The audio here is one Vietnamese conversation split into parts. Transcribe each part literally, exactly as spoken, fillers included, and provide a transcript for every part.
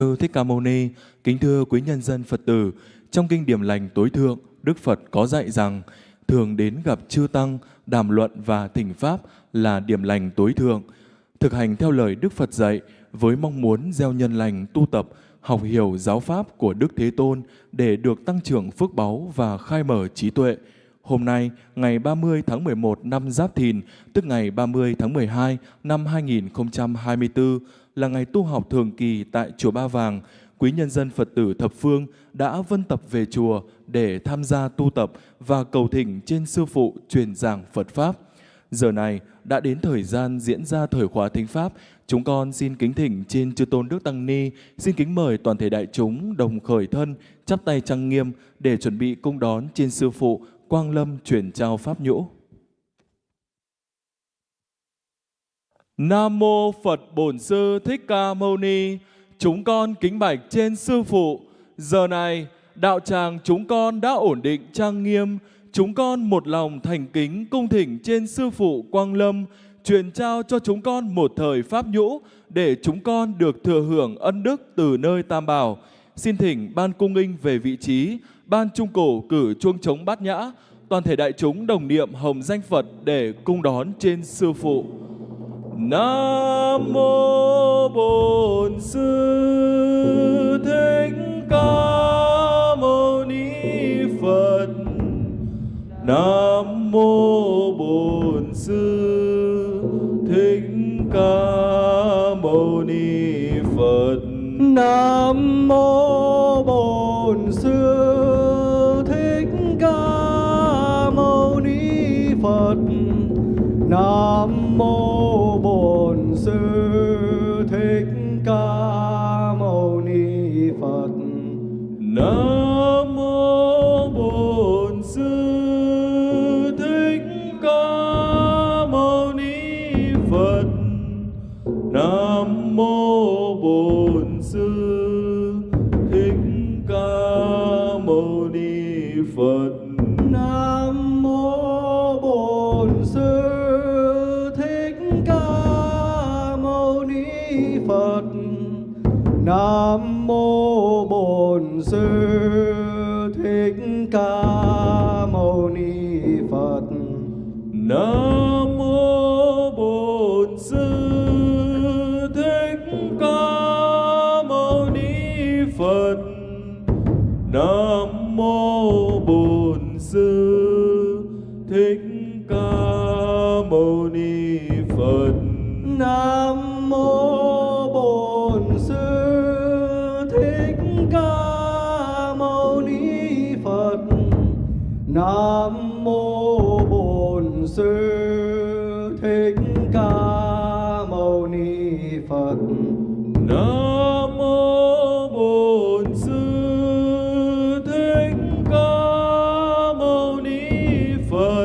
Sư Thích Ca Mâu Ni, kính thưa quý nhân dân Phật tử, trong kinh Điềm Lành Tối Thượng, Đức Phật có dạy rằng thường đến gặp chư tăng, đàm luận và thỉnh pháp là điểm lành tối thượng. Thực hành theo lời Đức Phật dạy với mong muốn gieo nhân lành tu tập, học hiểu giáo pháp của Đức Thế Tôn để được tăng trưởng phước báu và khai mở trí tuệ. Hôm nay, ngày ba mươi tháng mười một năm Giáp Thìn, tức ngày ba mươi tháng mười hai năm hai nghìn không trăm hai mươi tư, là ngày tu học thường kỳ tại Chùa Ba Vàng. Quý nhân dân Phật tử thập phương đã vân tập về chùa để tham gia tu tập và cầu thỉnh trên Sư Phụ truyền giảng Phật Pháp. Giờ này đã đến thời gian diễn ra thời khóa thính Pháp. Chúng con xin kính thỉnh trên Chư Tôn Đức Tăng Ni, xin kính mời toàn thể đại chúng đồng khởi thân, chắp tay trang nghiêm để chuẩn bị cung đón trên Sư Phụ Quang Lâm chuyển trao Pháp nhũ. Nam Mô Phật Bổn Sư Thích Ca Mâu Ni. Chúng con kính bạch trên Sư Phụ. Giờ này, đạo tràng chúng con đã ổn định trang nghiêm. Chúng con một lòng thành kính cung thỉnh trên Sư Phụ Quang Lâm truyền trao cho chúng con một thời Pháp nhũ để chúng con được thừa hưởng ân đức từ nơi Tam Bảo. Xin thỉnh ban cung nghinh về vị trí, ban trung cổ cử chuông trống bát nhã, toàn thể đại chúng đồng niệm hồng danh Phật để cung đón trên Sư Phụ. Nam Mô Bổn Sư Thích Ca Mâu Ni Phật. Nam Mô Bổn Sư Thích Ca Mâu Ni Phật. Nam Mô Bổn Sư Thích Ca Mâu Ni Phật. Nam Mô Bổn Sư Thích Ca Mâu Ni Phật. Nam Mô Bổn Sư Thích Ca Mâu Ni Phật. Nam Mô Bổn Sư Thích Ca Mâu Ni Phật. Nam Mô Bổn Sư Thích Ca Mâu Ni Phật. Nam Mô Bổn Sư Thích Ca Mâu Ni Phật. Nam Mô Bổn Sư Thích Ca Mâu Ni Phật. Nam Mô Bổn Sư Thích Ca Mâu Ni Phật. Nam Mô Bổn Sư Thích Ca Mâu Ni Phật. Nam Mô Bổn Sư Thích Ca Mâu Ni Phật. Nam Mô Bổn Sư Thích Ca Mâu Ni Phật.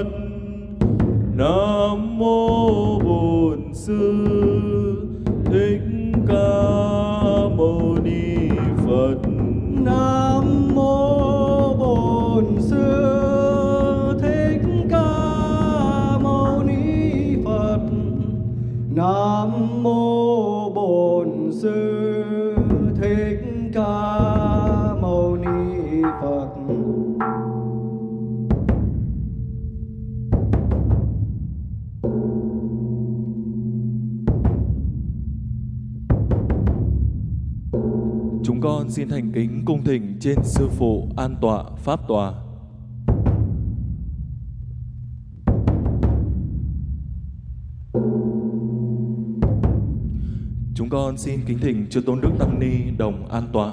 Nam Mô Bổn Sư Thích Ca Mâu Ni Phật. Nam Mô Bổn Sư Thích Ca Mâu Ni Phật. Nam Mô Bổn Sư Thích Ca Mâu Ni Phật. Chúng con xin thành kính cung thỉnh trên Sư Phụ an tọa pháp tòa. Chúng con xin kính thỉnh Chư Tôn Đức Tăng Ni đồng an tọa.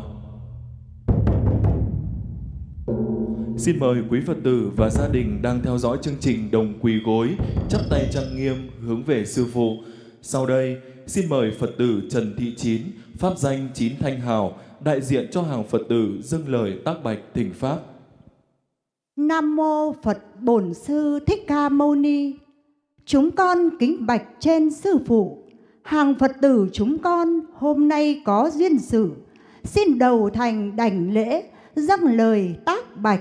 Xin mời quý Phật tử và gia đình đang theo dõi chương trình đồng quỳ gối, chắp tay trang nghiêm hướng về Sư Phụ. Sau đây, xin mời Phật tử Trần Thị Chín, pháp danh Chín Thanh Hào, đại diện cho hàng Phật tử dâng lời tác bạch thỉnh Pháp. Nam Mô Phật Bổn Sư Thích Ca Mâu Ni. Chúng con kính bạch trên Sư Phụ. Hàng Phật tử chúng con hôm nay có duyên sự, xin đầu thành đảnh lễ, dâng lời tác bạch.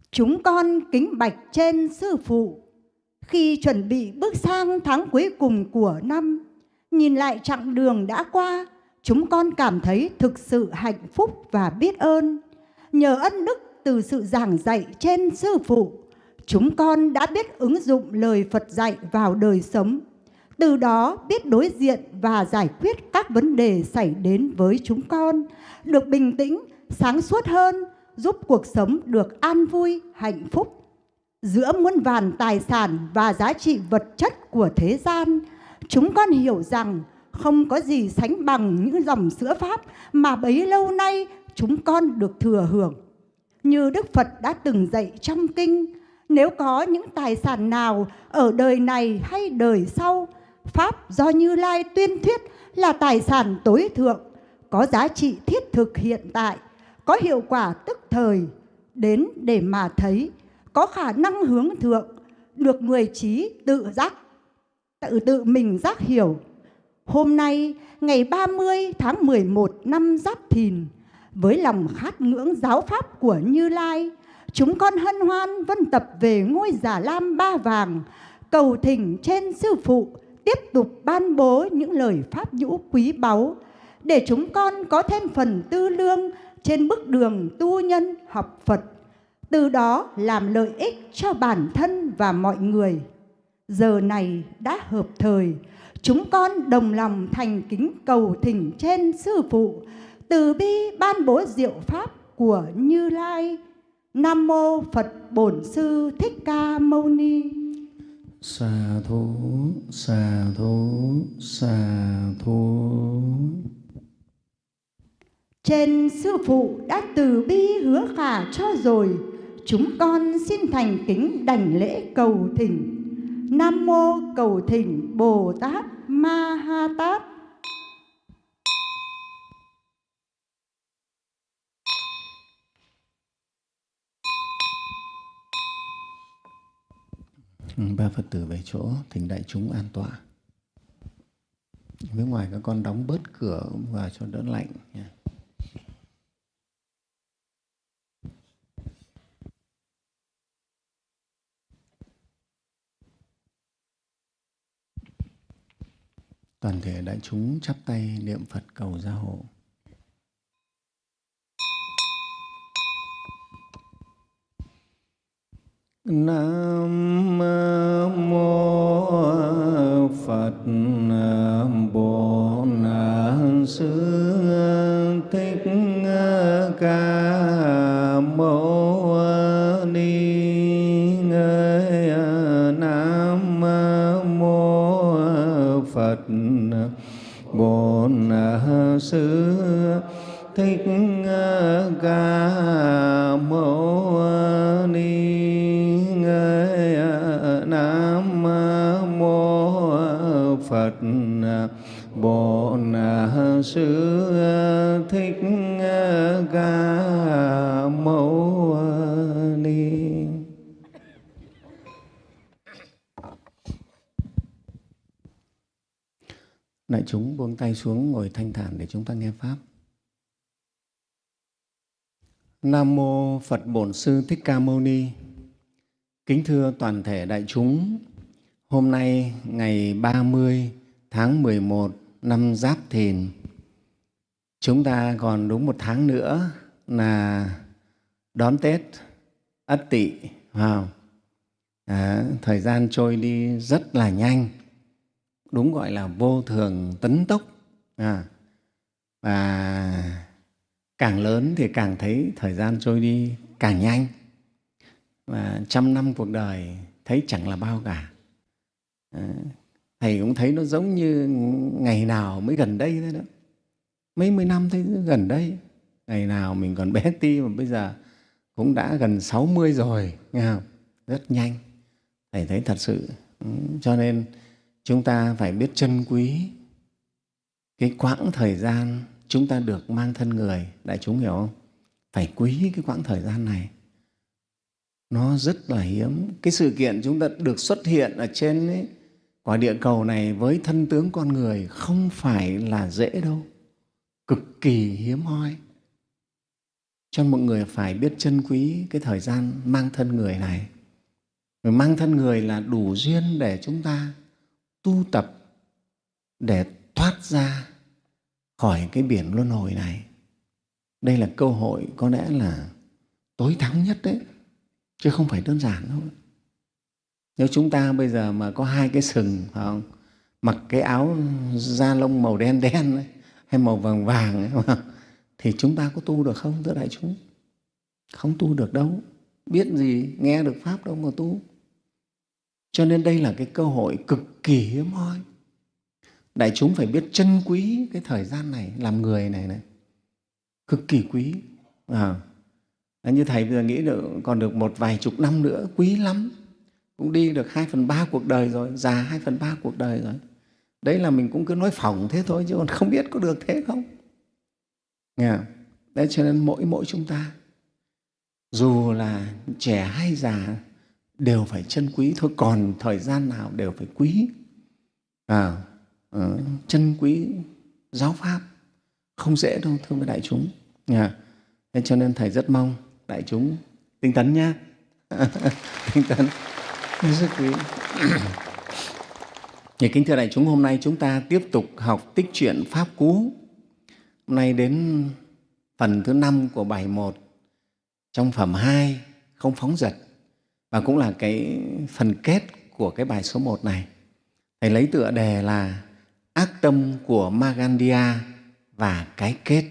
chúng con kính bạch trên Sư Phụ. Khi chuẩn bị bước sang tháng cuối cùng của năm, nhìn lại chặng đường đã qua, chúng con cảm thấy thực sự hạnh phúc và biết ơn. Nhờ ân đức từ sự giảng dạy trên Sư Phụ, chúng con đã biết ứng dụng lời Phật dạy vào đời sống. Từ đó biết đối diện và giải quyết các vấn đề xảy đến với chúng con, được bình tĩnh, sáng suốt hơn, giúp cuộc sống được an vui, hạnh phúc. Giữa muôn vàn tài sản và giá trị vật chất của thế gian, chúng con hiểu rằng không có gì sánh bằng những dòng sữa Pháp mà bấy lâu nay chúng con được thừa hưởng. Như Đức Phật đã từng dạy trong kinh, nếu có những tài sản nào ở đời này hay đời sau, Pháp do Như Lai tuyên thuyết là tài sản tối thượng, có giá trị thiết thực hiện tại, có hiệu quả tức thời, đến để mà thấy, có khả năng hướng thượng, được người trí tự giác, tự tự mình giác hiểu. Hôm nay, ngày ba mươi tháng mười một năm Giáp Thìn, với lòng khát ngưỡng giáo pháp của Như Lai, chúng con hân hoan vân tập về ngôi Già Lam Ba Vàng, cầu thỉnh trên Sư Phụ tiếp tục ban bố những lời pháp nhũ quý báu, để chúng con có thêm phần tư lương trên bước đường tu nhân học Phật, từ đó làm lợi ích cho bản thân và mọi người. Giờ này đã hợp thời, chúng con đồng lòng thành kính cầu thỉnh trên Sư Phụ từ bi ban bố diệu pháp của Như Lai. Nam mô Phật Bổn Sư Thích Ca Mâu Ni. Xà thú, xà thú, xà thú. Trên Sư Phụ đã từ bi hứa khả cho rồi, chúng con xin thành kính đảnh lễ cầu thỉnh. Nam mô cầu thỉnh Bồ Tát Ma Ha Tát. Ba Phật tử về chỗ, thỉnh đại chúng an tọa. Phía ngoài các con đóng bớt cửa vào cho đỡ lạnh nha. Toàn thể đại chúng chắp tay niệm Phật cầu gia hộ. Nam mô Phật Bổn Sư Thích Ca Mâu Ni. Nam mô Phật Bổn Sư Thích Ca Mâu Ni. Nam mô Phật Bổn Sư Thích Ca Mâu Ni. Đại chúng buông tay xuống ngồi thanh thản để chúng ta nghe Pháp. Nam mô Phật Bổn Sư Thích Ca Mâu Ni. Kính thưa toàn thể đại chúng, hôm nay ngày ba mươi tháng mười một năm Giáp Thìn, chúng ta còn đúng một tháng nữa là đón Tết Ất Tỵ. Wow. À, thời gian trôi đi rất là nhanh, đúng gọi là vô thường tấn tốc. À, và càng lớn thì càng thấy thời gian trôi đi càng nhanh. Và trăm năm cuộc đời thấy chẳng là bao cả. À, Thầy cũng thấy nó giống như ngày nào mới gần đây thôi đó. Mấy mươi năm thấy gần đây. Ngày nào mình còn bé tí mà bây giờ cũng đã gần sáu mươi rồi. Nghe không? Rất nhanh. Thầy thấy thật sự. Cho nên chúng ta phải biết trân quý cái quãng thời gian chúng ta được mang thân người. Đại chúng hiểu không? Phải quý cái quãng thời gian này. Nó rất là hiếm. Cái sự kiện chúng ta được xuất hiện ở trên ấy, quả địa cầu này với thân tướng con người không phải là dễ đâu. Cực kỳ hiếm hoi. Cho nên mọi người phải biết trân quý cái thời gian mang thân người này. Rồi mang thân người là đủ duyên để chúng ta tu tập, để thoát ra khỏi cái biển luân hồi này. Đây là cơ hội có lẽ là tối thắng nhất đấy, chứ không phải đơn giản đâu. Nếu chúng ta bây giờ mà có hai cái sừng, phải không? Mặc cái áo da lông màu đen đen ấy, hay màu vàng vàng ấy, phải không? Thì chúng ta có tu được không, thưa đại chúng? Không tu được đâu, biết gì, nghe được Pháp đâu mà tu. Cho nên đây là cái cơ hội cực kỳ hiếm hoi. Đại chúng phải biết trân quý cái thời gian này, làm người này này, cực kỳ quý. À, như Thầy bây giờ nghĩ được còn được một vài chục năm nữa, quý lắm. Cũng đi được hai phần ba cuộc đời rồi, già hai phần ba cuộc đời rồi. Đấy là mình cũng cứ nói phỏng thế thôi, chứ còn không biết có được thế không. Nghe không? Đấy, cho nên mỗi mỗi chúng ta, dù là trẻ hay già, đều phải trân quý thôi. Còn thời gian nào đều phải quý. À, uh, trân quý giáo Pháp không dễ đâu, thưa với đại chúng. Yeah. Thế cho nên Thầy rất mong đại chúng tinh tấn nhá. Tinh tấn rất quý. Thì kính thưa đại chúng, hôm nay chúng ta tiếp tục học tích truyện Pháp Cú. Hôm nay đến phần thứ năm của bài một trong phẩm hai, không phóng dật, và cũng là cái phần kết của cái bài số một này. Thầy lấy tựa đề là Ác tâm của Magandia và cái kết.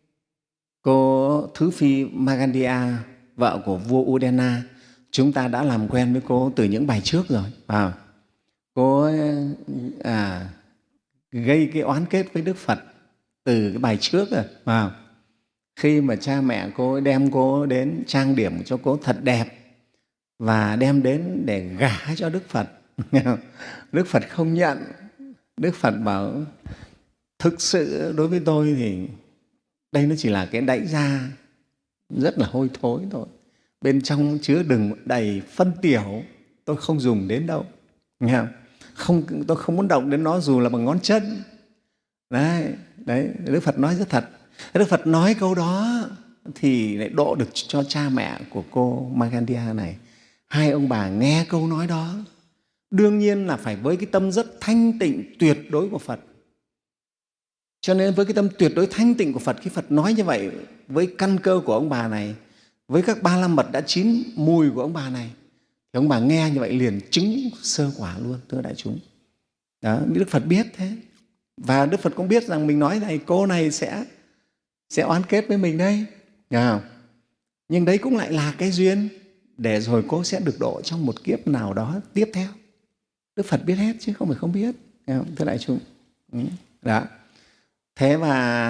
Cô Thứ Phi Magandia, vợ của vua Udena, chúng ta đã làm quen với cô từ những bài trước rồi. À, cô à, gây cái oán kết với Đức Phật từ cái bài trước rồi. À, khi mà cha mẹ cô đem cô đến trang điểm cho cô thật đẹp và đem đến để gả cho Đức Phật. Đức Phật không nhận. Đức Phật bảo thực sự đối với tôi thì đây nó chỉ là cái đẫy da rất là hôi thối thôi. Bên trong chứa đựng đầy phân tiểu, tôi không dùng đến đâu. Nghe không? Không, tôi không muốn động đến nó dù là bằng ngón chân. Đấy, đấy, Đức Phật nói rất thật. Đức Phật nói câu đó thì lại độ được cho cha mẹ của cô Magandia này. Hai ông bà nghe câu nói đó, đương nhiên là phải với cái tâm rất thanh tịnh tuyệt đối của Phật. Cho nên với cái tâm tuyệt đối thanh tịnh của Phật, khi Phật nói như vậy với căn cơ của ông bà này, với các ba la mật đã chín mùi của ông bà này, thì ông bà nghe như vậy liền chứng sơ quả luôn, thưa đại chúng. Đó, Đức Phật biết thế. Và Đức Phật cũng biết rằng mình nói này, cô này sẽ, sẽ oán kết với mình đây. À, nhưng đấy cũng lại là cái duyên để rồi cô sẽ được độ trong một kiếp nào đó tiếp theo. Đức Phật biết hết chứ không phải không biết. Thưa đại chúng. Đó. Thế và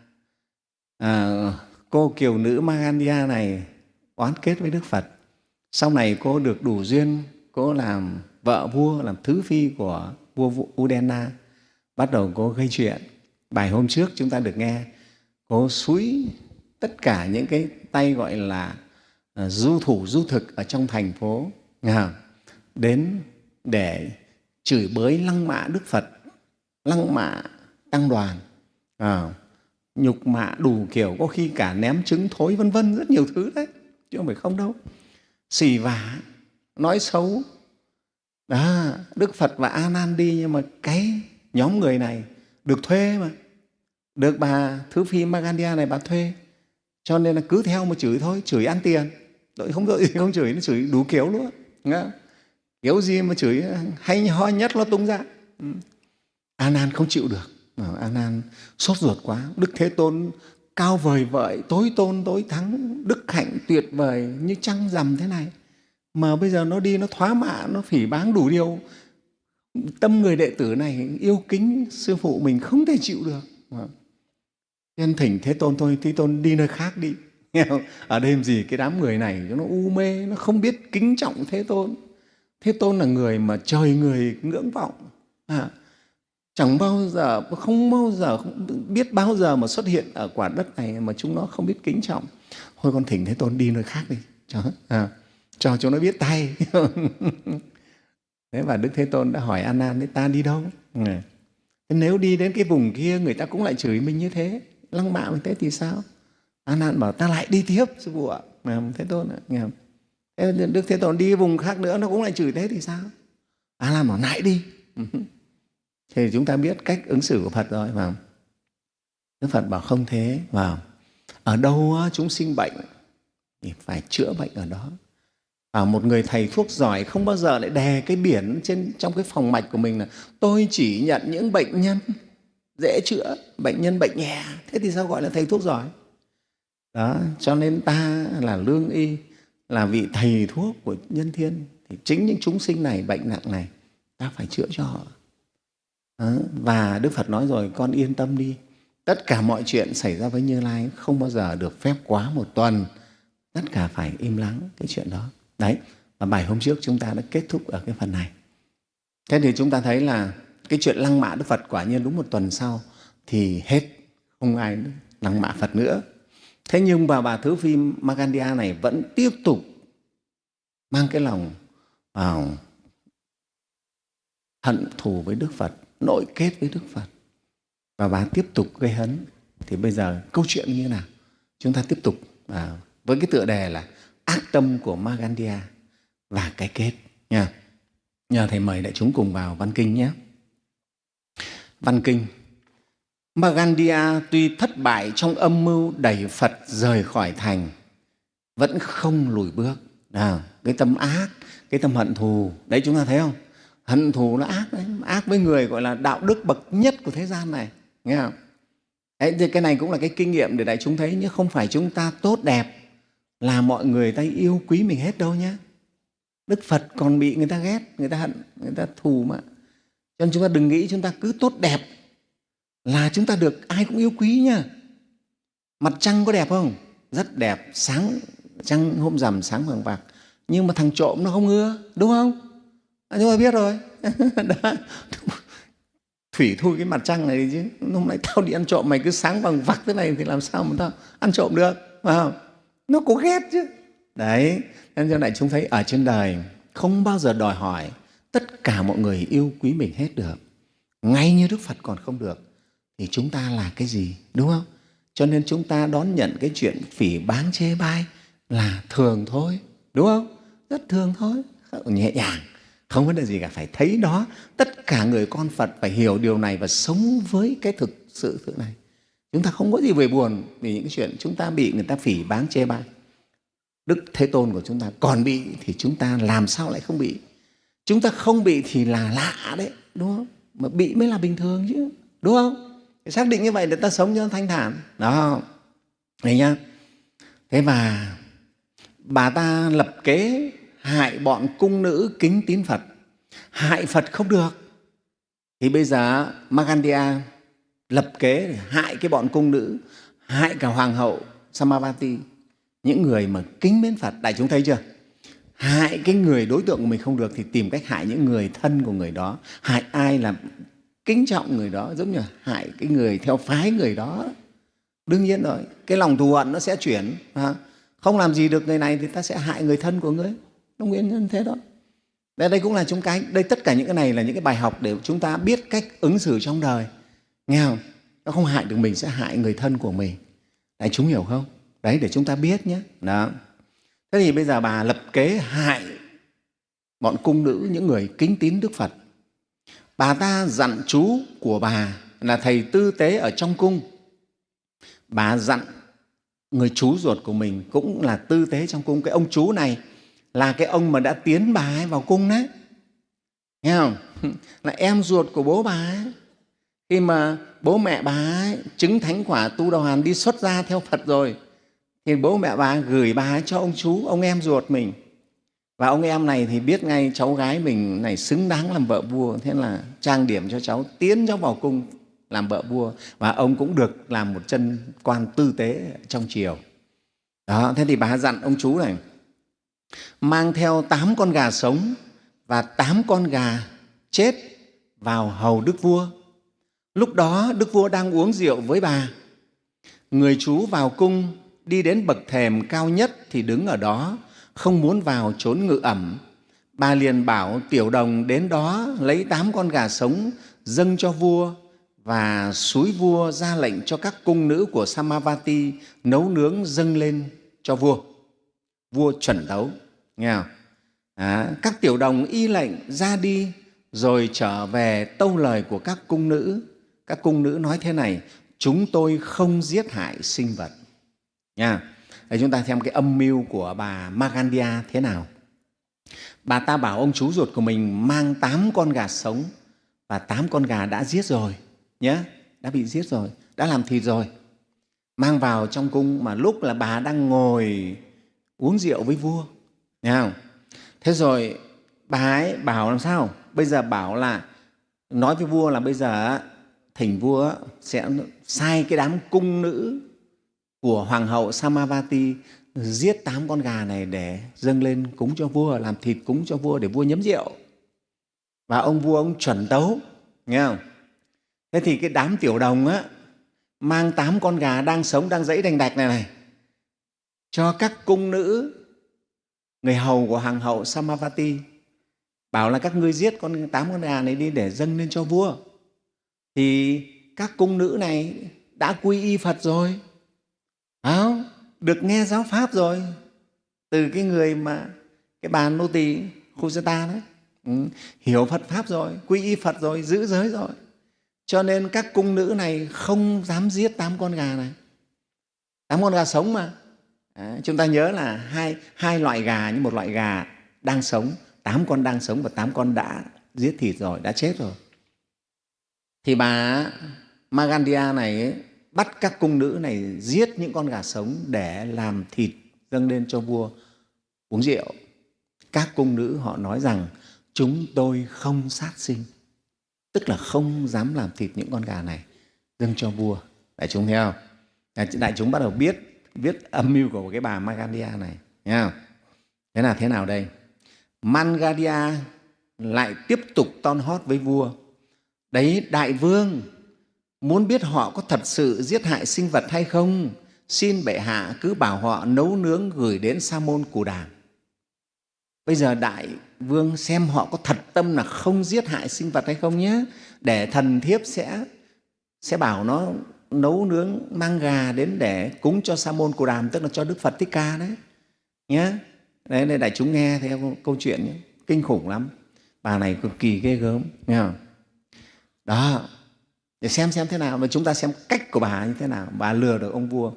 à, cô kiều nữ Magandia này oán kết với Đức Phật. Sau này cô được đủ duyên, cô làm vợ vua, làm thứ phi của vua Udena. Bắt đầu cô gây chuyện. Bài hôm trước chúng ta được nghe, cô xúi tất cả những cái tay gọi là à, du thủ du thực ở trong thành phố à, đến để chửi bới lăng mạ Đức Phật, lăng mạ tăng đoàn, à, nhục mạ đủ kiểu, có khi cả ném trứng thối vân vân, rất nhiều thứ đấy, chứ không phải không đâu. Xỉ vả, nói xấu. Đó, Đức Phật và A Nan đi, nhưng mà cái nhóm người này được thuê mà, được bà Thứ Phi Magandia này bà thuê, cho nên là cứ theo mà chửi thôi, chửi ăn tiền. Đội không đội không chửi, nó chửi đủ kiểu luôn. Nghe? Kiểu gì mà chửi hay ho nhất nó tung ra. A Nan không chịu được. A Nan sốt ruột quá. Đức Thế Tôn cao vời vợi, tối tôn tối thắng, đức hạnh tuyệt vời như trăng rằm thế này, mà bây giờ nó đi nó thoá mạ, nó phỉ báng đủ điều. Tâm người đệ tử này yêu kính sư phụ mình không thể chịu được. Nên thỉnh Thế Tôn thôi, Thế Tôn đi nơi khác đi. Ở đây làm gì cái đám người này nó u mê, nó không biết kính trọng Thế Tôn. Thế Tôn là người mà trời người ngưỡng vọng. À, chẳng bao giờ, không bao giờ, không biết bao giờ mà xuất hiện ở quả đất này mà chúng nó không biết kính trọng. Thôi con thỉnh Thế Tôn đi nơi khác đi, cho, à, cho chúng nó biết tay. Thế và Đức Thế Tôn đã hỏi A Nan, ta đi đâu? À, nếu đi đến cái vùng kia người ta cũng lại chửi mình như thế, lăng mạ mình thế thì sao? A Nan bảo ta lại đi tiếp sư phụ ạ. Thế Tôn ạ, nghe không? Thế Đức Thế Tôn đi vùng khác nữa nó cũng lại chửi thế thì sao? A Nan bảo lại đi. Thì chúng ta biết cách ứng xử của Phật rồi, phải không? Đức Phật bảo không thế, vào ở đâu chúng sinh bệnh thì phải chữa bệnh ở đó. Và một người thầy thuốc giỏi không bao giờ lại đè cái biển trên trong cái phòng mạch của mình là tôi chỉ nhận những bệnh nhân dễ chữa, bệnh nhân bệnh nhẹ. Thế thì sao gọi là thầy thuốc giỏi? Đó, cho nên ta là lương y, là vị thầy thuốc của nhân thiên, thì chính những chúng sinh này bệnh nặng này ta phải chữa cho họ. Đó, và Đức Phật nói rồi, con yên tâm đi, tất cả mọi chuyện xảy ra với Như Lai không bao giờ được phép quá một tuần, tất cả phải im lắng cái chuyện đó. Đấy, và bài hôm trước chúng ta đã kết thúc ở cái phần này. Thế thì chúng ta thấy là cái chuyện lăng mạ Đức Phật quả nhiên đúng một tuần sau thì hết, không ai lăng mạ Phật nữa. Thế nhưng bà, bà Thứ Phi Magandia này vẫn tiếp tục mang cái lòng vào hận thù với Đức Phật, nội kết với Đức Phật, và bà tiếp tục gây hấn. Thì bây giờ câu chuyện như thế nào? Chúng ta tiếp tục à, với cái tựa đề là ác tâm của Magandia và cái kết nha. Nhờ Thầy mời đại chúng cùng vào văn kinh nhé. Văn kinh: Magandia tuy thất bại trong âm mưu đẩy Phật rời khỏi thành, vẫn không lùi bước. À, cái tâm ác, cái tâm hận thù, đấy chúng ta thấy không? Hận thù nó ác đấy, ác với người gọi là đạo đức bậc nhất của thế gian này, nghe không? Đấy, thì cái này cũng là cái kinh nghiệm để đại chúng thấy nhé, không phải chúng ta tốt đẹp là mọi người ta yêu quý mình hết đâu nhé. Đức Phật còn bị người ta ghét, người ta hận, người ta thù mà. Cho nên chúng ta đừng nghĩ chúng ta cứ tốt đẹp là chúng ta được ai cũng yêu quý nha. Mặt trăng có đẹp không? Rất đẹp, sáng, trăng hôm rằm sáng vàng bạc. Nhưng mà thằng trộm nó không ưa, đúng không? À, chúng ta biết rồi. Đó. Thủy thui cái mặt trăng này chứ, hôm nay tao đi ăn trộm, mày cứ sáng vàng vặc thế này thì làm sao mà tao ăn trộm được, phải không? Nó có ghét chứ. Đấy, nên cho đại chúng thấy ở trên đời không bao giờ đòi hỏi tất cả mọi người yêu quý mình hết được. Ngay như Đức Phật còn không được thì chúng ta là cái gì, đúng không? Cho nên chúng ta đón nhận cái chuyện phỉ báng chê bai là thường thôi, đúng không? Rất thường thôi, nhẹ nhàng, không vấn đề gì cả. Phải thấy đó, tất cả người con Phật phải hiểu điều này và sống với cái thực sự sự này. Chúng ta không có gì về buồn vì những cái chuyện chúng ta bị người ta phỉ báng chê bai. Đức Thế Tôn của chúng ta còn bị thì chúng ta làm sao lại không bị? Chúng ta không bị thì là lạ đấy, đúng không? Mà bị mới là bình thường chứ, đúng không? Để xác định như vậy để ta sống cho nó thanh thản. Đó, này nhá. Thế mà bà ta lập kế hại bọn cung nữ kính tín Phật, hại Phật không được. Thì bây giờ Magandia lập kế để hại cái bọn cung nữ, hại cả Hoàng hậu Samavati, những người mà kính mến Phật. Đại chúng thấy chưa? Hại cái người đối tượng của mình không được thì tìm cách hại những người thân của người đó. Hại ai là kính trọng người đó, giống như hại cái người theo phái người đó. Đương nhiên rồi, cái lòng thù hận nó sẽ chuyển. Không làm gì được người này thì ta sẽ hại người thân của người. Nó nguyên nhân thế đó. Đây, đây cũng là chúng cái, đây tất cả những cái này là những cái bài học để chúng ta biết cách ứng xử trong đời. Nghe không? Nó không hại được mình sẽ hại người thân của mình. Đại chúng hiểu không? Đấy, để chúng ta biết nhé. Đó. Thế thì bây giờ bà lập kế hại bọn cung nữ, những người kính tín Đức Phật. Bà ta dặn chú của bà là thầy tư tế ở trong cung. Bà dặn người chú ruột của mình cũng là tư tế trong cung. Cái ông chú này là cái ông mà đã tiến bà ấy vào cung đấy. Nghe không? Là em ruột của bố bà ấy. Khi mà bố mẹ bà ấy chứng thánh quả Tu Đà Hoàn đi xuất gia theo Phật rồi thì bố mẹ bà gửi bà ấy cho ông chú, ông em ruột mình. Và ông em này thì biết ngay cháu gái mình này xứng đáng làm vợ vua, thế là trang điểm cho cháu, tiến cháu vào cung làm vợ vua. Và ông cũng được làm một chân quan tư tế trong triều. Đó, thế thì bà dặn ông chú này mang theo tám con gà sống và tám con gà chết vào hầu đức vua. Lúc đó đức vua đang uống rượu với bà. Người chú vào cung đi đến bậc thềm cao nhất thì đứng ở đó, không muốn vào chốn ngự ẩm. Bà liền bảo tiểu đồng đến đó lấy tám con gà sống dâng cho vua và xúi vua ra lệnh cho các cung nữ của Samavati nấu nướng dâng lên cho vua. Vua chuẩn tấu, nghe không? À, các tiểu đồng y lệnh ra đi rồi trở về tâu lời của các cung nữ. Các cung nữ nói thế này: chúng tôi không giết hại sinh vật. Nha. Để chúng ta xem cái âm mưu của bà Magandia thế nào. Bà ta bảo ông chú ruột của mình mang tám con gà sống, và tám con gà đã giết rồi nhé, đã bị giết rồi, đã làm thịt rồi, mang vào trong cung, mà lúc là bà đang ngồi uống rượu với vua. Nghe không? Thế rồi bà ấy bảo làm sao? Bây giờ bảo là nói với vua là bây giờ thỉnh vua sẽ sai cái đám cung nữ của hoàng hậu Samavati giết tám con gà này để dâng lên cúng cho vua, làm thịt cúng cho vua để vua nhấm rượu. Và ông vua ông chuẩn tấu, nghe không? Thế thì cái đám tiểu đồng á, mang tám con gà đang sống, đang dẫy đành đạch này này cho các cung nữ, người hầu của hoàng hậu Samavati, bảo là các ngươi giết con tám con gà này đi để dâng lên cho vua. Thì các cung nữ này đã quy y Phật rồi, à, được nghe giáo pháp rồi từ cái người mà cái bà nô tỳ Khuseta đấy, ừ, hiểu Phật pháp rồi, quy y Phật rồi, giữ giới rồi, cho nên các cung nữ này không dám giết tám con gà này. Tám con gà sống mà. À, chúng ta nhớ là hai, hai loại gà, như một loại gà đang sống, tám con đang sống và tám con đã giết thịt rồi, đã chết rồi. Thì bà Magandia này ấy, bắt các cung nữ này giết những con gà sống để làm thịt dâng lên cho vua uống rượu. Các cung nữ họ nói rằng chúng tôi không sát sinh, tức là không dám làm thịt những con gà này dâng cho vua. Đại chúng thấy không? Đại chúng bắt đầu biết biết âm mưu của cái bà Magandia này, thấy không? Thế là thế nào đây? Magandia lại tiếp tục ton hót với vua. Đấy, đại vương, muốn biết họ có thật sự giết hại sinh vật hay không, xin bệ hạ cứ bảo họ nấu nướng gửi đến Sa môn Cù Đàm. Bây giờ đại vương xem họ có thật tâm là không giết hại sinh vật hay không nhé, để thần thiếp sẽ, sẽ bảo nó nấu nướng mang gà đến để cúng cho Sa môn Cù Đàm, tức là cho Đức Phật Thích Ca đấy nhé. Đấy, đây đại chúng nghe theo câu chuyện nhé, kinh khủng lắm. Bà này cực kỳ ghê gớm, nghe không? Đó, để xem xem thế nào, và chúng ta xem cách của bà như thế nào, bà lừa được ông vua.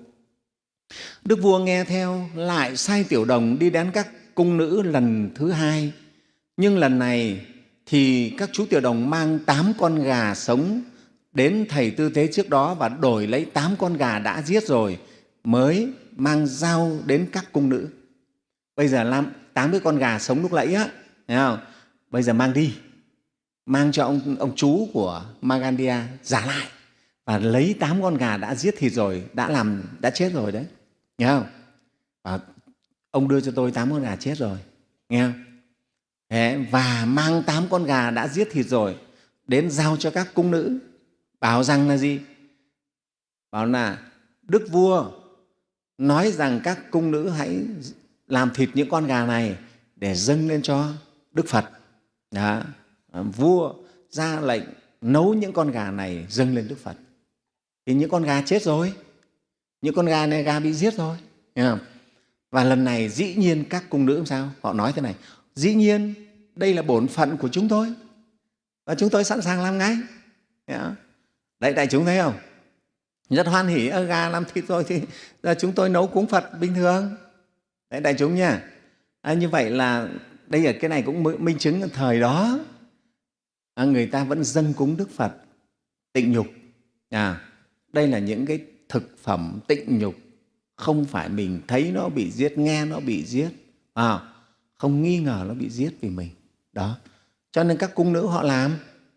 Đức vua nghe theo, lại sai tiểu đồng đi đến các cung nữ lần thứ hai. Nhưng lần này thì các chú tiểu đồng mang tám con gà sống đến thầy tư tế trước đó và đổi lấy tám con gà đã giết rồi mới mang giao đến các cung nữ. Bây giờ làm tám cái con gà sống lúc nãy á, thấy không? Bây giờ mang đi, mang cho ông, ông chú của Magandia giả lại và lấy tám con gà đã giết thịt rồi, đã làm đã chết rồi đấy, nghe không? Và ông đưa cho tôi tám con gà chết rồi, nghe không? Thế, và mang tám con gà đã giết thịt rồi đến giao cho các cung nữ, bảo rằng là gì? Bảo là Đức vua nói rằng các cung nữ hãy làm thịt những con gà này để dâng lên cho Đức Phật. Đó. Vua ra lệnh nấu những con gà này dâng lên Đức Phật. Thì những con gà chết rồi, những con gà này gà bị giết rồi, nghe không? Và lần này dĩ nhiên các cung nữ làm sao? Họ nói thế này: dĩ nhiên đây là bổn phận của chúng tôi và chúng tôi sẵn sàng làm ngay. Đấy, đại chúng thấy không? Rất hoan hỉ, ơ gà làm thịt rồi thì giờ chúng tôi nấu cúng Phật bình thường. Đấy, đại chúng nha. À, như vậy là đây ở cái này cũng minh chứng ở thời đó à, người ta vẫn dâng cúng Đức Phật tịnh nhục. À, đây là những cái thực phẩm tịnh nhục, không phải mình thấy nó bị giết, nghe nó bị giết, à, không nghi ngờ nó bị giết vì mình. Đó. Cho nên các cung nữ họ làm,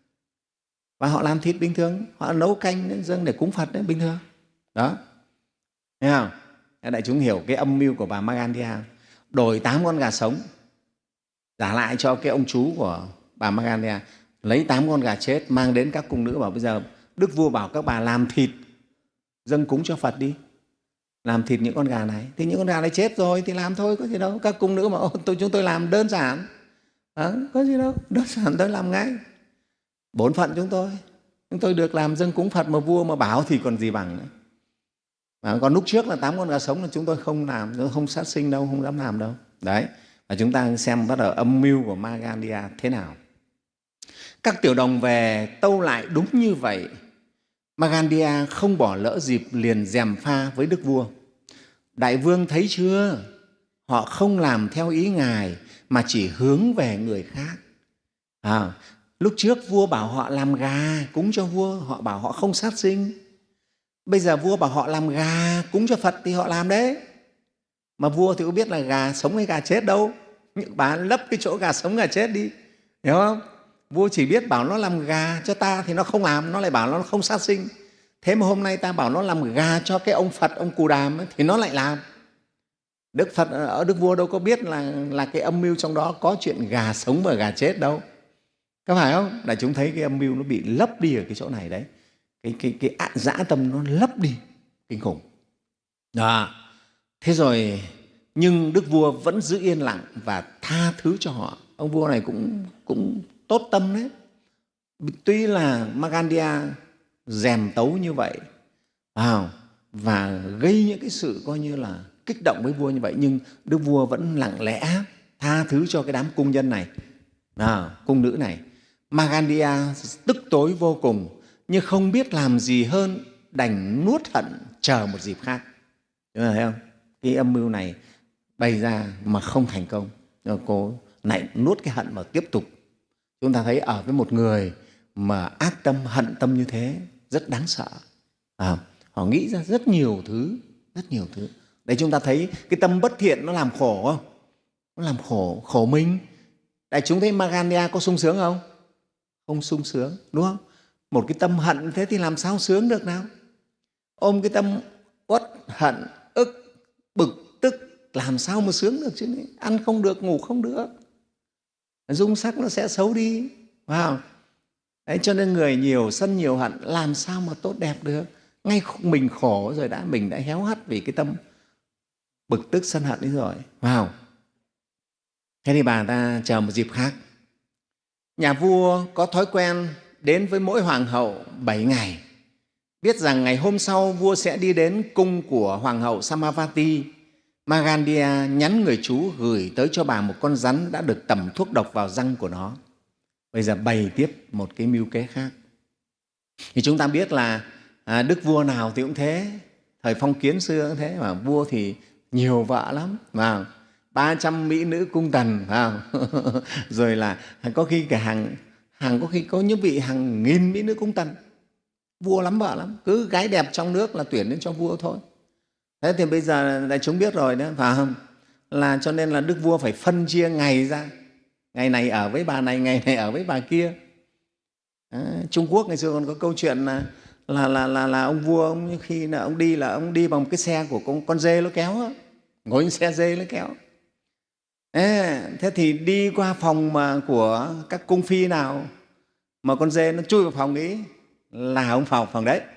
và họ làm thịt bình thường, họ nấu canh dâng để cúng Phật đấy, bình thường. Đó. Thấy không? Đại chúng hiểu cái âm mưu của bà Magandia. Đổi tám con gà sống trả lại cho cái ông chú của bà Magandia, lấy tám con gà chết mang đến các cung nữ, bảo bây giờ Đức vua bảo các bà làm thịt dâng cúng cho Phật đi, làm thịt những con gà này. Thì những con gà này chết rồi thì làm thôi, có gì đâu. Các cung nữ mà tôi chúng tôi làm đơn giản, à, có gì đâu, đơn giản tôi làm ngay, bổn phận chúng tôi. chúng tôi được làm dâng cúng Phật mà vua mà bảo thì còn gì bằng nữa. Mà còn lúc trước là tám con gà sống là chúng tôi không làm, chúng tôi không sát sinh đâu, không dám làm đâu. Đấy, và chúng ta xem bắt đầu âm mưu của Magandia thế nào. Các tiểu đồng về tâu lại đúng như vậy. Magandia không bỏ lỡ dịp liền gièm pha với đức vua. Đại vương thấy chưa? Họ không làm theo ý ngài mà chỉ hướng về người khác. À, lúc trước vua bảo họ làm gà cúng cho vua, họ bảo họ không sát sinh. Bây giờ vua bảo họ làm gà cúng cho Phật thì họ làm đấy. Mà vua thì có biết là gà sống hay gà chết đâu. Bà lấp cái chỗ gà sống gà chết đi, hiểu không? Vua chỉ biết bảo nó làm gà cho ta thì nó không làm, nó lại bảo nó không sát sinh. Thế mà hôm nay ta bảo nó làm gà cho cái ông Phật, ông Cù Đàm ấy, thì nó lại làm. Đức Phật ở Đức Vua đâu có biết là, là cái âm mưu trong đó có chuyện gà sống và gà chết đâu. Có phải không? Là chúng thấy cái âm mưu nó bị lấp đi ở cái chỗ này đấy. Cái, cái, cái ạn dã tâm nó lấp đi, kinh khủng. Đó. Thế rồi, nhưng Đức Vua vẫn giữ yên lặng và tha thứ cho họ. Ông vua này cũng, cũng tốt tâm đấy. Tuy là Magandia rèm tấu như vậy à, và gây những cái sự coi như là kích động với vua như vậy, nhưng Đức Vua vẫn lặng lẽ tha thứ cho cái đám cung nhân này, à, cung nữ này. Magandia tức tối vô cùng, nhưng không biết làm gì hơn đành nuốt hận chờ một dịp khác. Chúng ta thấy không? Cái âm mưu này bày ra mà không thành công, rồi cô lại nuốt cái hận và tiếp tục. Chúng ta thấy ở với một người mà ác tâm, hận tâm như thế rất đáng sợ. À, họ nghĩ ra rất nhiều thứ, rất nhiều thứ. Đấy, chúng ta thấy cái tâm bất thiện nó làm khổ không? Nó làm khổ, khổ mình. Đại chúng thấy Magandia có sung sướng không? Không sung sướng, đúng không? Một cái tâm hận thế thì làm sao sướng được nào? Ôm cái tâm uất hận, ức, bực, tức, làm sao mà sướng được chứ? Ăn không được, ngủ không được, dung sắc nó sẽ xấu đi, phải không? Đấy, cho nên người nhiều sân nhiều hận làm sao mà tốt đẹp được? Ngay mình khổ rồi đã, mình đã héo hắt vì cái tâm bực tức sân hận ấy rồi, phải không? Thế thì bà ta chờ một dịp khác. Nhà vua có thói quen đến với mỗi hoàng hậu bảy ngày. Biết rằng ngày hôm sau vua sẽ đi đến cung của hoàng hậu Samavati. Magandia nhắn người chú gửi tới cho bà một con rắn đã được tẩm thuốc độc vào răng của nó. Bây giờ bày tiếp một cái mưu kế khác. Thì chúng ta biết là à, đức vua nào thì cũng thế, thời phong kiến xưa cũng thế, mà vua thì nhiều vợ lắm, mà ba trăm mỹ nữ cung tần, phải không? Rồi là có khi cả hàng, hàng có khi có những vị hàng nghìn mỹ nữ cung tần. Vua lắm vợ lắm, cứ gái đẹp trong nước là tuyển đến cho vua thôi. Thế thì bây giờ đại chúng biết rồi đó, phải không? Là cho nên là đức vua phải phân chia ngày ra. Ngày này ở với bà này, ngày này ở với bà kia. À, Trung Quốc ngày xưa còn có câu chuyện là là là là, là ông vua ông khi là ông đi là ông đi bằng cái xe của con, con dê nó kéo á, ngồi trên xe dê nó kéo. À, thế thì đi qua phòng mà của các cung phi nào mà con dê nó chui vào phòng ấy là ông phòng phòng đấy.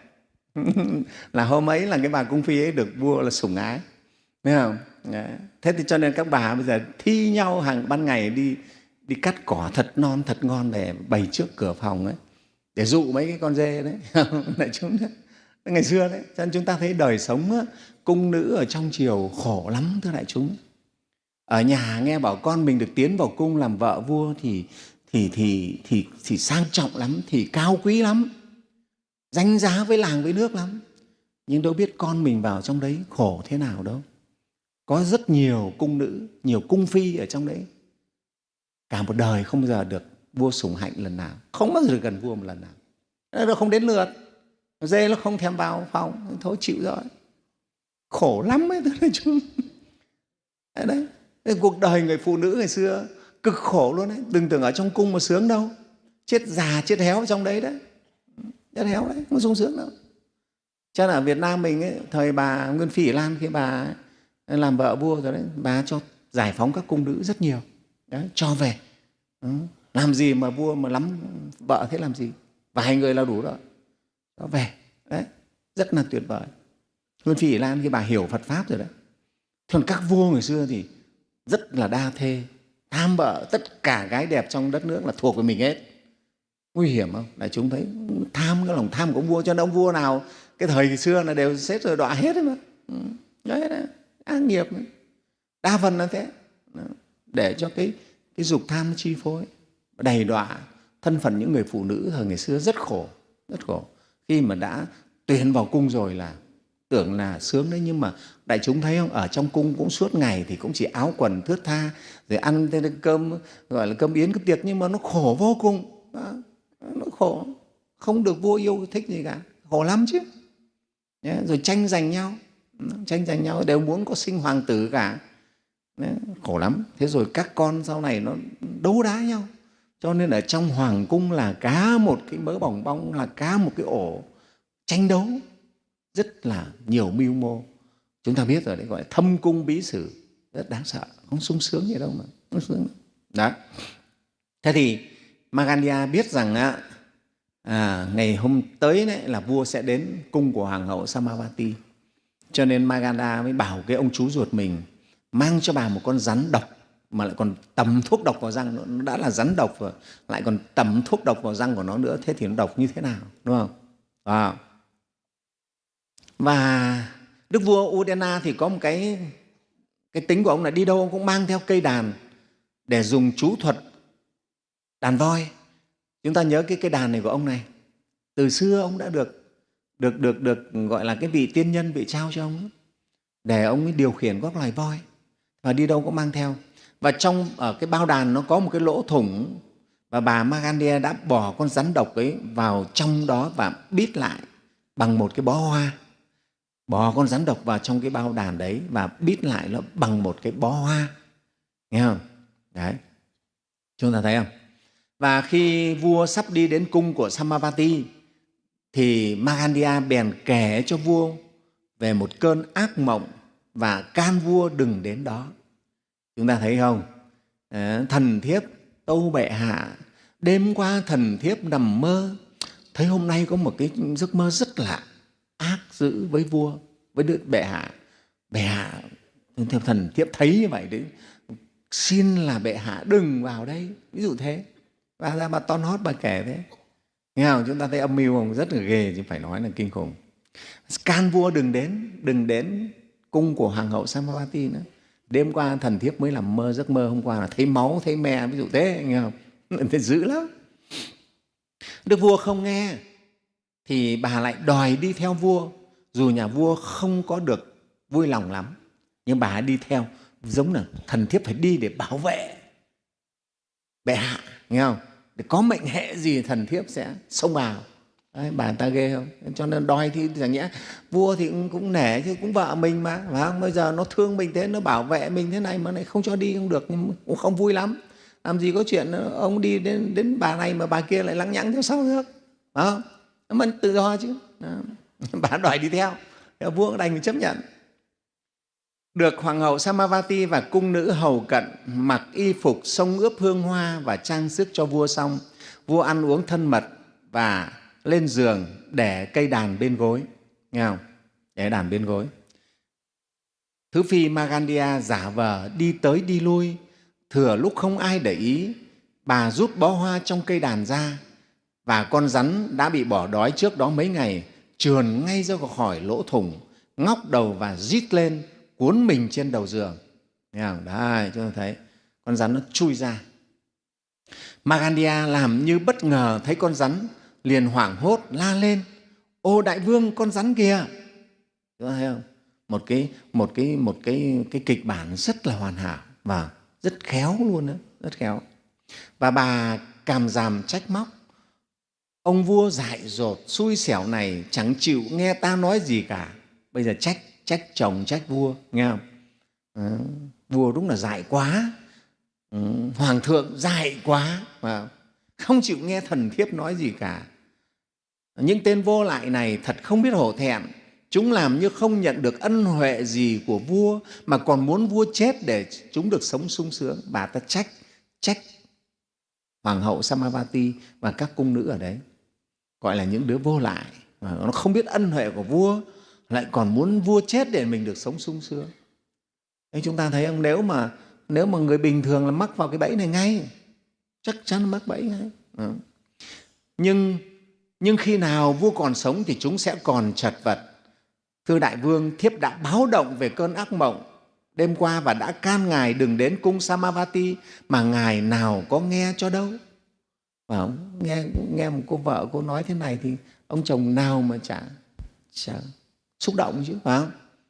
Là hôm ấy là cái bà cung phi ấy được vua là sủng ái, biết không? Đấy. Thế thì cho nên các bà bây giờ thi nhau hàng ban ngày đi đi cắt cỏ thật non thật ngon để bày trước cửa phòng ấy, để dụ mấy cái con dê đấy. Đại chúng đấy. Ngày xưa đấy, cho nên chúng ta thấy đời sống á, cung nữ ở trong triều khổ lắm, thưa đại chúng. Ở nhà nghe bảo con mình được tiến vào cung làm vợ vua thì thì thì thì thì sang trọng lắm, thì cao quý lắm, danh giá với làng với nước lắm. Nhưng đâu biết con mình vào trong đấy khổ thế nào đâu. Có rất nhiều cung nữ, nhiều cung phi ở trong đấy, cả một đời không bao giờ được vua sủng hạnh lần nào, không bao giờ được gần vua một lần nào. Nó không đến lượt, dê nó không thèm vào phòng, thôi chịu rồi. Khổ lắm ấy, thưa chúng. Đấy, đấy, cuộc đời người phụ nữ ngày xưa cực khổ luôn đấy. Đừng tưởng ở trong cung mà sướng đâu, chết già chết héo trong đấy đấy, chết héo đấy, không sung sướng đâu. Cho nên ở Việt Nam mình ấy, thời bà Nguyên Phi Ỷ Lan khi bà làm vợ vua rồi đấy, bà cho giải phóng các cung nữ rất nhiều, đấy, cho về. Ừ. Làm gì mà vua mà lắm vợ thế làm gì, vài người là đủ rồi, cho về, đấy, rất là tuyệt vời. Nguyên Phi Ỷ Lan khi bà hiểu Phật pháp rồi đấy. Còn các vua ngày xưa thì rất là đa thê, tham vợ, tất cả gái đẹp trong đất nước là thuộc về mình hết. Nguy hiểm không? Đại chúng thấy tham, cái lòng tham của ông vua, cho nên ông vua nào cái thời xưa là đều xếp rồi đọa hết đấy mà. Ừ. Đấy là ác nghiệp, đa phần là thế, để cho cái cái dục tham chi phối, đầy đọa. Thân phận những người phụ nữ thời ngày xưa rất khổ, rất khổ. Khi mà đã tuyển vào cung rồi là tưởng là sướng đấy, nhưng mà đại chúng thấy không, ở trong cung cũng suốt ngày thì cũng chỉ áo quần thướt tha, rồi ăn cơm gọi là cơm yến cơm tiệc, nhưng mà nó khổ vô cùng. Đó, nó khổ, không được vua yêu thích gì cả, khổ lắm chứ. Rồi tranh giành nhau, tranh giành nhau đều muốn có sinh hoàng tử cả. Đấy, khổ lắm. Thế rồi các con sau này nó đấu đá nhau, cho nên ở trong hoàng cung là cá một cái mớ bòng bong, là cá một cái ổ tranh đấu rất là nhiều mưu mô. Chúng ta biết rồi đấy, gọi là thâm cung bí sử, rất đáng sợ, không sung sướng gì đâu mà, không sướng. Đó. Thế thì Magandia biết rằng à, ngày hôm tới đấy là vua sẽ đến cung của hoàng hậu Samavati, cho nên Magandia mới bảo cái ông chú ruột mình mang cho bà một con rắn độc, mà lại còn tầm thuốc độc vào răng. Nó đã là rắn độc rồi, lại còn tầm thuốc độc vào răng của nó nữa, thế thì nó độc như thế nào, đúng không? À. Và đức vua Udena thì có một cái cái tính của ông là đi đâu ông cũng mang theo cây đàn để dùng chú thuật đàn voi. Chúng ta nhớ cái cây đàn này của ông này, từ xưa ông đã được được được được gọi là cái vị tiên nhân bị trao cho ông để ông ấy điều khiển các loài voi, và đi đâu cũng mang theo. Và trong ở cái bao đàn nó có một cái lỗ thủng, và bà Magandia đã bỏ con rắn độc ấy vào trong đó và bít lại bằng một cái bó hoa. Bỏ con rắn độc vào trong cái bao đàn đấy và bít lại nó bằng một cái bó hoa. Nghe không? Đấy. Chúng ta thấy không? Và khi vua sắp đi đến cung của Samavati thì Magandia bèn kể cho vua về một cơn ác mộng và can vua đừng đến đó. Chúng ta thấy không? À, thần thiếp tâu bệ hạ, đêm qua thần thiếp nằm mơ, thấy hôm nay có một cái giấc mơ rất là ác dữ với vua, với đức bệ hạ. Bệ hạ, thần thiếp thấy như vậy đấy, xin là bệ hạ đừng vào đây, ví dụ thế. Và ra bà ton hót bà kể thế. Nghe không? Chúng ta thấy âm mưu không? Rất là ghê, chứ phải nói là kinh khủng. Can vua đừng đến, đừng đến cung của hoàng hậu Samavati nữa. Đêm qua thần thiếp mới làm mơ, giấc mơ hôm qua là thấy máu, thấy me, ví dụ thế, nghe không? Thế dữ lắm. Đức vua không nghe thì bà lại đòi đi theo vua, dù nhà vua không có được vui lòng lắm, nhưng bà đi theo, giống là thần thiếp phải đi để bảo vệ bệ hạ, nghe không? Để có mệnh hệ gì thần thiếp sẽ xông vào. Đấy, bà ta ghê không? Cho nên đòi thì chẳng nhẽ vua thì cũng, cũng nể chứ, cũng vợ mình mà, phải không? Bây giờ nó thương mình thế, nó bảo vệ mình thế này mà lại không cho đi không được, nhưng cũng không vui lắm. Làm gì có chuyện ông đi đến, đến bà này mà bà kia lại lăng nhăng theo sau được, phải không? Nó mình tự do chứ. Đó. Bà đòi đi theo, vua cũng đành phải chấp nhận. Được hoàng hậu Samavati và cung nữ hầu cận mặc y phục xông ướp hương hoa và trang sức cho vua xong, vua ăn uống thân mật và lên giường để cây đàn bên gối. Nghe không? Để đàn bên gối. Thứ phi Magandia giả vờ đi tới đi lui, thừa lúc không ai để ý, bà rút bó hoa trong cây đàn ra, và con rắn đã bị bỏ đói trước đó mấy ngày trườn ngay ra khỏi lỗ thủng, ngóc đầu và rít lên, cuốn mình trên đầu giường. Nghe không? Đấy, chúng ta thấy con rắn nó chui ra. Magandia làm như bất ngờ thấy con rắn, liền hoảng hốt la lên: "Ô đại vương, con rắn kìa!" Chúng ta thấy không? Một cái một cái một cái cái kịch bản rất là hoàn hảo và rất khéo luôn đó, rất khéo. Và bà càm ràm trách móc: "Ông vua dại dột xui xẻo này chẳng chịu nghe ta nói gì cả." Bây giờ trách trách chồng, trách vua, nghe không? À, vua đúng là dại quá, ừ, hoàng thượng dại quá, mà không chịu nghe thần thiếp nói gì cả. Những tên vô lại này thật không biết hổ thẹn, chúng làm như không nhận được ân huệ gì của vua mà còn muốn vua chết để chúng được sống sung sướng. Bà ta trách trách hoàng hậu Samavati và các cung nữ ở đấy, gọi là những đứa vô lại, nó không biết ân huệ của vua, lại còn muốn vua chết để mình được sống sung sướng. Đấy, chúng ta thấy không? Nếu mà nếu mà người bình thường là mắc vào cái bẫy này ngay, chắc chắn mắc bẫy ngay. Ừ. Nhưng, nhưng khi nào vua còn sống thì chúng sẽ còn chật vật. Thưa đại vương, thiếp đã báo động về cơn ác mộng đêm qua và đã can ngài đừng đến cung Samavati, mà ngài nào có nghe cho đâu. Và ông nghe, nghe một cô vợ cô nói thế này thì ông chồng nào mà chả, chả xúc động chứ, phải không?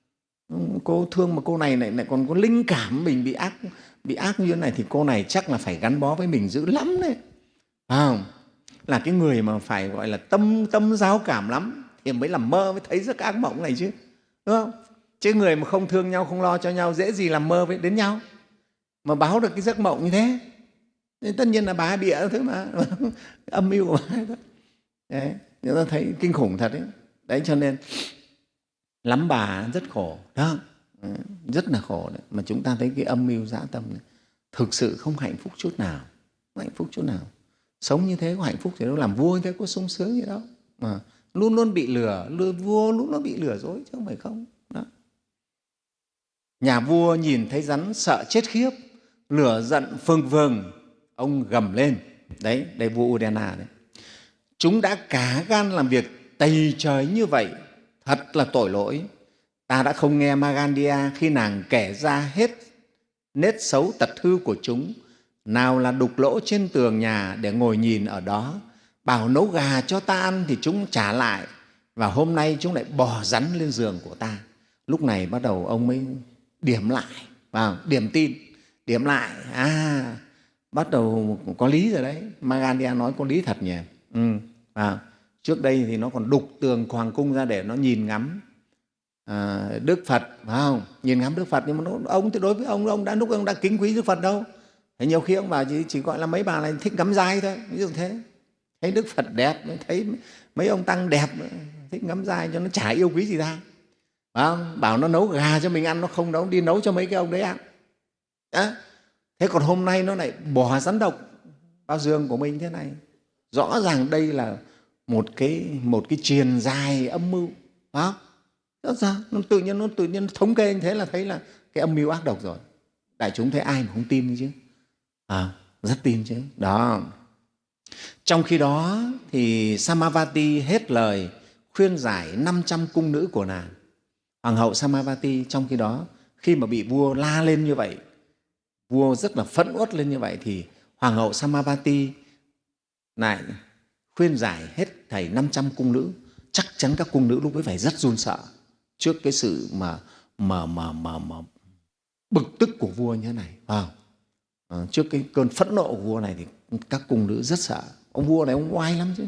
Cô thương mà cô này lại, lại còn có linh cảm mình bị ác, bị ác như thế này thì cô này chắc là phải gắn bó với mình dữ lắm đấy, phải không? Là cái người mà phải gọi là tâm tâm giao cảm lắm thì mới làm mơ, mới thấy giấc ác mộng này chứ, đúng không? Chứ người mà không thương nhau, không lo cho nhau, dễ gì làm mơ với đến nhau mà báo được cái giấc mộng như thế. Nên tất nhiên là bà bịa thôi mà, âm mưu của bà đó. Đấy, chúng ta thấy kinh khủng thật đấy. Đấy cho nên lắm bà rất khổ đó, rất là khổ đấy. Mà chúng ta thấy cái âm mưu dã tâm này thực sự không hạnh phúc chút nào, không hạnh phúc chút nào. Sống như thế có hạnh phúc gì đâu, làm vua như thế có sung sướng gì đâu, mà luôn luôn bị lừa, lừa vua luôn luôn bị lừa dối chứ không phải không. Đó. Nhà vua nhìn thấy rắn sợ chết khiếp, lửa giận phừng phừng, ông gầm lên. Đấy, đây vua Udana đấy. Chúng đã cả gan làm việc tày trời như vậy, thật là tội lỗi. Ta đã không nghe Magandia khi nàng kể ra hết nết xấu tật hư của chúng. Nào là đục lỗ trên tường nhà để ngồi nhìn ở đó, bảo nấu gà cho ta ăn thì chúng trả lại, và hôm nay chúng lại bò rắn lên giường của ta. Lúc này bắt đầu ông mới điểm lại, vào điểm tin, điểm lại. À, bắt đầu có lý rồi đấy. Magandia nói có lý thật nhỉ. Ừ, à, trước đây thì nó còn đục tường hoàng cung ra để nó nhìn ngắm à, Đức Phật, phải không? Nhìn ngắm Đức Phật, nhưng mà nó, ông thì đối với ông, ông đã lúc ông đã kính quý Đức Phật đâu. Thế nhiều khi ông bảo chỉ, chỉ gọi là mấy bà này thích ngắm giai thôi, ví dụ thế. Thấy Đức Phật đẹp, thấy mấy ông tăng đẹp, thích ngắm giai cho nó chả yêu quý gì ta. Phải không? Bảo nó nấu gà cho mình ăn, nó không nấu, đi nấu cho mấy cái ông đấy ăn. Đó. Thế còn hôm nay nó lại bỏ rắn độc vào giường của mình thế này. Rõ ràng đây là một cái, một cái truyền dài âm mưu. Phải không? Rõ ràng, nó tự nhiên nó tự nhiên thống kê như thế là thấy là cái âm mưu ác độc rồi. Đại chúng thấy ai mà không tin chứ? À, rất tin chứ. Đó. Trong khi đó thì Samavati hết lời khuyên giải năm trăm cung nữ của nàng. Hoàng hậu Samavati trong khi đó khi mà bị vua la lên như vậy, vua rất là phẫn uất lên như vậy, thì Hoàng hậu Samavati lại khuyên giải hết thảy năm trăm cung nữ. Chắc chắn các cung nữ lúc ấy phải rất run sợ trước cái sự mà, mà, mà, mà, mà bực tức của vua như thế này. À, à, trước cái cơn phẫn nộ của vua này thì các cung nữ rất sợ. Ông vua này ông oai lắm chứ.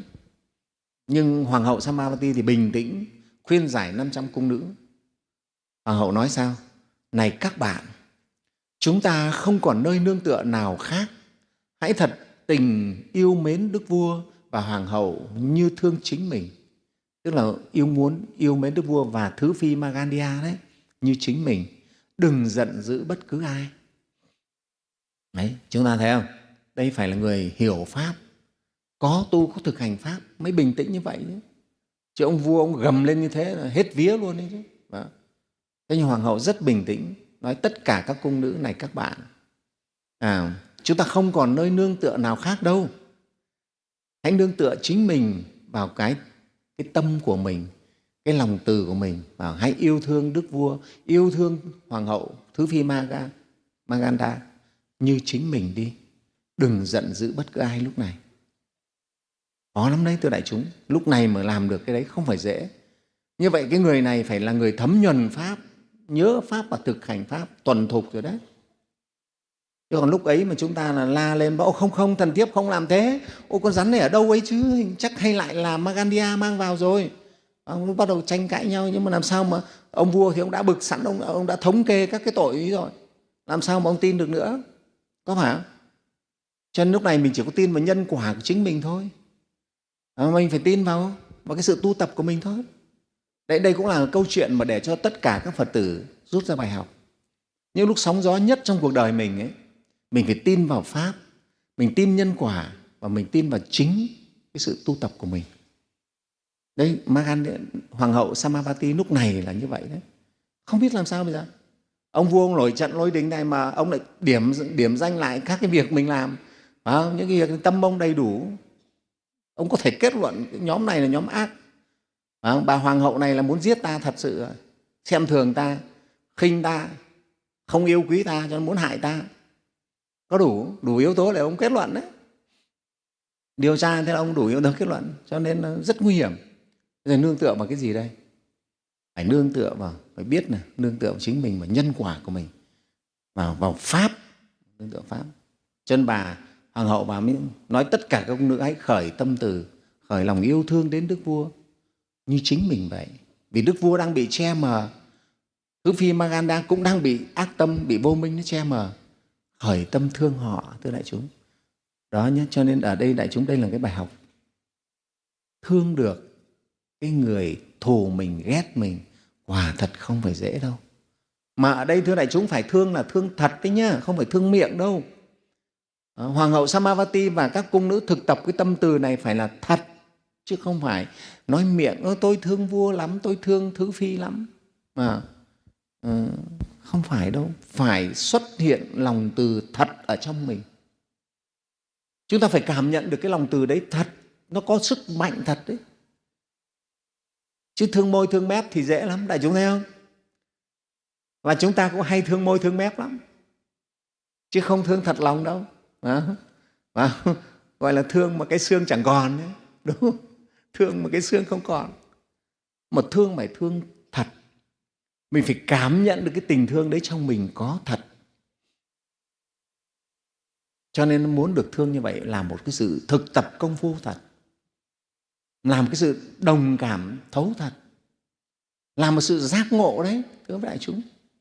Nhưng Hoàng hậu Samavati thì bình tĩnh khuyên giải năm trăm cung nữ. Hoàng hậu nói sao? Này các bạn, chúng ta không còn nơi nương tựa nào khác. Hãy thật tình yêu mến Đức Vua và Hoàng hậu như thương chính mình. Tức là yêu muốn, yêu mến Đức Vua và Thứ Phi Magandia đấy, như chính mình. Đừng giận dữ bất cứ ai. Đấy, chúng ta thấy không? Đây phải là người hiểu Pháp, có tu, có thực hành Pháp mới bình tĩnh như vậy chứ. Chứ ông vua ông gầm lên như thế là hết vía luôn đấy chứ. Đó. Thế nhưng Hoàng hậu rất bình tĩnh, nói tất cả các cung nữ này các bạn, à, chúng ta không còn nơi nương tựa nào khác đâu. Hãy nương tựa chính mình vào cái, cái tâm của mình, cái lòng từ của mình. Và hãy yêu thương Đức Vua, yêu thương Hoàng hậu Thứ Phi Maga, Maganda như chính mình đi. Đừng giận dữ bất cứ ai lúc này. Khó lắm đấy thưa đại chúng. Lúc này mà làm được cái đấy không phải dễ. Như vậy cái người này phải là người thấm nhuần Pháp, nhớ Pháp và thực hành Pháp, tuần thục rồi đấy. Chứ còn lúc ấy mà chúng ta là la lên, ô không không, thần thiếp không làm thế, ô con rắn này ở đâu ấy chứ, chắc hay lại là Magandia mang vào rồi. Ông bắt đầu tranh cãi nhau, nhưng mà làm sao mà ông vua thì ông đã bực sẵn, ông, ông đã thống kê các cái tội ấy rồi. Làm sao mà ông tin được nữa, có phải không? Cho nên lúc này mình chỉ có tin vào nhân quả của chính mình thôi. À, mình phải tin vào, vào cái sự tu tập của mình thôi. Đấy, đây cũng là câu chuyện mà để cho tất cả các Phật tử rút ra bài học. Những lúc sóng gió nhất trong cuộc đời mình ấy, mình phải tin vào Pháp, mình tin nhân quả và mình tin vào chính cái sự tu tập của mình. Đấy, Magan, Hoàng hậu Samavati lúc này là như vậy đấy. Không biết làm sao bây giờ. Ông vua ông nổi trận lôi đình này mà ông lại điểm, điểm danh lại các cái việc mình làm, phải không? Những cái việc tâm ông đầy đủ, Ông có thể kết luận cái nhóm này là nhóm ác. À, bà hoàng hậu này là muốn giết ta thật sự rồi, xem thường ta, khinh ta, không yêu quý ta, cho nên muốn hại ta. Có đủ đủ yếu tố để ông kết luận đấy. Điều tra thế là ông đủ yếu tố kết luận, cho nên nó rất nguy hiểm. Rồi nương tựa vào cái gì đây? Phải nương tựa vào, phải biết là nương tựa vào chính mình và nhân quả của mình, vào vào pháp, nương tựa pháp. Cho nên bà hoàng hậu bà mới nói tất cả các công nữ hãy khởi tâm từ, khởi lòng yêu thương đến đức vua như chính mình vậy. Vì đức vua đang bị che mờ, thứ phi Maganda cũng đang bị ác tâm, bị vô minh nó che mờ, khởi tâm thương họ, thưa đại chúng. Đó nhé, cho nên ở đây đại chúng, đây là cái bài học. Thương được cái người thù mình, ghét mình, quả thật không phải dễ đâu. Mà ở đây thưa đại chúng, phải thương là thương thật đấy nhá, không phải thương miệng đâu. Hoàng hậu Samavati và các cung nữ thực tập cái tâm từ này phải là thật, chứ không phải nói miệng tôi thương vua lắm, tôi thương thứ phi lắm. Mà ừ, không phải đâu, phải xuất hiện lòng từ thật ở trong mình. Chúng ta phải cảm nhận được cái lòng từ đấy thật, nó có sức mạnh thật đấy. Chứ thương môi thương mép thì dễ lắm, đại chúng thấy không? Và chúng ta cũng hay thương môi thương mép lắm, chứ không thương thật lòng đâu. À, à, gọi là thương mà cái xương chẳng còn ấy, đúng không? Thương mà cái xương không còn. Mà thương phải thương thật. Mình phải cảm nhận được cái tình thương đấy trong mình có thật. Cho nên muốn được thương như vậy là một cái sự thực tập công phu thật, làm cái sự đồng cảm thấu thật, làm một sự giác ngộ đấy, thưa đại chúng.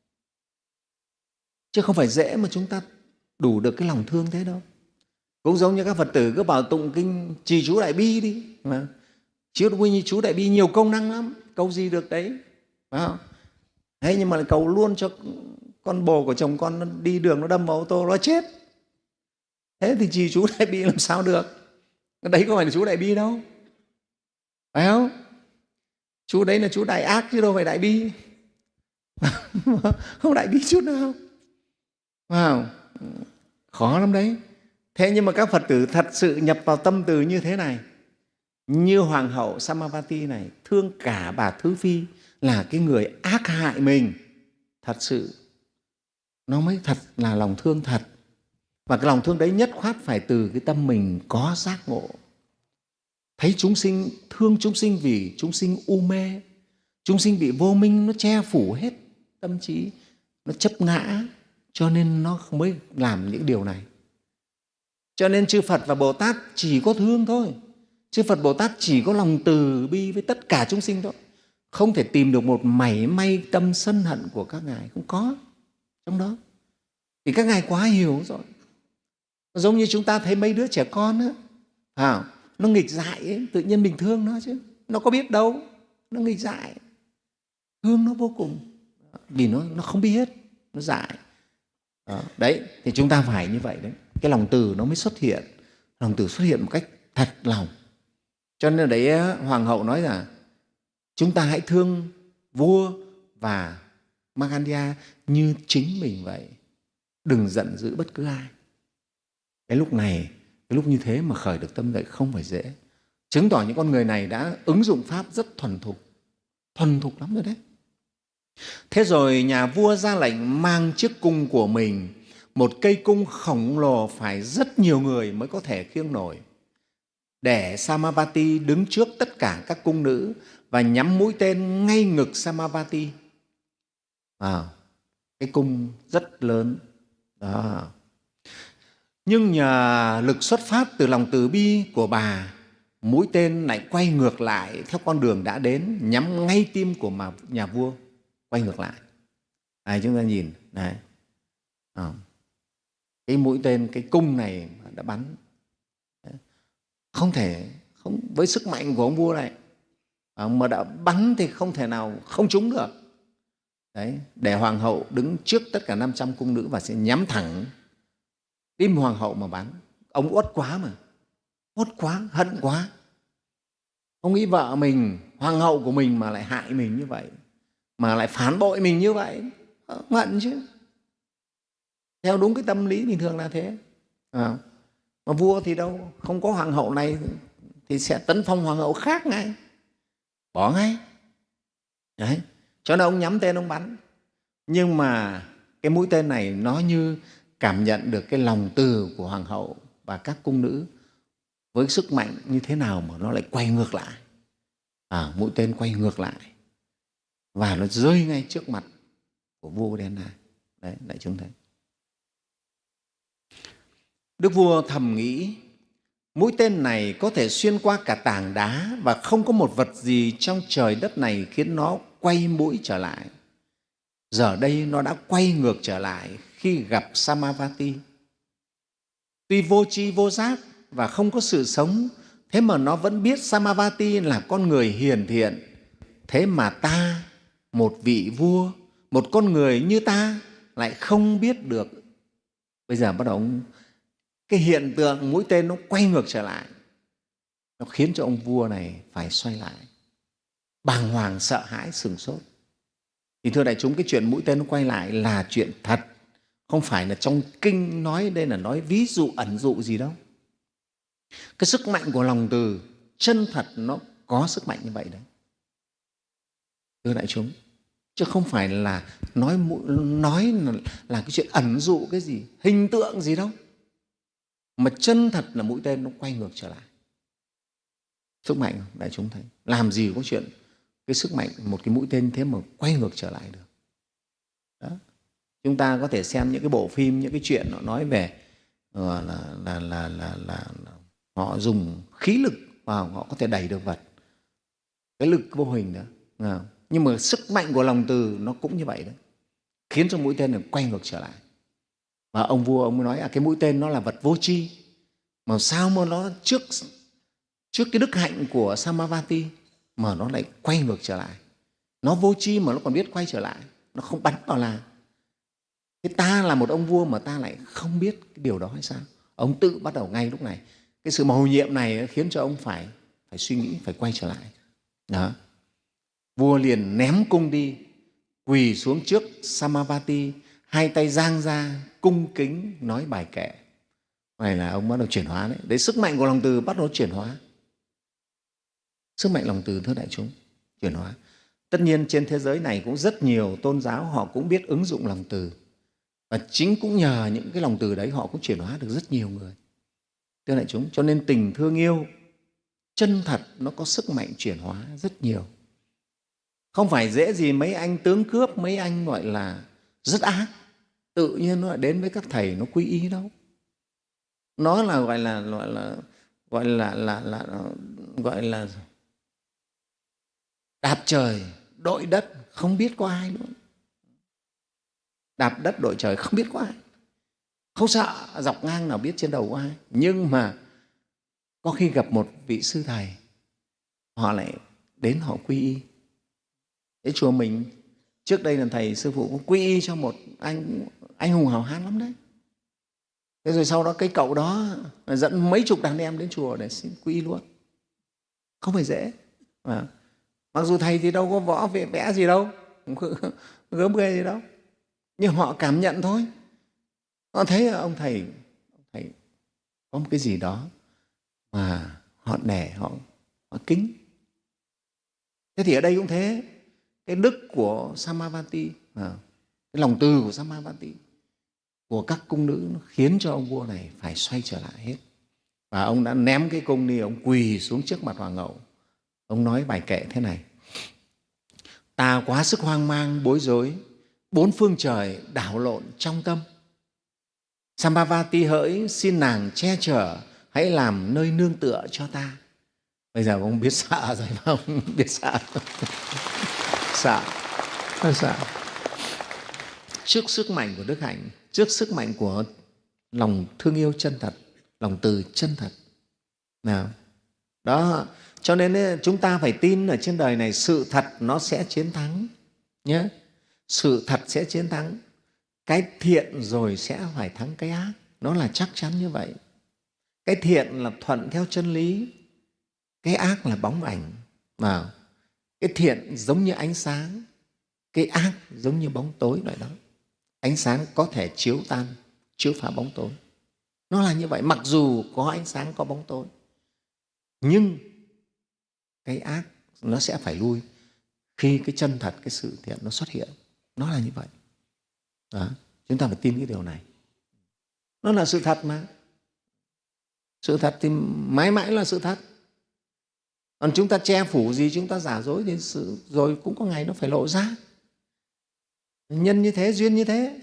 Chứ không phải dễ mà chúng ta đủ được cái lòng thương thế đâu. Cũng giống như các Phật tử cứ bảo tụng kinh trì chú Đại Bi đi, mà chú chú Đại Bi nhiều công năng lắm, cầu gì được đấy, phải không? Thế nhưng mà lại cầu luôn cho con bồ của chồng con nó đi đường nó đâm vào ô tô nó chết. Thế thì trì chú Đại Bi làm sao được? Đấy có phải là chú Đại Bi đâu, phải không? Chú đấy là chú đại ác chứ đâu phải đại bi. Không đại bi chút nào. Wow, khó lắm đấy. Thế nhưng mà các Phật tử thật sự nhập vào tâm từ như thế này, như hoàng hậu Samavati này, thương cả bà thứ phi là cái người ác hại mình, thật sự nó mới thật là lòng thương thật. Và cái lòng thương đấy nhất khoát phải từ cái tâm mình có giác ngộ, thấy chúng sinh, thương chúng sinh vì chúng sinh u mê, chúng sinh bị vô minh nó che phủ hết tâm trí, nó chấp ngã, cho nên nó mới làm những điều này. Cho nên chư Phật và Bồ Tát chỉ có thương thôi. Chư Phật Bồ Tát chỉ có lòng từ bi với tất cả chúng sinh thôi. Không thể tìm được một mảy may tâm sân hận của các ngài, không có trong đó. Vì các ngài quá hiểu rồi. Giống như chúng ta thấy mấy đứa trẻ con á, à, nó nghịch dại ấy, tự nhiên mình thương nó chứ. Nó có biết đâu, nó nghịch dại. Thương nó vô cùng, vì nó, nó không biết, nó dại. Đó, đấy, thì chúng ta phải như vậy đấy. Cái lòng từ nó mới xuất hiện. Lòng từ xuất hiện một cách thật lòng. Cho nên đấy hoàng hậu nói là chúng ta hãy thương vua và Magandha như chính mình vậy. Đừng giận dữ bất cứ ai. Cái lúc này, cái lúc như thế mà khởi được tâm dậy không phải dễ. Chứng tỏ những con người này đã ứng dụng pháp rất thuần thục. Thuần thục lắm rồi đấy. Thế rồi nhà vua ra lệnh mang chiếc cung của mình, một cây cung khổng lồ phải rất nhiều người mới có thể khiêng nổi, để Samavati đứng trước tất cả các cung nữ và nhắm mũi tên ngay ngực Samavati. À, cái cung rất lớn. Đó. Nhưng nhờ lực xuất phát từ lòng từ bi của bà, mũi tên lại quay ngược lại theo con đường đã đến, nhắm ngay tim của nhà vua, quay ngược lại. Đây, chúng ta nhìn này. À, cái mũi tên, cái cung này đã bắn, không thể không, với sức mạnh của ông vua này à, mà đã bắn thì không thể nào không trúng được. Đấy, để hoàng hậu đứng trước tất cả năm trăm cung nữ và sẽ nhắm thẳng tim hoàng hậu mà bắn. Ông uất quá mà, uất quá, hận quá. Ông nghĩ vợ mình, hoàng hậu của mình mà lại hại mình như vậy, mà lại phản bội mình như vậy, hận chứ. Theo đúng cái tâm lý bình thường là thế. À, mà vua thì đâu, không có hoàng hậu này thì sẽ tấn phong hoàng hậu khác ngay, bỏ ngay. Đấy. Cho nên ông nhắm tên ông bắn. Nhưng mà cái mũi tên này nó như cảm nhận được cái lòng từ của hoàng hậu và các cung nữ với sức mạnh như thế nào mà nó lại quay ngược lại. À, mũi tên quay ngược lại và nó rơi ngay trước mặt của vua Udena. Đấy, đại chúng thấy. Đức vua thầm nghĩ, mũi tên này có thể xuyên qua cả tảng đá và không có một vật gì trong trời đất này khiến nó quay mũi trở lại. Giờ đây nó đã quay ngược trở lại khi gặp Samavati. Tuy vô tri vô giác và không có sự sống, thế mà nó vẫn biết Samavati là con người hiền thiện. Thế mà ta, một vị vua, một con người như ta lại không biết được. Bây giờ bắt đầu ông, cái hiện tượng mũi tên nó quay ngược trở lại, nó khiến cho ông vua này phải xoay lại, bàng hoàng sợ hãi sửng sốt. Thì thưa đại chúng, cái chuyện mũi tên nó quay lại là chuyện thật, không phải là trong kinh nói, đây là nói ví dụ ẩn dụ gì đâu. Cái sức mạnh của lòng từ chân thật nó có sức mạnh như vậy đấy, thưa đại chúng, chứ không phải là nói nói là, là cái chuyện ẩn dụ cái gì, hình tượng gì đâu, mà chân thật là mũi tên nó quay ngược trở lại. Sức mạnh đại chúng thấy, làm gì có chuyện cái sức mạnh một cái mũi tên thế mà quay ngược trở lại được. Đó. Chúng ta có thể xem những cái bộ phim, những cái chuyện nó nói về uh, là, là, là, là, là, là họ dùng khí lực vào, họ có thể đẩy được vật, cái lực vô hình đó. À, nhưng mà sức mạnh của lòng từ nó cũng như vậy đấy, khiến cho mũi tên này quay ngược trở lại. Và ông vua ông mới nói à, cái mũi tên nó là vật vô tri, mà sao mà nó trước trước cái đức hạnh của Samavati mà nó lại quay ngược trở lại. Nó vô tri mà nó còn biết quay trở lại, nó không bắn vào là. Thế ta là một ông vua mà ta lại không biết cái điều đó hay sao? Ông tự bắt đầu ngay lúc này. Cái sự mầu nhiệm này khiến cho ông phải, phải suy nghĩ, phải quay trở lại. Đó. Vua liền ném cung đi, quỳ xuống trước Samavati, hai tay giang ra, cung kính nói bài kệ. Này là ông bắt đầu chuyển hóa đấy. Đấy, sức mạnh của lòng từ bắt đầu chuyển hóa. Sức mạnh lòng từ, thưa đại chúng, chuyển hóa. Tất nhiên trên thế giới này cũng rất nhiều tôn giáo họ cũng biết ứng dụng lòng từ. Và chính cũng nhờ những cái lòng từ đấy họ cũng chuyển hóa được rất nhiều người. Thưa đại chúng, cho nên tình thương yêu chân thật nó có sức mạnh chuyển hóa rất nhiều. Không phải dễ gì mấy anh tướng cướp, mấy anh gọi là rất ác, tự nhiên nó lại đến với các thầy nó quy y đâu. Nó là gọi là gọi là gọi là là, là, là gọi là đạp trời đội đất, không biết có ai luôn. Đạp đất đội trời không biết có ai, không sợ dọc ngang nào biết trên đầu có ai. Nhưng mà có khi gặp một vị sư thầy, họ lại đến họ quy y. Cái chùa mình trước đây là thầy sư phụ cũng quy y cho một anh anh hùng hào hán lắm đấy. Thế rồi sau đó cái cậu đó dẫn mấy chục đàn em đến chùa để xin quy y luôn, không phải dễ. À, mặc dù thầy thì đâu có võ vẽ, vẽ gì đâu, gớm ghê gì đâu, nhưng họ cảm nhận thôi. Họ thấy ông thầy, ông thầy có một cái gì đó mà họ nể, họ, họ kính. Thế thì ở đây cũng thế, cái đức của Samavati, à, cái lòng từ của Samavati, của các cung nữ nó khiến cho ông vua này phải xoay trở lại hết. Và ông đã ném cái cung đi, ông quỳ xuống trước mặt hoàng hậu. Ông nói bài kệ thế này: ta quá sức hoang mang, bối rối, bốn phương trời đảo lộn trong tâm. Samavati hỡi, xin nàng che chở, hãy làm nơi nương tựa cho ta. Bây giờ ông biết sợ rồi phải không? Biết sợ. Sợ. Sợ. Trước sức mạnh của đức hạnh, trước sức mạnh của lòng thương yêu chân thật, lòng từ chân thật. Nào. Đó, cho nên chúng ta phải tin ở trên đời này sự thật nó sẽ chiến thắng nhé. Sự thật sẽ chiến thắng. Cái thiện rồi sẽ phải thắng cái ác, nó là chắc chắn như vậy. Cái thiện là thuận theo chân lý, cái ác là bóng ảnh. Nào. Cái thiện giống như ánh sáng, cái ác giống như bóng tối loại đó. Ánh sáng có thể chiếu tan, chiếu phá bóng tối. Nó là như vậy, mặc dù có ánh sáng, có bóng tối. Nhưng cái ác nó sẽ phải lui khi cái chân thật, cái sự thiện nó xuất hiện. Nó là như vậy. Đó. Chúng ta phải tin cái điều này. Nó là sự thật mà. Sự thật thì mãi mãi là sự thật. Còn chúng ta che phủ gì, chúng ta giả dối thì sự rồi cũng có ngày nó phải lộ ra. Nhân như thế, duyên như thế.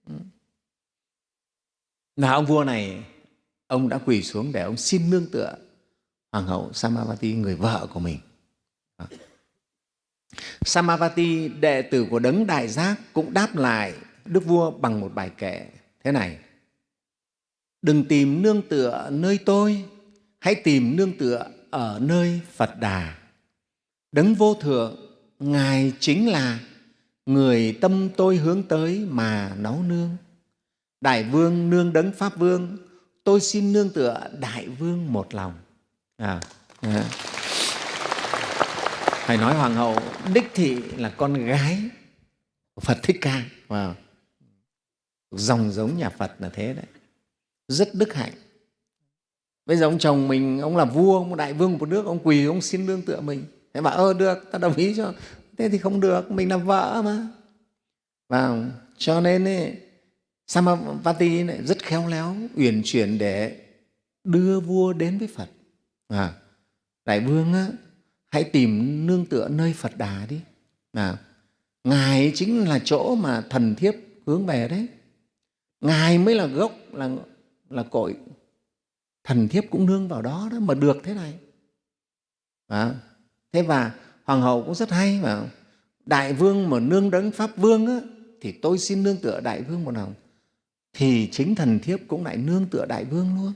Là ông vua này, ông đã quỳ xuống để ông xin nương tựa Hoàng hậu Samavati, người vợ của mình. Samavati, đệ tử của Đấng Đại Giác, cũng đáp lại đức vua bằng một bài kệ thế này: đừng tìm nương tựa nơi tôi, hãy tìm nương tựa ở nơi Phật Đà. Đấng vô thượng, Ngài chính là người tâm tôi hướng tới mà náu nương. Đại vương nương Đấng Pháp Vương, tôi xin nương tựa Đại vương một lòng. À, à. Phải nói Hoàng hậu đích thị là con gái của Phật Thích Ca. Wow. Dòng giống nhà Phật là thế đấy. Rất đức hạnh. Bây giờ ông chồng mình, ông là vua, ông là đại vương của một nước, ông quỳ, ông xin nương tựa mình. Thế bảo ơ được, ta đồng ý cho. Thế thì không được, mình là vợ mà. Và cho nên ấy, Samavati này rất khéo léo, uyển chuyển để đưa vua đến với Phật. À, đại vương á, hãy tìm nương tựa nơi Phật Đà đi. À, Ngài chính là chỗ mà thần thiếp hướng về đấy. Ngài mới là gốc, là, là cội. Thần thiếp cũng nương vào đó đó mà được thế này. À, thế và Hoàng hậu cũng rất hay mà. Đại vương mà nương Đấng Pháp Vương á, thì tôi xin nương tựa đại vương một lòng. Thì chính thần thiếp cũng lại nương tựa đại vương luôn.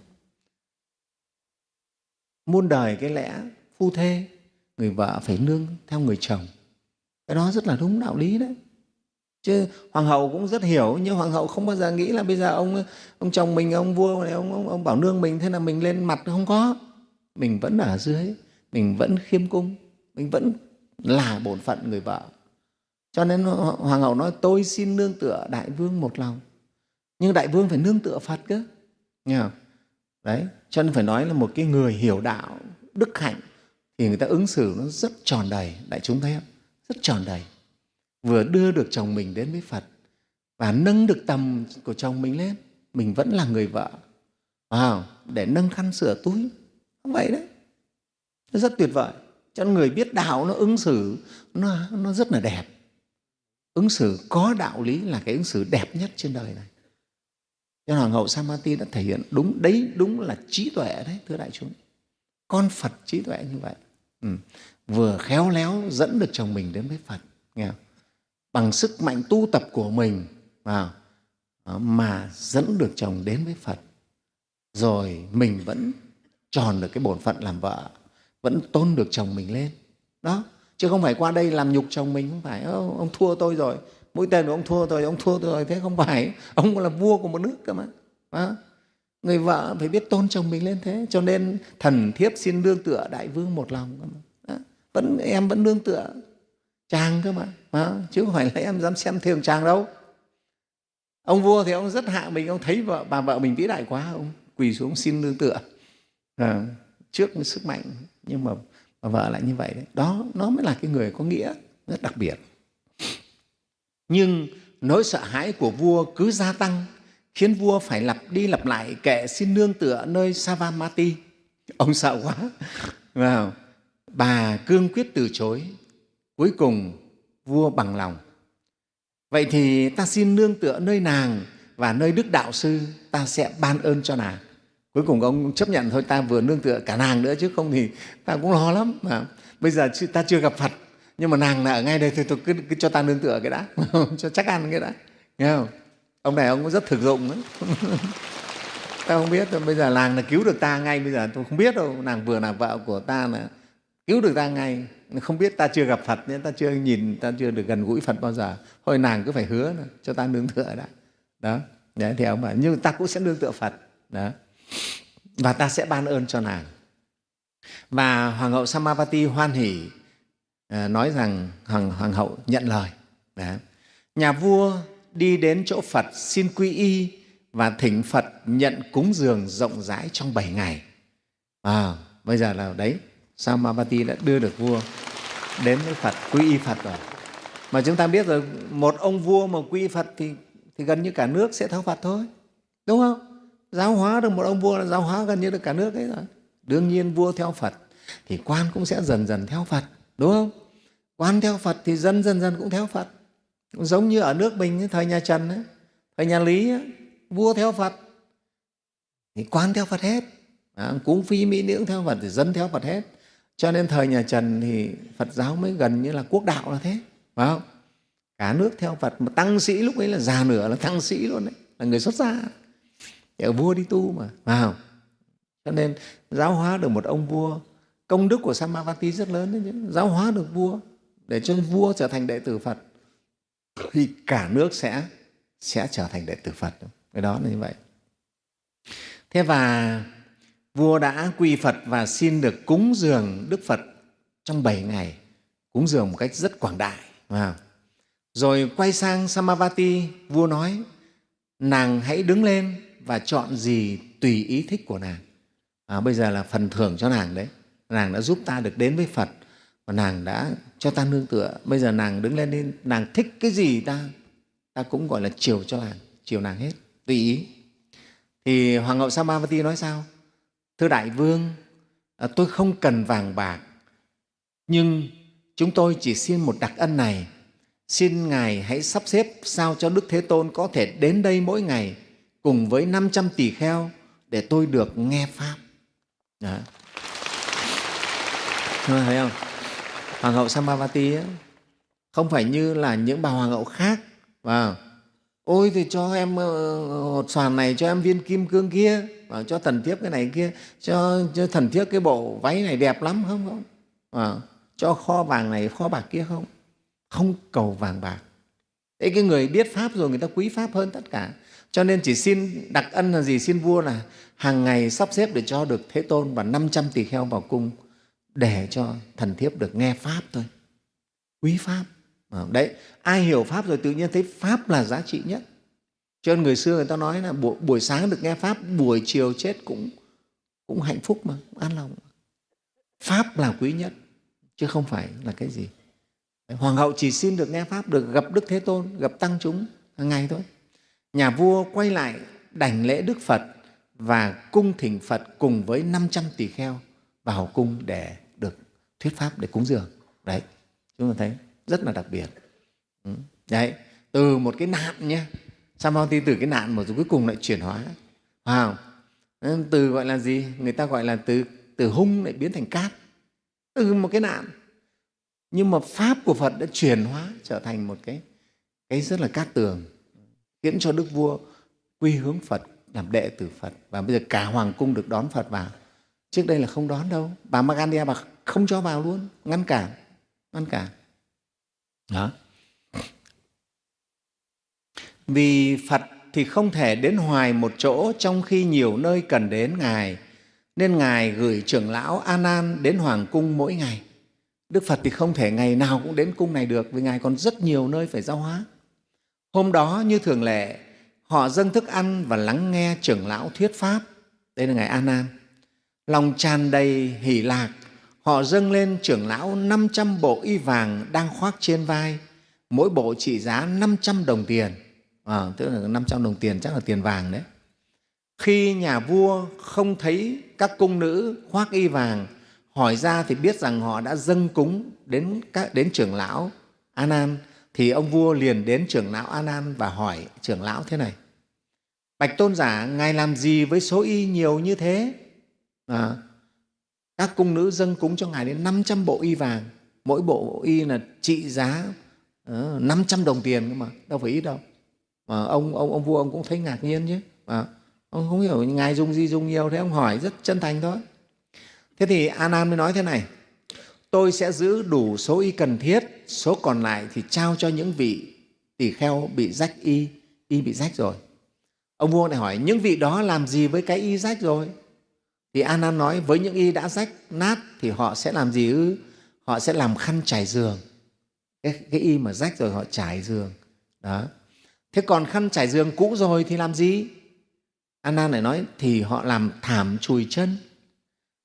Muôn đời cái lẽ phu thê, người vợ phải nương theo người chồng. Cái đó rất là đúng đạo lý đấy. Chứ Hoàng hậu cũng rất hiểu, nhưng Hoàng hậu không bao giờ nghĩ là bây giờ ông ông chồng mình, ông vua này, ông, ông, ông bảo nương mình, thế là mình lên mặt. Không có. Mình vẫn ở dưới, mình vẫn khiêm cung, mình vẫn là bổn phận người vợ. Cho nên Hoàng hậu nói tôi xin nương tựa đại vương một lòng. Nhưng đại vương phải nương tựa Phật cơ. Nghe không? Đấy, cho nên phải nói là một cái người hiểu đạo, đức hạnh thì người ta ứng xử nó rất tròn đầy. Đại chúng thấy không? Rất tròn đầy. Vừa đưa được chồng mình đến với Phật và nâng được tầm của chồng mình lên. Mình vẫn là người vợ. À, để nâng khăn sửa túi. Không vậy đấy. Nó rất tuyệt vời. Cho nên người biết đạo nó ứng xử nó, nó rất là đẹp. Ứng xử có đạo lý là cái ứng xử đẹp nhất trên đời này. Cho nên Hoàng hậu Samavati đã thể hiện đúng đấy, đúng là trí tuệ đấy, thưa đại chúng. Con Phật trí tuệ như vậy. Ừ. Vừa khéo léo dẫn được chồng mình đến với Phật. Nghe không? Bằng sức mạnh tu tập của mình vào, mà dẫn được chồng đến với Phật. Rồi mình vẫn tròn được cái bổn phận làm vợ, vẫn tôn được chồng mình lên. Đó. Chứ không phải qua đây làm nhục chồng mình, không phải ông, ông thua tôi rồi, mũi tên của ông thua tôi, ông thua tôi rồi. Thế không phải, ông là vua của một nước cơ mà. Đó. Người vợ phải biết tôn chồng mình lên thế. Cho nên thần thiếp xin nương tựa đại vương một lòng. Đó. Vẫn, em vẫn nương tựa chàng cơ mà. Đó. Chứ không phải là em dám xem thường chàng đâu. Ông vua thì ông rất hạ mình, ông thấy vợ, bà vợ mình vĩ đại quá, ông quỳ xuống xin nương tựa à, trước sức mạnh. Nhưng mà bà vợ lại như vậy đấy. Đó, nó mới là cái người có nghĩa rất đặc biệt. Nhưng nỗi sợ hãi của vua cứ gia tăng, khiến vua phải lặp đi lặp lại kệ xin nương tựa nơi Samavati. Ông sợ quá. Wow. Bà cương quyết từ chối. Cuối cùng vua bằng lòng. Vậy thì ta xin nương tựa nơi nàng và nơi Đức Đạo Sư, ta sẽ ban ơn cho nàng. Cuối cùng ông chấp nhận thôi, ta vừa nương tựa cả nàng nữa, chứ không thì ta cũng lo lắm. Mà bây giờ ta chưa gặp Phật, nhưng mà nàng là ở ngay đây, thì tôi cứ, cứ cho ta nương tựa cái đã, cho chắc ăn cái đã. Nghe không? Ông này ông cũng rất thực dụng đấy. Ta không biết, bây giờ nàng là cứu được ta ngay, bây giờ tôi không biết đâu, nàng vừa là vợ của ta là cứu được ta ngay. Không biết, ta chưa gặp Phật, nên ta chưa nhìn, ta chưa được gần gũi Phật bao giờ. Thôi nàng cứ phải hứa nữa, cho ta nương tựa đã. Đó. Đấy, thì ông bảo, nhưng ta cũng sẽ nương tựa Phật. Đó. Và ta sẽ ban ơn cho nàng. Và Hoàng hậu Samavati hoan hỉ à, nói rằng Hoàng, Hoàng hậu nhận lời. Đó. Nhà vua đi đến chỗ Phật xin quy y và thỉnh Phật nhận cúng dường rộng rãi trong bảy ngày. À, bây giờ là đấy, Samavati đã đưa được vua đến với Phật, quy y Phật rồi. Mà chúng ta biết rồi, một ông vua mà quy y Phật thì, thì gần như cả nước sẽ theo Phật thôi, đúng không? Giáo hóa được một ông vua là giáo hóa gần như được cả nước ấy rồi. Đương nhiên vua theo Phật thì quan cũng sẽ dần dần theo Phật, đúng không? Quan theo Phật thì dân dần dần cũng theo Phật. Giống như ở nước mình thời nhà Trần ấy, thời nhà Lý ấy, vua theo Phật thì quan theo Phật hết, à, cúng phi mỹ nữ theo Phật thì dân theo Phật hết. Cho nên thời nhà Trần thì Phật giáo mới gần như là quốc đạo là thế, phải không? Cả nước theo Phật, mà tăng sĩ lúc ấy là già nửa là tăng sĩ luôn đấy, là người xuất gia. Thì ở vua đi tu mà, phải không? Cho nên giáo hóa được một ông vua, công đức của Samavati rất lớn đấy chứ. Giáo hóa được vua để cho vua trở thành đệ tử Phật thì cả nước sẽ sẽ trở thành đệ tử Phật. Cái đó là như vậy. Thế và vua đã quy Phật và xin được cúng dường Đức Phật trong bảy ngày, cúng dường một cách rất quảng đại. Wow. Rồi quay sang Samavati, vua nói, nàng hãy đứng lên và chọn gì tùy ý thích của nàng. À, bây giờ là phần thưởng cho nàng đấy. Nàng đã giúp ta được đến với Phật và nàng đã cho ta nương tựa. Bây giờ nàng đứng lên đi, nàng thích cái gì ta, ta cũng gọi là chiều cho nàng, chiều nàng hết, tùy ý. Thì Hoàng hậu Samavati nói sao? Thưa đại vương, à, tôi không cần vàng bạc, nhưng chúng tôi chỉ xin một đặc ân này. Xin Ngài hãy sắp xếp sao cho Đức Thế Tôn có thể đến đây mỗi ngày cùng với năm trăm tỳ kheo để tôi được nghe Pháp. Đó. Thấy không? Hoàng hậu Samavati ấy, không phải như là những bà hoàng hậu khác. Wow. Ôi thì cho em hột xoàn này, cho em viên kim cương kia, và cho thần thiếp cái này kia, cho, cho thần thiếp cái bộ váy này đẹp lắm, không? Không. À, cho kho vàng này, kho bạc kia, không. Không cầu vàng bạc. Thế cái người biết Pháp rồi người ta quý Pháp hơn tất cả. Cho nên chỉ xin đặc ân là gì? Xin vua là hàng ngày sắp xếp để cho được Thế Tôn và năm trăm tỳ kheo vào cung để cho thần thiếp được nghe Pháp thôi. Quý Pháp. Đấy, ai hiểu Pháp rồi tự nhiên thấy Pháp là giá trị nhất. Cho nên người xưa người ta nói là buổi, buổi sáng được nghe Pháp, buổi chiều chết cũng, cũng hạnh phúc mà, cũng an lòng. Pháp là quý nhất, chứ không phải là cái gì. Đấy, hoàng hậu chỉ xin được nghe Pháp, được gặp Đức Thế Tôn, gặp tăng chúng hàng ngày thôi. Nhà vua quay lại đảnh lễ Đức Phật và cung thỉnh Phật cùng với năm trăm tỳ kheo vào cung để được thuyết Pháp, để cúng dường. Đấy, chúng ta thấy rất là đặc biệt. Đấy, từ một cái nạn nhé, Samavati từ cái nạn mà rồi cuối cùng lại chuyển hóa. Wow. Từ gọi là gì? Người ta gọi là từ, từ hung lại biến thành cát. Từ một cái nạn. Nhưng mà Pháp của Phật đã chuyển hóa trở thành một cái, cái rất là cát tường, khiến cho Đức Vua quy hướng Phật, làm đệ tử Phật. Và bây giờ cả Hoàng cung được đón Phật vào. Trước đây là không đón đâu. Bà Magandia bà không cho vào luôn, ngăn cản. Ngăn cản. Đó. Vì Phật thì không thể đến hoài một chỗ trong khi nhiều nơi cần đến Ngài, nên Ngài gửi trưởng lão A Nan đến Hoàng cung mỗi ngày. Đức Phật thì không thể ngày nào cũng đến cung này được, vì Ngài còn rất nhiều nơi phải giáo hóa. Hôm đó như thường lệ, họ dâng thức ăn và lắng nghe trưởng lão thuyết Pháp. Đây là Ngài A Nan. Lòng tràn đầy hỷ lạc, họ dâng lên trưởng lão năm trăm bộ y vàng đang khoác trên vai, mỗi bộ trị giá năm trăm đồng tiền. À, tức là năm trăm đồng tiền chắc là tiền vàng đấy. Khi nhà vua không thấy các cung nữ khoác y vàng, hỏi ra thì biết rằng họ đã dâng cúng đến, các, đến trưởng lão A Nan, thì ông vua liền đến trưởng lão A Nan và hỏi trưởng lão thế này: Bạch tôn giả, Ngài làm gì với số y nhiều như thế? À, các cung nữ dâng cúng cho Ngài đến năm trăm bộ y vàng, mỗi bộ y là trị giá uh, năm trăm đồng tiền cơ mà, đâu phải ít đâu. Mà ông, ông, ông vua ông cũng thấy ngạc nhiên chứ. À, ông không hiểu Ngài dùng gì dùng nhiều, thế ông hỏi rất chân thành thôi. Thế thì A Nan mới nói thế này: tôi sẽ giữ đủ số y cần thiết, số còn lại thì trao cho những vị tỳ kheo bị rách y, y bị rách rồi. Ông vua lại hỏi: những vị đó làm gì với cái y rách rồi? Thì A Nan nói: với những y đã rách nát thì họ sẽ làm gì ư? Họ sẽ làm khăn trải giường. Cái, cái y mà rách rồi họ trải giường. Đó. Thế còn khăn trải giường cũ rồi thì làm gì? A Nan lại nói: thì họ làm thảm chùi chân.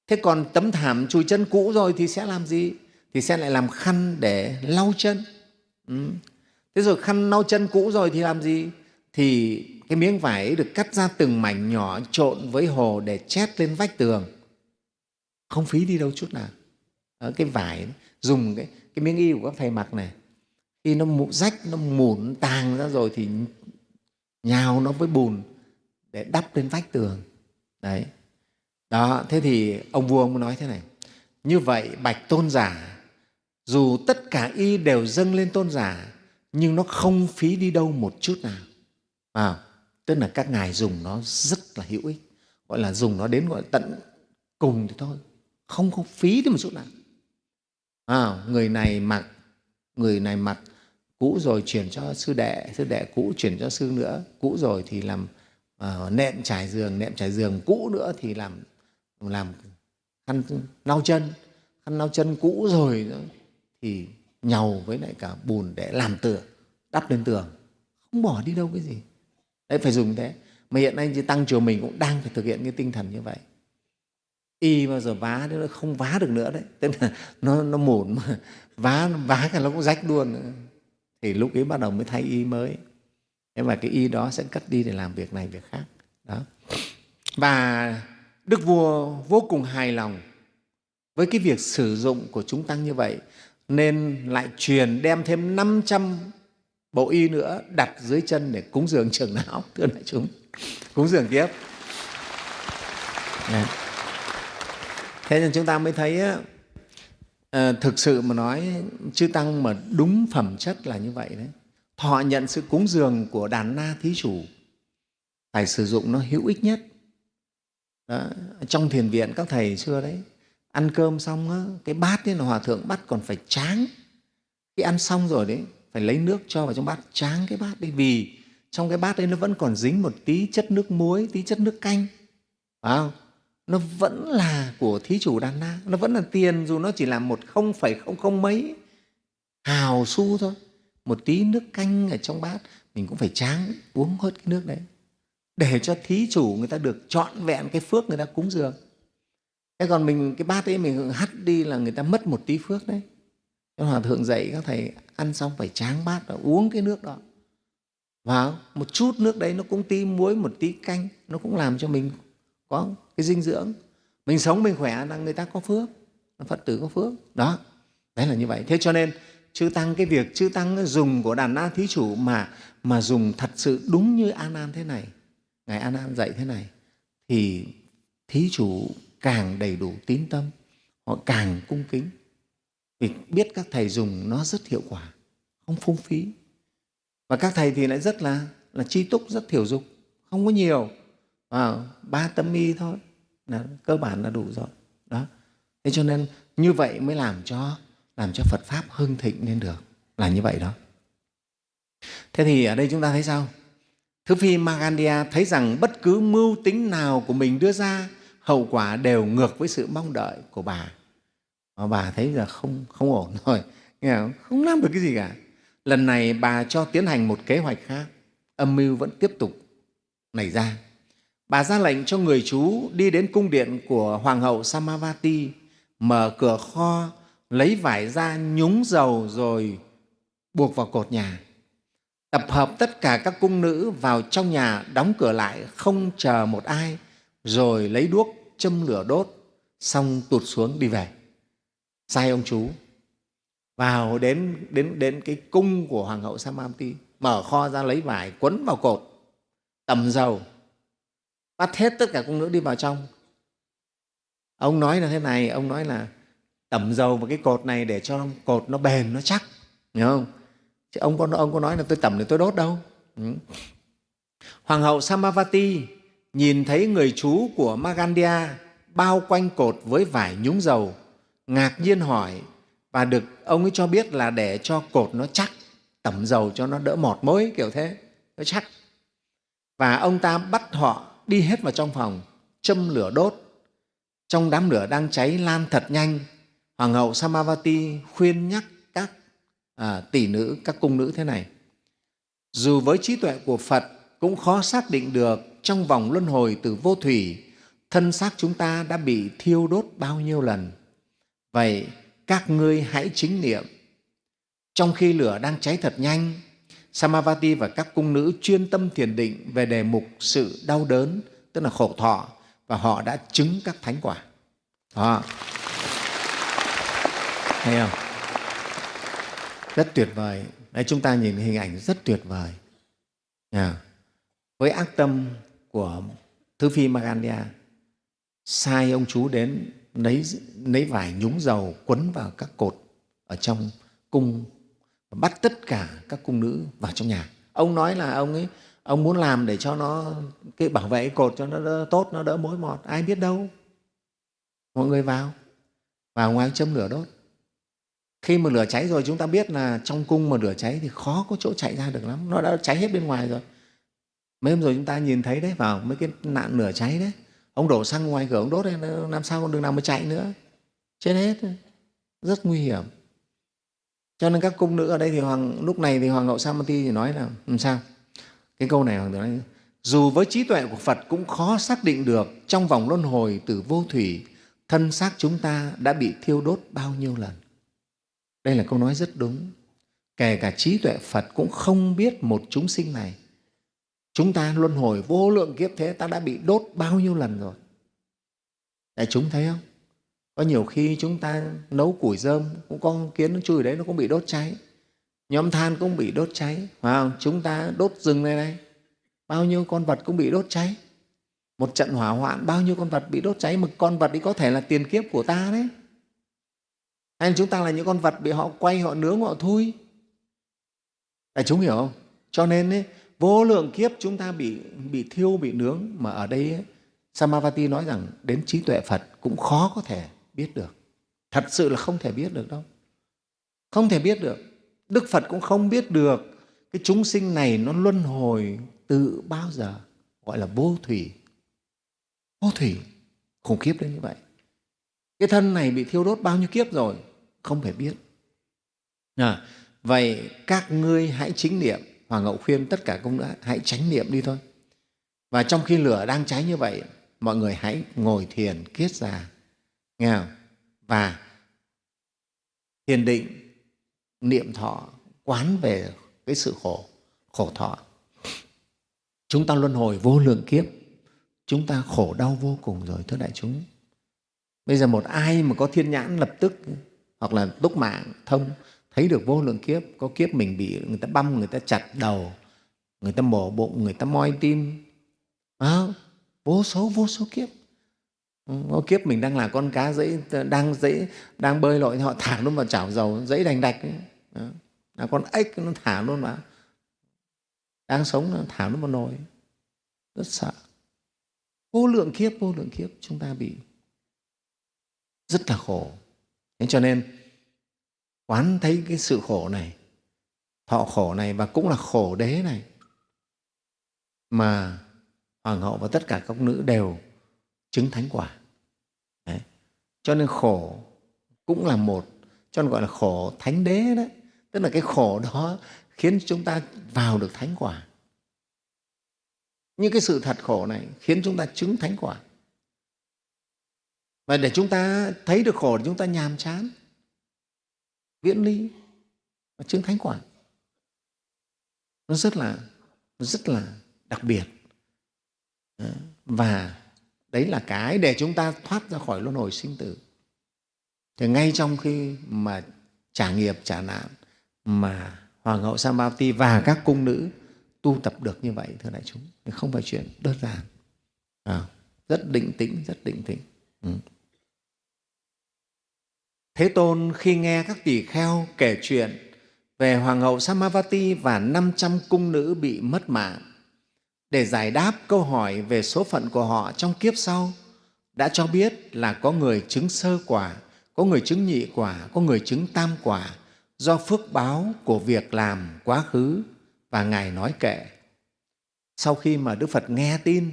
Thế còn tấm thảm chùi chân cũ rồi thì sẽ làm gì? Thì sẽ lại làm khăn để lau chân. Ừ. Thế rồi khăn lau chân cũ rồi thì làm gì? Thì cái miếng vải ấy được cắt ra từng mảnh nhỏ trộn với hồ để chét lên vách tường. Không phí đi đâu chút nào. Đó, cái vải dùng cái, cái miếng y của các thầy mặc này, khi nó rách, nó mủn tàng ra rồi thì nhào nó với bùn để đắp lên vách tường. Đấy. Đó, thế thì ông vua ông nói thế này: như vậy bạch tôn giả, dù tất cả y đều dâng lên tôn giả, nhưng nó không phí đi đâu một chút nào. À, tức là các ngài dùng nó rất là hữu ích, gọi là dùng nó đến gọi là tận cùng thì thôi, không không phí đi một chút nào. À, người này mặc người này mặc cũ rồi chuyển cho sư đệ, sư đệ cũ chuyển cho sư nữa, cũ rồi thì làm uh, nệm trải giường, nệm trải giường cũ nữa thì làm làm khăn lau chân, khăn lau chân cũ rồi nữa thì nhàu với lại cả bùn để làm tường, đắp lên tường, không bỏ đi đâu cái gì. Đấy, phải dùng thế. Mà hiện nay tăng chùa mình cũng đang phải thực hiện cái tinh thần như vậy. Y bao giờ vá nó không vá được nữa đấy, tức là nó nó mủn mà vá vá cả nó cũng rách luôn nữa. Thì lúc ấy bắt đầu mới thay y mới. Thế mà cái y đó sẽ cất đi để làm việc này việc khác. Đó. Và Đức Vua vô cùng hài lòng với cái việc sử dụng của chúng tăng như vậy, nên lại truyền đem thêm năm trăm bộ y nữa đặt dưới chân để cúng dường trưởng lão, thưa đại chúng, cúng dường tiếp. Đấy. Thế nên chúng ta mới thấy á, à, thực sự mà nói chư tăng mà đúng phẩm chất là như vậy đấy. Thọ nhận sự cúng dường của đàn na thí chủ, phải sử dụng nó hữu ích nhất. Đó. Trong thiền viện các thầy xưa đấy, ăn cơm xong á, cái bát ấy là hòa thượng bắt còn phải tráng. Khi ăn xong rồi đấy, phải lấy nước cho vào trong bát, tráng cái bát đấy, vì trong cái bát đấy nó vẫn còn dính một tí chất nước muối, tí chất nước canh. Phải không? Nó vẫn là của thí chủ đàn na, nó vẫn là tiền, dù nó chỉ là một không phẩy không không mấy hào xu thôi. Một tí nước canh ở trong bát, mình cũng phải tráng uống hết cái nước đấy, để cho thí chủ người ta được trọn vẹn cái phước người ta cúng dường. Thế còn mình cái bát ấy mình hắt đi là người ta mất một tí phước đấy. Cho hòa thượng dạy các thầy ăn xong phải tráng bát và uống cái nước đó. Và một chút nước đấy nó cũng tí muối, một tí canh, nó cũng làm cho mình có cái dinh dưỡng. Mình sống mình khỏe là người ta có phước, Phật tử có phước. Đó, đấy là như vậy. Thế cho nên chư tăng, cái việc chư tăng dùng của đàn na thí chủ mà mà dùng thật sự đúng như A Nan thế này, ngài A Nan dạy thế này, thì thí chủ càng đầy đủ tín tâm, họ càng cung kính, vì biết các thầy dùng nó rất hiệu quả, không phung phí. Và các thầy thì lại rất là là chi túc, rất thiểu dục, không có nhiều, à, ba tấm y thôi là cơ bản là đủ rồi. Đó. Thế cho nên như vậy mới làm cho làm cho Phật pháp hưng thịnh lên được, là như vậy đó. Thế thì ở đây chúng ta thấy sao? Thứ phi Magandia thấy rằng bất cứ mưu tính nào của mình đưa ra, hậu quả đều ngược với sự mong đợi của bà. Mà bà thấy là không không ổn rồi, nghe không? Không làm được cái gì cả. Lần này bà cho tiến hành một kế hoạch khác, âm mưu vẫn tiếp tục nảy ra. Bà ra lệnh cho người chú đi đến cung điện của Hoàng hậu Samavati, mở cửa kho, lấy vải ra nhúng dầu rồi buộc vào cột nhà. Tập hợp tất cả các cung nữ vào trong nhà, đóng cửa lại, không chờ một ai, rồi lấy đuốc châm lửa đốt, xong tụt xuống đi về. Sai ông chú vào đến, đến, đến cái cung của Hoàng hậu Samavati, mở kho ra lấy vải, quấn vào cột, tầm dầu, bắt hết tất cả cung nữ đi vào trong. Ông nói là thế này, ông nói là tẩm dầu vào cái cột này để cho cột nó bền, nó chắc, hiểu không? Chứ ông có, ông có nói là tôi tẩm để tôi đốt đâu. Ừ. Hoàng hậu Samavati nhìn thấy người chú của Magandia bao quanh cột với vải nhúng dầu, ngạc nhiên hỏi, và được ông ấy cho biết là để cho cột nó chắc, tẩm dầu cho nó đỡ mọt mối kiểu thế, nó chắc. Và ông ta bắt họ đi hết vào trong phòng, châm lửa đốt. Trong đám lửa đang cháy lan thật nhanh, Hoàng hậu Samavati khuyên nhắc các à, tỷ nữ, các cung nữ thế này: dù với trí tuệ của Phật cũng khó xác định được trong vòng luân hồi từ vô thủy, thân xác chúng ta đã bị thiêu đốt bao nhiêu lần. Vậy các ngươi hãy chính niệm. Trong khi lửa đang cháy thật nhanh, Samavati và các cung nữ chuyên tâm thiền định về đề mục sự đau đớn, tức là khổ thọ, và họ đã chứng các thánh quả. Đó. Thấy không? Rất tuyệt vời. Đấy, chúng ta nhìn hình ảnh rất tuyệt vời. À, với ác tâm của Thứ Phi Magandhya, sai ông chú đến lấy, lấy vải nhúng dầu quấn vào các cột ở trong cung, bắt tất cả các cung nữ vào trong nhà. Ông nói là ông ấy ông muốn làm để cho nó cái bảo vệ cái cột cho nó đỡ, tốt, nó đỡ mối mọt. Ai biết đâu. Mọi người vào, vào ngoài châm lửa đốt. Khi mà lửa cháy rồi, chúng ta biết là trong cung mà lửa cháy thì khó có chỗ chạy ra được lắm. Nó đã cháy hết bên ngoài rồi. Mấy hôm rồi chúng ta nhìn thấy đấy, vào mấy cái nạn lửa cháy đấy, ông đổ xăng ngoài cửa ông đốt đấy, làm sao con đường nào mà chạy nữa, chết hết, rất nguy hiểm. Cho nên các cung nữ ở đây thì hoàng, lúc này thì Hoàng hậu Samavati thì nói là làm sao? Cái câu này Hoàng tử nói, dù với trí tuệ của Phật cũng khó xác định được trong vòng luân hồi từ vô thủy, thân xác chúng ta đã bị thiêu đốt bao nhiêu lần. Đây là câu nói rất đúng. Kể cả trí tuệ Phật cũng không biết một chúng sinh này, chúng ta luân hồi vô lượng kiếp thế, ta đã bị đốt bao nhiêu lần rồi. Đại chúng thấy không? Có nhiều khi chúng ta nấu củi rơm, cũng có kiến nó chui đấy, nó cũng bị đốt cháy. Nhóm than cũng bị đốt cháy. Phải không? Chúng ta đốt rừng này này, bao nhiêu con vật cũng bị đốt cháy. Một trận hỏa hoạn, bao nhiêu con vật bị đốt cháy, mà con vật ấy có thể là tiền kiếp của ta đấy. Hay chúng ta là những con vật bị họ quay, họ nướng, họ thui. Đại chúng hiểu không? Cho nên ấy, vô lượng kiếp chúng ta bị, bị thiêu, bị nướng. Mà ở đây ấy, Samavati nói rằng đến trí tuệ Phật cũng khó có thể biết được. Thật sự là không thể biết được đâu. Không thể biết được. Đức Phật cũng không biết được cái chúng sinh này nó luân hồi từ bao giờ. Gọi là vô thủy. Vô thủy. Khủng khiếp đến như vậy. Cái thân này bị thiêu đốt bao nhiêu kiếp rồi, không thể biết. À, vậy các ngươi hãy chính niệm. Hoàng hậu khuyên tất cả công nữ hãy chánh niệm đi thôi. Và trong khi lửa đang cháy như vậy, mọi người hãy ngồi thiền kiết già, nghe không? Và thiền định, niệm thọ, quán về cái sự khổ, khổ thọ. Chúng ta luân hồi vô lượng kiếp, chúng ta khổ đau vô cùng rồi, thưa đại chúng. Bây giờ một ai mà có thiên nhãn lập tức, hoặc là túc mạng thông, thấy được vô lượng kiếp, có kiếp mình bị người ta băm, người ta chặt đầu, người ta mổ bụng, người ta moi tim, à, vô số vô số kiếp. Có kiếp mình đang là con cá dẫy, đang dẫy, đang bơi lội, họ thả luôn vào chảo dầu, dẫy đành đạch ấy. Đó. Là con ếch nó thả luôn vào, đang sống nó thả luôn vào nồi, rất sợ. Vô lượng kiếp, vô lượng kiếp chúng ta bị rất là khổ. Thế cho nên quán thấy cái sự khổ này, thọ khổ này, và cũng là khổ đế này, mà Hoàng hậu và tất cả các nữ đều chứng thánh quả. Đấy. Cho nên khổ cũng là một, cho nên gọi là khổ thánh đế đấy. Tức là cái khổ đó khiến chúng ta vào được thánh quả. Nhưng cái sự thật khổ này khiến chúng ta chứng thánh quả. Và để chúng ta thấy được khổ thì chúng ta nhàm chán, viễn ly và chứng thánh quả. Nó rất là, nó rất là đặc biệt. Và đấy là cái để chúng ta thoát ra khỏi luân hồi sinh tử. Thì ngay trong khi mà trả nghiệp, trả nạn, mà Hoàng hậu Samavati và các cung nữ tu tập được như vậy, thưa đại chúng, thì không phải chuyện đơn giản. À, rất định tĩnh, rất định tĩnh. Ừ. Thế Tôn khi nghe các tỳ kheo kể chuyện về Hoàng hậu Samavati và năm trăm cung nữ bị mất mạng, để giải đáp câu hỏi về số phận của họ trong kiếp sau, đã cho biết là có người chứng sơ quả, có người chứng nhị quả, có người chứng tam quả, do phước báo của việc làm quá khứ. Và Ngài nói kệ. Sau khi mà Đức Phật nghe tin,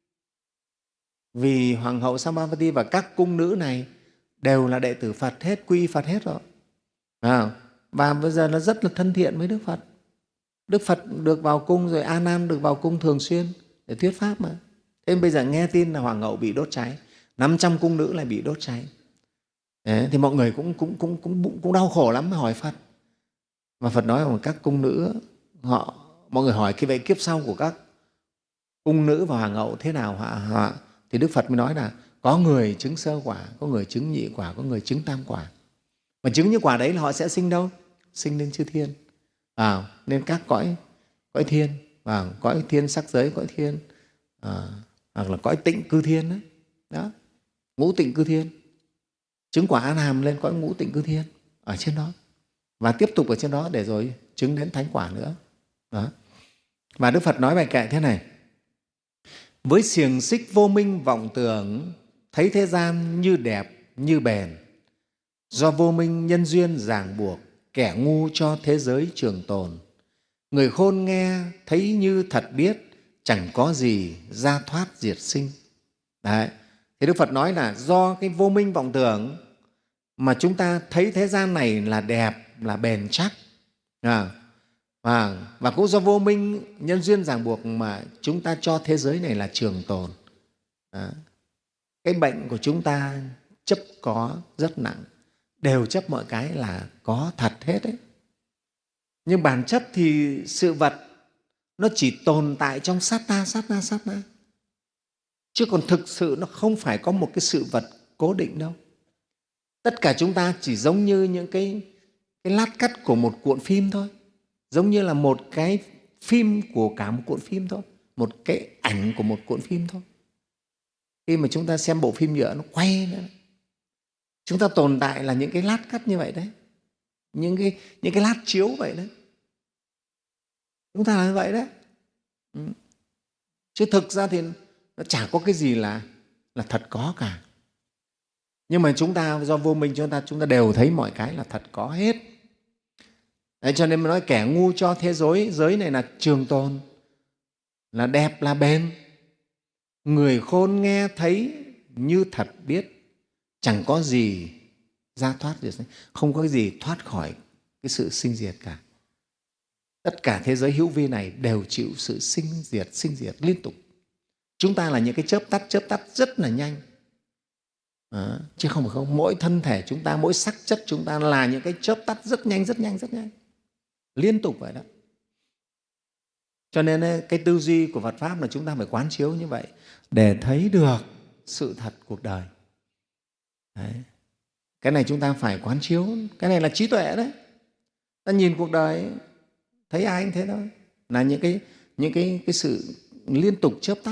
vì Hoàng hậu Samavati và các cung nữ này đều là đệ tử Phật hết, quy Phật hết rồi, à, và bây giờ nó rất là thân thiện với Đức Phật. Đức Phật được vào cung rồi, A Nan được vào cung thường xuyên để thuyết pháp mà. Thế bây giờ nghe tin là hoàng hậu bị đốt cháy, năm trăm cung nữ lại bị đốt cháy. Đấy, thì mọi người cũng, cũng, cũng, cũng, cũng đau khổ lắm mới hỏi Phật. Và Phật nói rằng các cung nữ, họ mọi người hỏi cái vậy kiếp sau của các cung nữ và hoàng hậu thế nào hả? Họ, thì Đức Phật mới nói là có người chứng sơ quả, có người chứng nhị quả, có người chứng tam quả. Mà chứng như quả đấy là họ sẽ sinh đâu? Sinh lên chư thiên, à, nên các cõi cõi thiên, và cõi thiên sắc giới, cõi thiên à, hoặc là cõi tịnh cư thiên đấy. Đó, ngũ tịnh cư thiên. Chứng quả A Hàm lên cõi ngũ tịnh cư thiên ở trên đó, và tiếp tục ở trên đó để rồi chứng đến thánh quả nữa. Đó. Và Đức Phật nói bài kệ thế này: với xiềng xích vô minh vọng tưởng, thấy thế gian như đẹp như bền, do vô minh nhân duyên ràng buộc, kẻ ngu cho thế giới trường tồn. Người khôn nghe thấy như thật biết, chẳng có gì ra thoát diệt sinh. Đấy. Thì Đức Phật nói là do cái vô minh vọng tưởng mà chúng ta thấy thế gian này là đẹp, là bền chắc. À, và, và cũng do vô minh nhân duyên ràng buộc mà chúng ta cho thế giới này là trường tồn. Đó. Cái bệnh của chúng ta chấp có rất nặng, đều chấp mọi cái là có thật hết đấy. Nhưng bản chất thì sự vật nó chỉ tồn tại trong sát na, sát na, sát na. Chứ còn thực sự nó không phải có một cái sự vật cố định đâu. Tất cả chúng ta chỉ giống như những cái, cái lát cắt của một cuộn phim thôi, giống như là một cái phim của cả một cuộn phim thôi, một cái ảnh của một cuộn phim thôi. Khi mà chúng ta xem bộ phim nhựa nó quay nữa, chúng ta tồn tại là những cái lát cắt như vậy đấy, những cái, những cái lát chiếu vậy đấy. Chúng ta là như vậy đấy. Ừ. Chứ thực ra thì nó chả có cái gì là, là thật có cả. Nhưng mà chúng ta do vô minh chúng ta chúng ta đều thấy mọi cái là thật có hết. Đấy, cho nên mới nói kẻ ngu cho thế giới giới này là trường tồn, là đẹp, là bền. Người khôn nghe thấy như thật biết, chẳng có gì ra thoát diệt sinh, không có cái gì thoát khỏi cái sự sinh diệt cả. Tất cả thế giới hữu vi này đều chịu sự sinh diệt, sinh diệt liên tục. Chúng ta là những cái chớp tắt, chớp tắt rất là nhanh. À, chứ không phải không. Mỗi thân thể chúng ta, mỗi sắc chất chúng ta là những cái chớp tắt rất nhanh, rất nhanh, rất nhanh. Liên tục vậy đó. Cho nên cái tư duy của Phật Pháp là chúng ta phải quán chiếu như vậy để thấy được sự thật cuộc đời. Đấy. Cái này chúng ta phải quán chiếu, cái này là trí tuệ đấy. Ta nhìn cuộc đời thấy ai cũng thế thôi, là những cái, những cái, cái sự liên tục chớp tắt.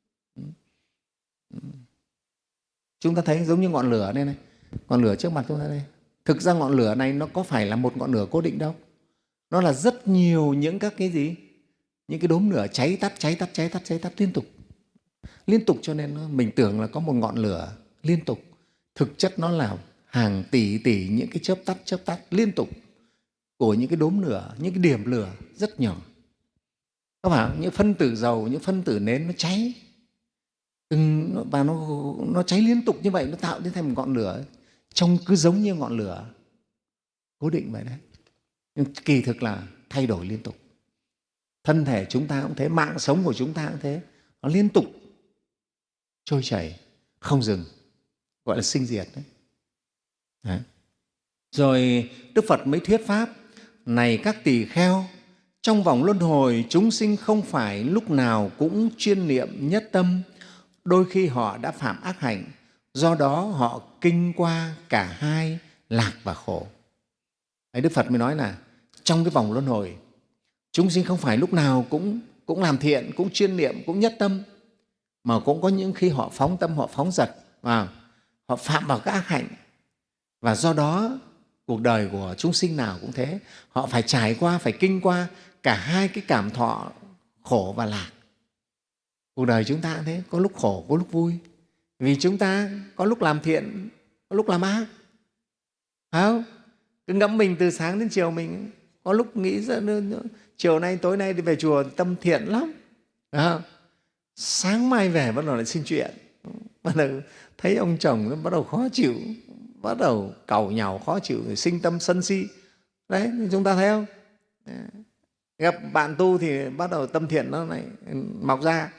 Chúng ta thấy giống như ngọn lửa đây này, ngọn lửa trước mặt chúng ta đây. Thực ra ngọn lửa này nó có phải là một ngọn lửa cố định đâu. Nó là rất nhiều những các cái gì? Những cái đốm lửa cháy tắt, cháy tắt, cháy tắt, cháy tắt liên tục. Liên tục cho nên mình tưởng là có một ngọn lửa liên tục. Thực chất nó là hàng tỷ tỷ những cái chớp tắt, chớp tắt liên tục của những cái đốm lửa, những cái điểm lửa rất nhỏ. Các bạn, những phân tử dầu, những phân tử nến nó cháy. Và nó, nó cháy liên tục như vậy, nó tạo nên thành một ngọn lửa trông cứ giống như ngọn lửa cố định vậy đấy. Nhưng kỳ thực là thay đổi liên tục. Thân thể chúng ta cũng thế, mạng sống của chúng ta cũng thế, nó liên tục trôi chảy không dừng, gọi là sinh diệt đấy. Đấy. Rồi Đức Phật mới thuyết pháp: này các tỳ kheo, trong vòng luân hồi chúng sinh không phải lúc nào cũng chuyên niệm nhất tâm, đôi khi họ đã phạm ác hạnh, do đó họ kinh qua cả hai lạc và khổ. Đấy, Đức Phật mới nói là trong cái vòng luân hồi chúng sinh không phải lúc nào cũng, cũng làm thiện, cũng chuyên niệm, cũng nhất tâm, mà cũng có những khi họ phóng tâm, họ phóng dật, và họ phạm vào các ác hạnh. Và do đó cuộc đời của chúng sinh nào cũng thế, họ phải trải qua, phải kinh qua cả hai cái cảm thọ khổ và lạc. Cuộc đời chúng ta cũng thế, có lúc khổ, có lúc vui. Vì chúng ta có lúc làm thiện, có lúc làm ác. Phải không? Cứ ngẫm mình từ sáng đến chiều, mình có lúc nghĩ ra chiều nay, tối nay đi về chùa tâm thiện lắm. Phải không? Sáng mai về bắt đầu lại xin chuyện. Bắt đầu thấy ông chồng nó bắt đầu khó chịu, bắt đầu càu nhàu khó chịu, rồi sinh tâm sân si. Đấy, chúng ta thấy không? Gặp bạn tu thì bắt đầu tâm thiện nó lại mọc ra.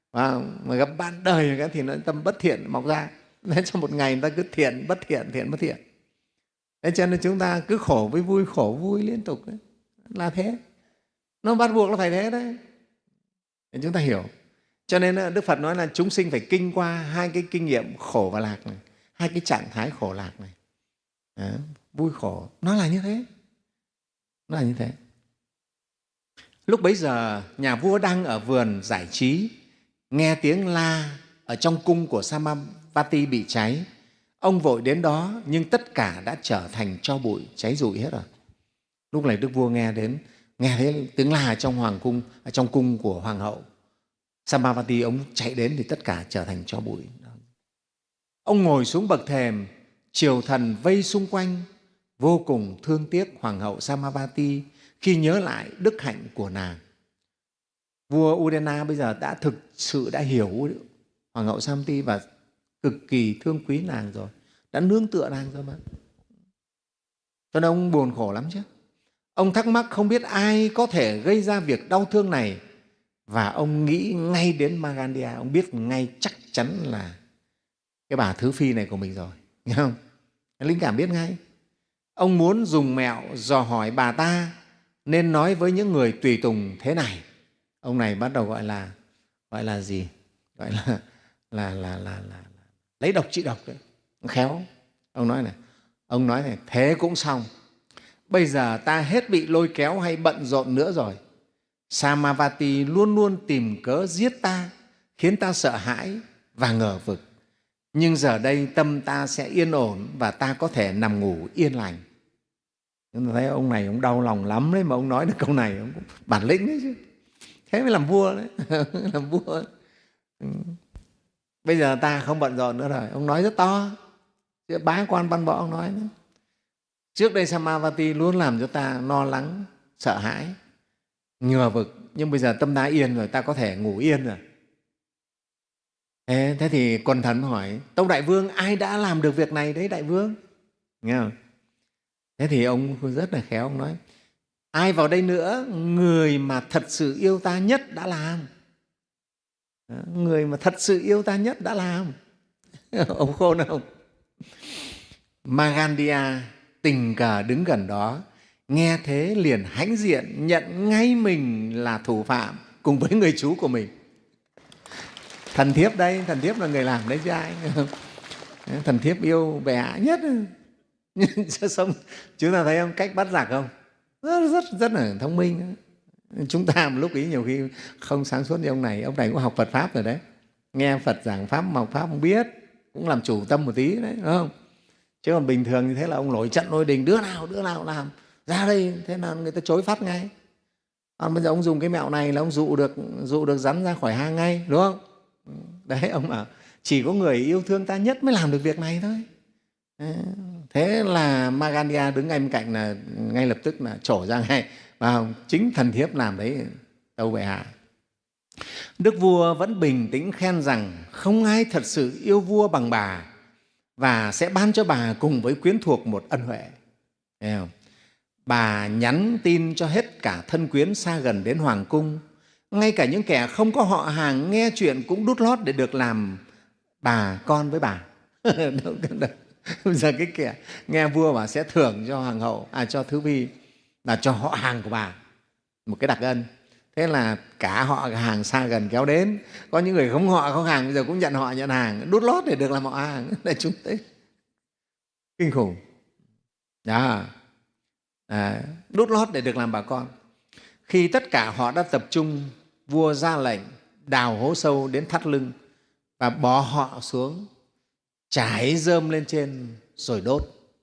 và mà gặp bạn đời cái thì nó tâm bất thiện mọc ra. Nên trong một ngày người ta cứ thiện bất thiện, thiện bất thiện. Thế cho nên chúng ta cứ khổ với vui, khổ vui liên tục đấy. Là thế, nó bắt buộc nó phải thế đấy, để chúng ta hiểu. Cho nên Đức Phật nói là chúng sinh phải kinh qua hai cái kinh nghiệm khổ và lạc này, hai cái trạng thái khổ lạc này. Đó, vui khổ, nó là như thế, nó là như thế. Lúc bấy giờ nhà vua đang ở vườn giải trí, nghe tiếng la ở trong cung của Samavati bị cháy. Ông vội đến đó nhưng tất cả đã trở thành tro bụi, cháy rụi hết rồi. Lúc này Đức vua nghe đến, nghe thấy tiếng la trong hoàng cung, trong cung của hoàng hậu Samavati, ông chạy đến thì tất cả trở thành tro bụi. Ông ngồi xuống bậc thềm, triều thần vây xung quanh, vô cùng thương tiếc hoàng hậu Samavati khi nhớ lại đức hạnh của nàng. Vua Udena bây giờ đã thực sự đã hiểu hoàng hậu Samavati và cực kỳ thương quý nàng rồi, đã nương tựa nàng rồi mà. Cho nên ông buồn khổ lắm chứ. Ông thắc mắc không biết ai có thể gây ra việc đau thương này, và ông nghĩ ngay đến Magandia. Ông biết ngay chắc chắn là cái bà Thứ Phi này của mình rồi, nghe không? Linh cảm biết ngay. Ông muốn dùng mẹo dò hỏi bà ta nên nói với những người tùy tùng thế này. Ông này bắt đầu gọi là gọi là gì? Gọi là là là là, là, là lấy độc trị độc đấy. Khéo. Ông nói này, ông nói này, thế cũng xong. Bây giờ ta hết bị lôi kéo hay bận rộn nữa rồi. Samavati luôn luôn tìm cớ giết ta, khiến ta sợ hãi và ngờ vực. Nhưng giờ đây tâm ta sẽ yên ổn và ta có thể nằm ngủ yên lành. Chúng ta thấy ông này ông đau lòng lắm đấy, mà ông nói được câu này, ông cũng bản lĩnh đấy chứ. Thế mới làm vua đấy. Làm vua. Bây giờ ta không bận rộn nữa rồi. Ông nói rất to. Bá quan văn võ ông nói nữa. Trước đây Samavati luôn làm cho ta lo lắng, sợ hãi, ngờ vực. Nhưng bây giờ tâm ta yên rồi, ta có thể ngủ yên rồi. Thế, thế thì quần thần hỏi, Tâu Đại Vương, ai đã làm được việc này đấy Đại Vương? Nghe không? Thế thì ông rất là khéo, ông nói, ai vào đây nữa, người mà thật sự yêu ta nhất đã làm. Người mà thật sự yêu ta nhất đã làm. Ông khôn không? Magandia tình cờ đứng gần đó, nghe thế liền hãnh diện nhận ngay mình là thủ phạm cùng với người chú của mình. Thần thiếp đây, thần thiếp là người làm đấy chứ ai. Thần thiếp yêu bệ hạ nhất. Xong chúng ta thấy không, cách bắt giặc không? Rất, rất, rất là thông minh. Chúng ta một lúc ý nhiều khi không sáng suốt như ông này. Ông này cũng học Phật Pháp rồi đấy. Nghe Phật giảng Pháp, học Pháp không biết, cũng làm chủ tâm một tí đấy, đúng không? Chứ còn bình thường như thế là ông nổi trận nổi đình, đứa nào đứa nào làm ra đây, thế là người ta chối phát ngay. Còn bây giờ ông dùng cái mẹo này là ông dụ được dụ được rắn ra khỏi hang ngay, đúng không? Đấy, ông bảo chỉ có người yêu thương ta nhất mới làm được việc này thôi. Thế là Magandia đứng ngay bên cạnh là ngay lập tức là trổ ra ngay, và chính thần thiếp làm đấy, tâu bệ hạ. Đức vua vẫn bình tĩnh khen rằng không ai thật sự yêu vua bằng bà, và sẽ ban cho bà cùng với quyến thuộc một ân huệ. Thấy không? Bà nhắn tin cho hết cả thân quyến xa gần đến hoàng cung. Ngay cả những kẻ không có họ hàng nghe chuyện cũng đút lót để được làm bà con với bà. Bây giờ cái kẻ nghe vua bà sẽ thưởng cho hoàng hậu, à cho Thứ Phi là cho họ hàng của bà một cái đặc ân. Thế là cả họ cả hàng xa gần kéo đến. Có những người không họ không hàng bây giờ cũng nhận họ nhận hàng, đút lót để được làm họ hàng. Để chúng thấy kinh khủng. Đó. À, đút lót để được làm bà con. Khi tất cả họ đã tập trung, vua ra lệnh đào hố sâu đến thắt lưng và bỏ họ xuống, trải rơm lên trên rồi đốt.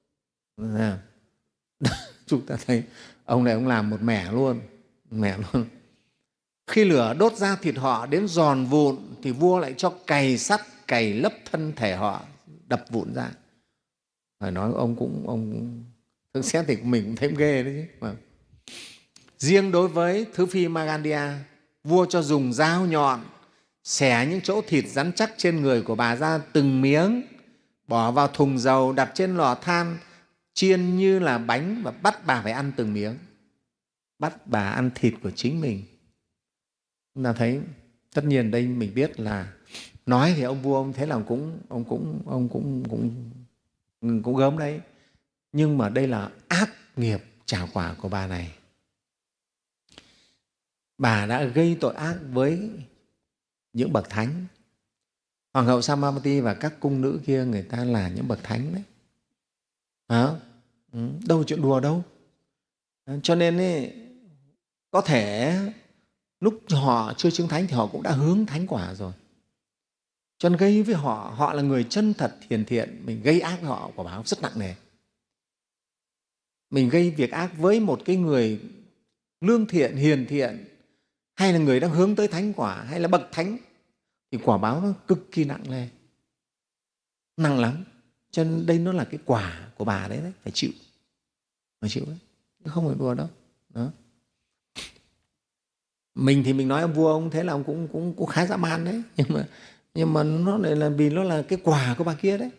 Chúng ta thấy ông này ông làm một mẻ luôn, mẻ luôn. Khi lửa đốt ra thịt họ đến giòn vụn thì vua lại cho cày sắt cày lấp thân thể họ, đập vụn ra. Phải nói ông cũng ông thực xét thì mình cũng thấy ghê đấy chứ. Mà. Riêng đối với Thứ Phi Magandia, vua cho dùng dao nhọn xẻ những chỗ thịt rắn chắc trên người của bà ra từng miếng, bỏ vào thùng dầu đặt trên lò than, chiên như là bánh và bắt bà phải ăn từng miếng, bắt bà ăn thịt của chính mình. Chúng ta thấy Tất nhiên đây mình biết là nói thì ông vua ông thế là cũng ông cũng ông cũng cũng cũng gớm đấy, nhưng mà đây là ác nghiệp trả quả của bà này. Bà đã gây tội ác với những bậc thánh. Hoàng hậu Samavati và các cung nữ kia người ta là những bậc thánh đấy. À, đâu chuyện đùa đâu. Cho nên ấy, có thể lúc họ chưa chứng thánh thì họ cũng đã hướng thánh quả rồi. Cho nên gây với họ, họ là người chân thật hiền thiện, mình gây ác với họ quả báo rất nặng nề. Mình gây việc ác với một cái người lương thiện, hiền thiện, hay là người đang hướng tới thánh quả, hay là bậc thánh, thì quả báo nó cực kỳ nặng lên, nặng lắm. Cho nên đây nó là cái quả của bà đấy, đấy. Phải chịu, phải chịu đấy, không phải đùa đâu. Đó. Mình thì mình nói ông vua ông thế là ông cũng cũng, cũng khá dã man đấy, nhưng mà nhưng mà nó lại là vì nó là cái quả của bà kia đấy.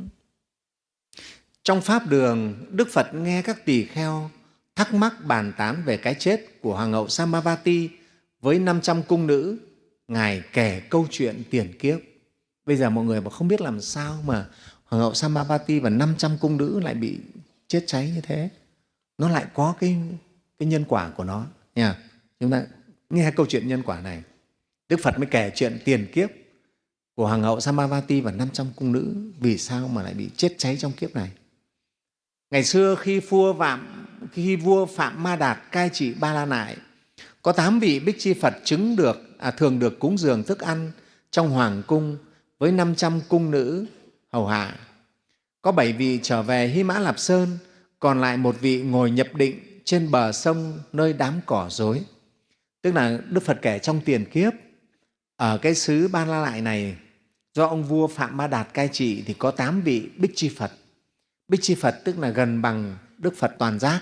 Trong pháp đường, Đức Phật nghe các tỳ kheo thắc mắc bàn tán về cái chết của Hoàng hậu Samavati với năm trăm cung nữ. Ngài kể câu chuyện tiền kiếp. Bây giờ mọi người mà không biết làm sao mà Hoàng hậu Samavati và năm trăm cung nữ lại bị chết cháy như thế. Nó lại có cái, cái nhân quả của nó. Nha. Chúng ta nghe câu chuyện nhân quả này. Đức Phật mới kể chuyện tiền kiếp của Hoàng hậu Samavati và năm trăm cung nữ. Vì sao mà lại bị chết cháy trong kiếp này? Ngày xưa khi vua Phạm, khi vua Phạm Ma Đạt cai trị Ba La Nại, có tám vị Bích Chi Phật chứng được, à, thường được cúng dường thức ăn trong hoàng cung với năm trăm cung nữ hầu hạ. Có bảy vị trở về Hy Mã Lạp Sơn, còn lại một vị ngồi nhập định trên bờ sông nơi đám cỏ rối. Tức là Đức Phật kể trong tiền kiếp, ở cái xứ Ba La Nại này, do ông vua Phạm Ma Đạt cai trị thì có tám vị Bích Chi Phật. Bích Chi Phật tức là gần bằng Đức Phật toàn giác.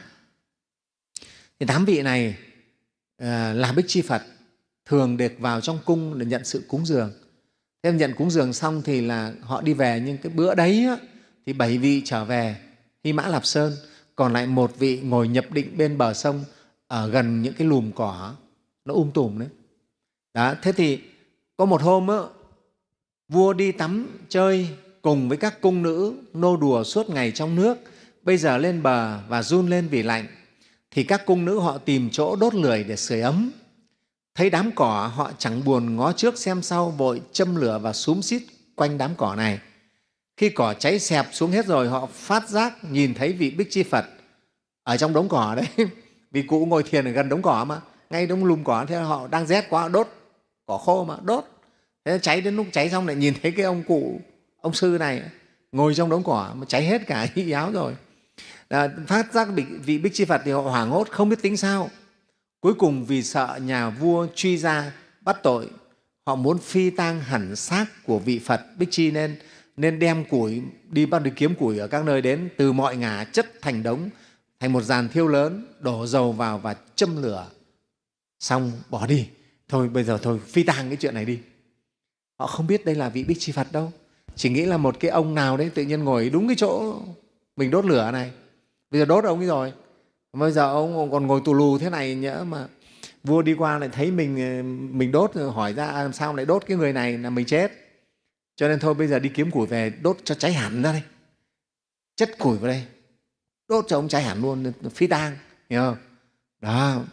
Thì tám vị này à, là Bích Chi Phật, thường được vào trong cung để nhận sự cúng dường. Thế nhận cúng dường xong thì là họ đi về, nhưng cái bữa đấy á, thì bảy vị trở về Hy Mã Lạp Sơn, còn lại một vị ngồi nhập định bên bờ sông ở gần những cái lùm cỏ nó um tùm đấy. Đó, thế thì có một hôm á, vua đi tắm chơi cùng với các cung nữ nô đùa suốt ngày trong nước, bây giờ lên bờ và run lên vì lạnh, thì các cung nữ họ tìm chỗ đốt lửa để sưởi ấm. Thấy đám cỏ, họ chẳng buồn ngó trước xem sau, vội châm lửa và xúm xít quanh đám cỏ này. Khi cỏ cháy xẹp xuống hết rồi, họ phát giác nhìn thấy vị Bích Chi Phật ở trong đống cỏ đấy. Vì cụ ngồi thiền ở gần đống cỏ mà, ngay đống lùm cỏ, thế họ đang rét quá, đốt cỏ khô mà đốt. Thế cháy, đến lúc cháy xong lại nhìn thấy cái ông cụ, ông sư này ngồi trong đống cỏ mà cháy hết cả y áo rồi. À, phát giác vị Bích Chi Phật thì họ hoảng hốt, không biết tính sao. Cuối cùng vì sợ nhà vua truy ra bắt tội, họ muốn phi tang hẳn xác của vị Phật Bích Chi, nên nên đem củi đi, bắt đi kiếm củi ở các nơi đến, từ mọi ngả chất thành đống, thành một dàn thiêu lớn, đổ dầu vào và châm lửa, xong bỏ đi. Thôi bây giờ thôi phi tang cái chuyện này đi. Họ không biết đây là vị Bích Chi Phật đâu, chỉ nghĩ là một cái ông nào đấy tự nhiên ngồi đúng cái chỗ mình đốt lửa này. Bây giờ đốt ông ấy rồi, bây giờ ông còn ngồi tù lù thế này, nhỡ mà vua đi qua lại thấy mình mình đốt, hỏi ra làm sao lại đốt cái người này, là mình chết. Cho nên thôi bây giờ đi kiếm củi về đốt cho cháy hẳn ra đây, chất củi vào đây, đốt cho ông cháy hẳn luôn, phi tang, hiểu không? Đó.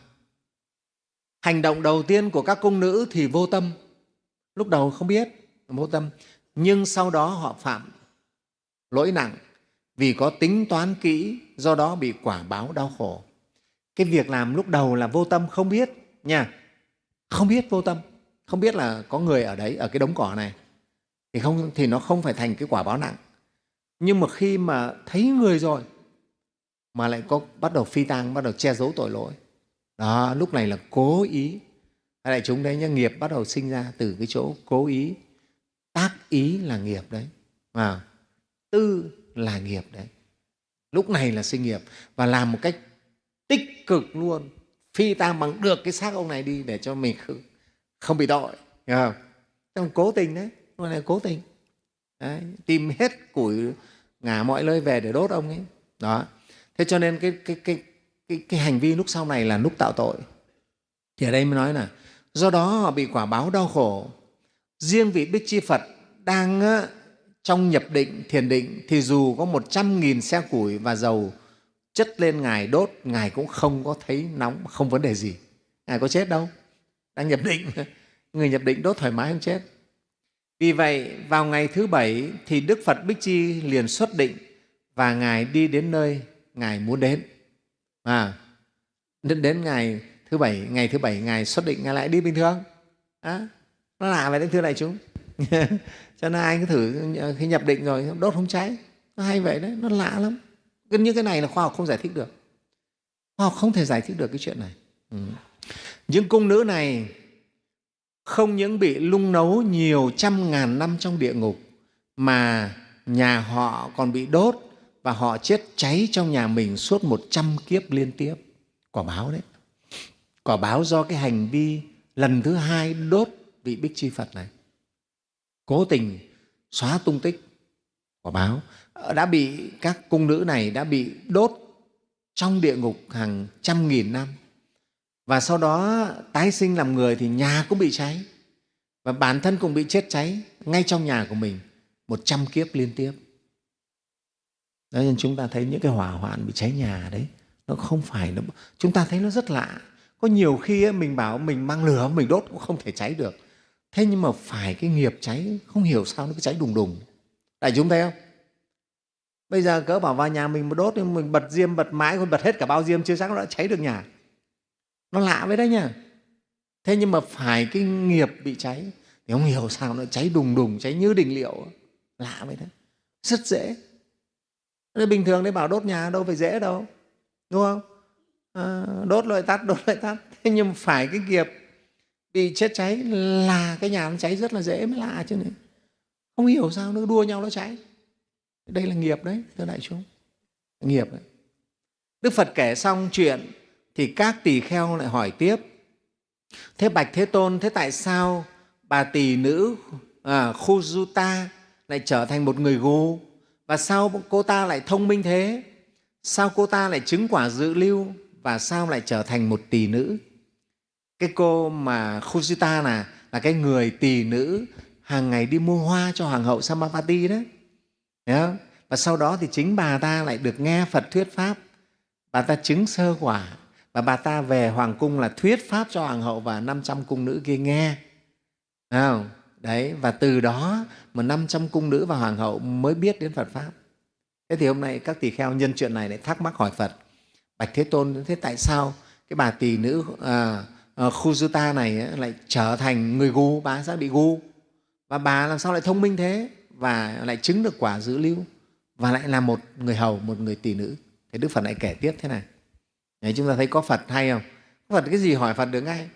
Hành động đầu tiên của các cung nữ thì vô tâm, lúc đầu không biết, vô tâm, nhưng sau đó họ phạm lỗi nặng vì có tính toán kỹ, do đó bị quả báo đau khổ. Cái việc làm lúc đầu là vô tâm, không biết nha, không biết, vô tâm, không biết là có người ở đấy, ở cái đống cỏ này, thì, không, thì nó không phải thành cái quả báo nặng. Nhưng mà khi mà thấy người rồi mà lại có bắt đầu phi tang, bắt đầu che giấu tội lỗi, đó, lúc này là cố ý. Hay đại chúng đấy nhá, nghiệp bắt đầu sinh ra từ cái chỗ cố ý. Tác ý là nghiệp đấy, à, tư là nghiệp đấy. Lúc này là sinh nghiệp và làm một cách tích cực luôn, phi tang bằng được cái xác ông này đi để cho mình không bị tội, hiểu không? Trong cố tình đấy, lúc này là cố tình đấy, tìm hết củi ngả mọi nơi về để đốt ông ấy. Đó. Thế cho nên cái, cái, cái, cái, cái hành vi lúc sau này là lúc tạo tội. Thì ở đây mới nói là do đó họ bị quả báo đau khổ. Riêng vị Bích Chi Phật đang trong nhập định, thiền định thì dù có một trăm nghìn xe củi và dầu chất lên Ngài đốt, Ngài cũng không có thấy nóng, không vấn đề gì. Ngài có chết đâu, đang nhập định. Người nhập định đốt thoải mái không chết. Vì vậy, vào ngày thứ bảy thì Đức Phật Bích Chi liền xuất định và Ngài đi đến nơi Ngài muốn đến. À, đến, đến ngày thứ bảy, ngày thứ bảy Ngài xuất định, Ngài lại đi bình thường. À, nó lạ vậy đấy thưa đại chúng. Cho nên ai cứ thử khi nhập định rồi đốt không cháy, nó hay vậy đấy, nó lạ lắm. Những cái này là khoa học không giải thích được, khoa học không thể giải thích được cái chuyện này. Ừ. Những cung nữ này không những bị lung nấu nhiều trăm ngàn năm trong địa ngục, mà nhà họ còn bị đốt và họ chết cháy trong nhà mình suốt một trăm kiếp liên tiếp. Quả báo đấy, quả báo do cái hành vi lần thứ hai đốt vị Bích Chi Phật này, cố tình xóa tung tích. Quả báo đã bị các cung nữ này đã bị đốt trong địa ngục hàng trăm nghìn năm, và sau đó tái sinh làm người thì nhà cũng bị cháy và bản thân cũng bị chết cháy ngay trong nhà của mình một trăm kiếp liên tiếp. Đó, nên chúng ta thấy những cái hỏa hoạn bị cháy nhà đấy, nó không phải nó, chúng ta thấy nó rất lạ. Có nhiều khi ấy, mình bảo mình mang lửa mình đốt cũng không thể cháy được, thế nhưng mà phải cái nghiệp cháy, không hiểu sao nó cứ cháy đùng đùng. Đại chúng thấy không? Bây giờ cỡ bảo vào nhà mình mà đốt, mình bật diêm bật mãi, còn bật hết cả bao diêm chưa chắc nó đã cháy được nhà. Nó lạ với đấy nhá. Thế nhưng mà phải cái nghiệp bị cháy thì không hiểu sao nó cháy đùng đùng, cháy như đình liệu. Lạ với đấy, rất dễ. Nên bình thường đấy bảo đốt nhà đâu phải dễ đâu, đúng không? À, đốt lại tắt, đốt lại tắt. Thế nhưng mà phải cái nghiệp bị chết cháy là cái nhà nó cháy rất là dễ, mới lạ chứ này. Không hiểu sao nó đua nhau nó cháy. Đây là nghiệp đấy, thưa đại chúng. Nghiệp đấy. Đức Phật kể xong chuyện thì các tỳ kheo lại hỏi tiếp: thế bạch Thế Tôn, thế tại sao bà tỳ nữ à, Khujuta lại trở thành một người gù? Và sao cô ta lại thông minh thế? Sao cô ta lại chứng quả dự lưu? Và sao lại trở thành một tỳ nữ? Cái cô mà Khujuta là, là cái người tỳ nữ hàng ngày đi mua hoa cho Hoàng hậu Samavati đấy. Thấy không? Và sau đó thì chính bà ta lại được nghe Phật thuyết Pháp. Bà ta chứng sơ quả và bà ta về Hoàng cung là thuyết Pháp cho Hoàng hậu và năm trăm cung nữ kia nghe. Thấy không? Đấy, và từ đó mà năm trăm cung nữ và Hoàng hậu mới biết đến Phật Pháp. Thế thì hôm nay các tỳ kheo nhân chuyện này lại thắc mắc hỏi Phật: bạch Thế Tôn, thế tại sao cái bà tỳ nữ à, à, Khujuta này lại trở thành người gu? Bà sao bị gu? Và bà làm sao lại thông minh thế và lại chứng được quả dự lưu và lại là một người hầu, một người tỳ nữ? Thế Đức Phật lại kể tiếp thế này. Đấy, chúng ta thấy có Phật hay không? Có Phật cái gì hỏi Phật được ngay.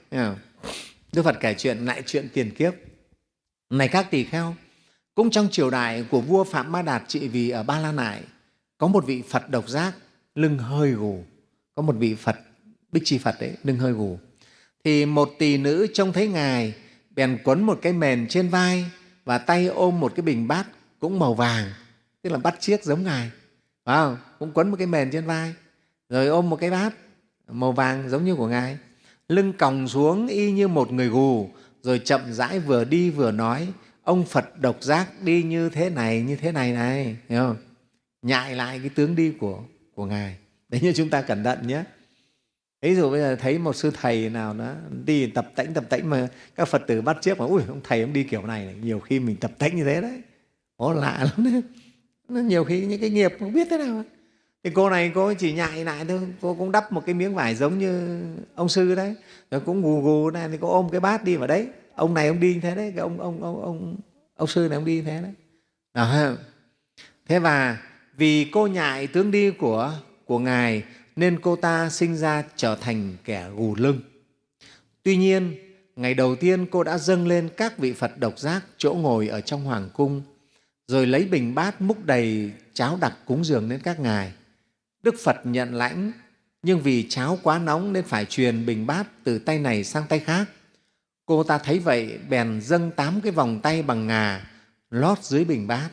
Đức Phật kể chuyện lại chuyện tiền kiếp. Này các tỳ kheo, cũng trong triều đại của vua Phạm Ma Đạt trị vì ở Ba La Nại, có một vị Phật độc giác lưng hơi gù. Có một vị Phật Bích Chi Phật đấy, lưng hơi gù. Thì một tỳ nữ trông thấy Ngài bèn quấn một cái mền trên vai và tay ôm một cái bình bát cũng màu vàng, tức là bắt chiếc giống Ngài, phải không? Cũng quấn một cái mền trên vai rồi ôm một cái bát màu vàng giống như của Ngài, lưng còng xuống y như một người gù, rồi chậm rãi vừa đi vừa nói: ông Phật độc giác đi như thế này, như thế này này, hiểu không? Nhại lại cái tướng đi của, của Ngài. Đấy, như chúng ta cẩn thận nhé. Ví dụ bây giờ thấy một sư thầy nào đó đi tập tễnh tập tễnh mà các Phật tử bắt chiếc mà ui ông thầy ông đi kiểu này, này nhiều khi mình tập tễnh như thế đấy, có lạ lắm đấy. Nó nhiều khi những cái nghiệp không biết thế nào. Thì cô này cô chỉ nhại lại thôi, cô cũng đắp một cái miếng vải giống như ông sư đấy, rồi cũng gù gù này, thì cô ôm cái bát đi vào đấy, ông này ông đi như thế đấy, cái ông ông ông ông ông sư này ông đi như thế đấy. Đó. Thế và vì cô nhại tướng đi của của Ngài nên cô ta sinh ra trở thành kẻ gù lưng. Tuy nhiên, ngày đầu tiên cô đã dâng lên các vị Phật độc giác chỗ ngồi ở trong hoàng cung, rồi lấy bình bát múc đầy cháo đặc cúng dường đến các ngài. Đức Phật nhận lãnh, nhưng vì cháo quá nóng nên phải truyền bình bát từ tay này sang tay khác. Cô ta thấy vậy bèn dâng tám cái vòng tay bằng ngà lót dưới bình bát.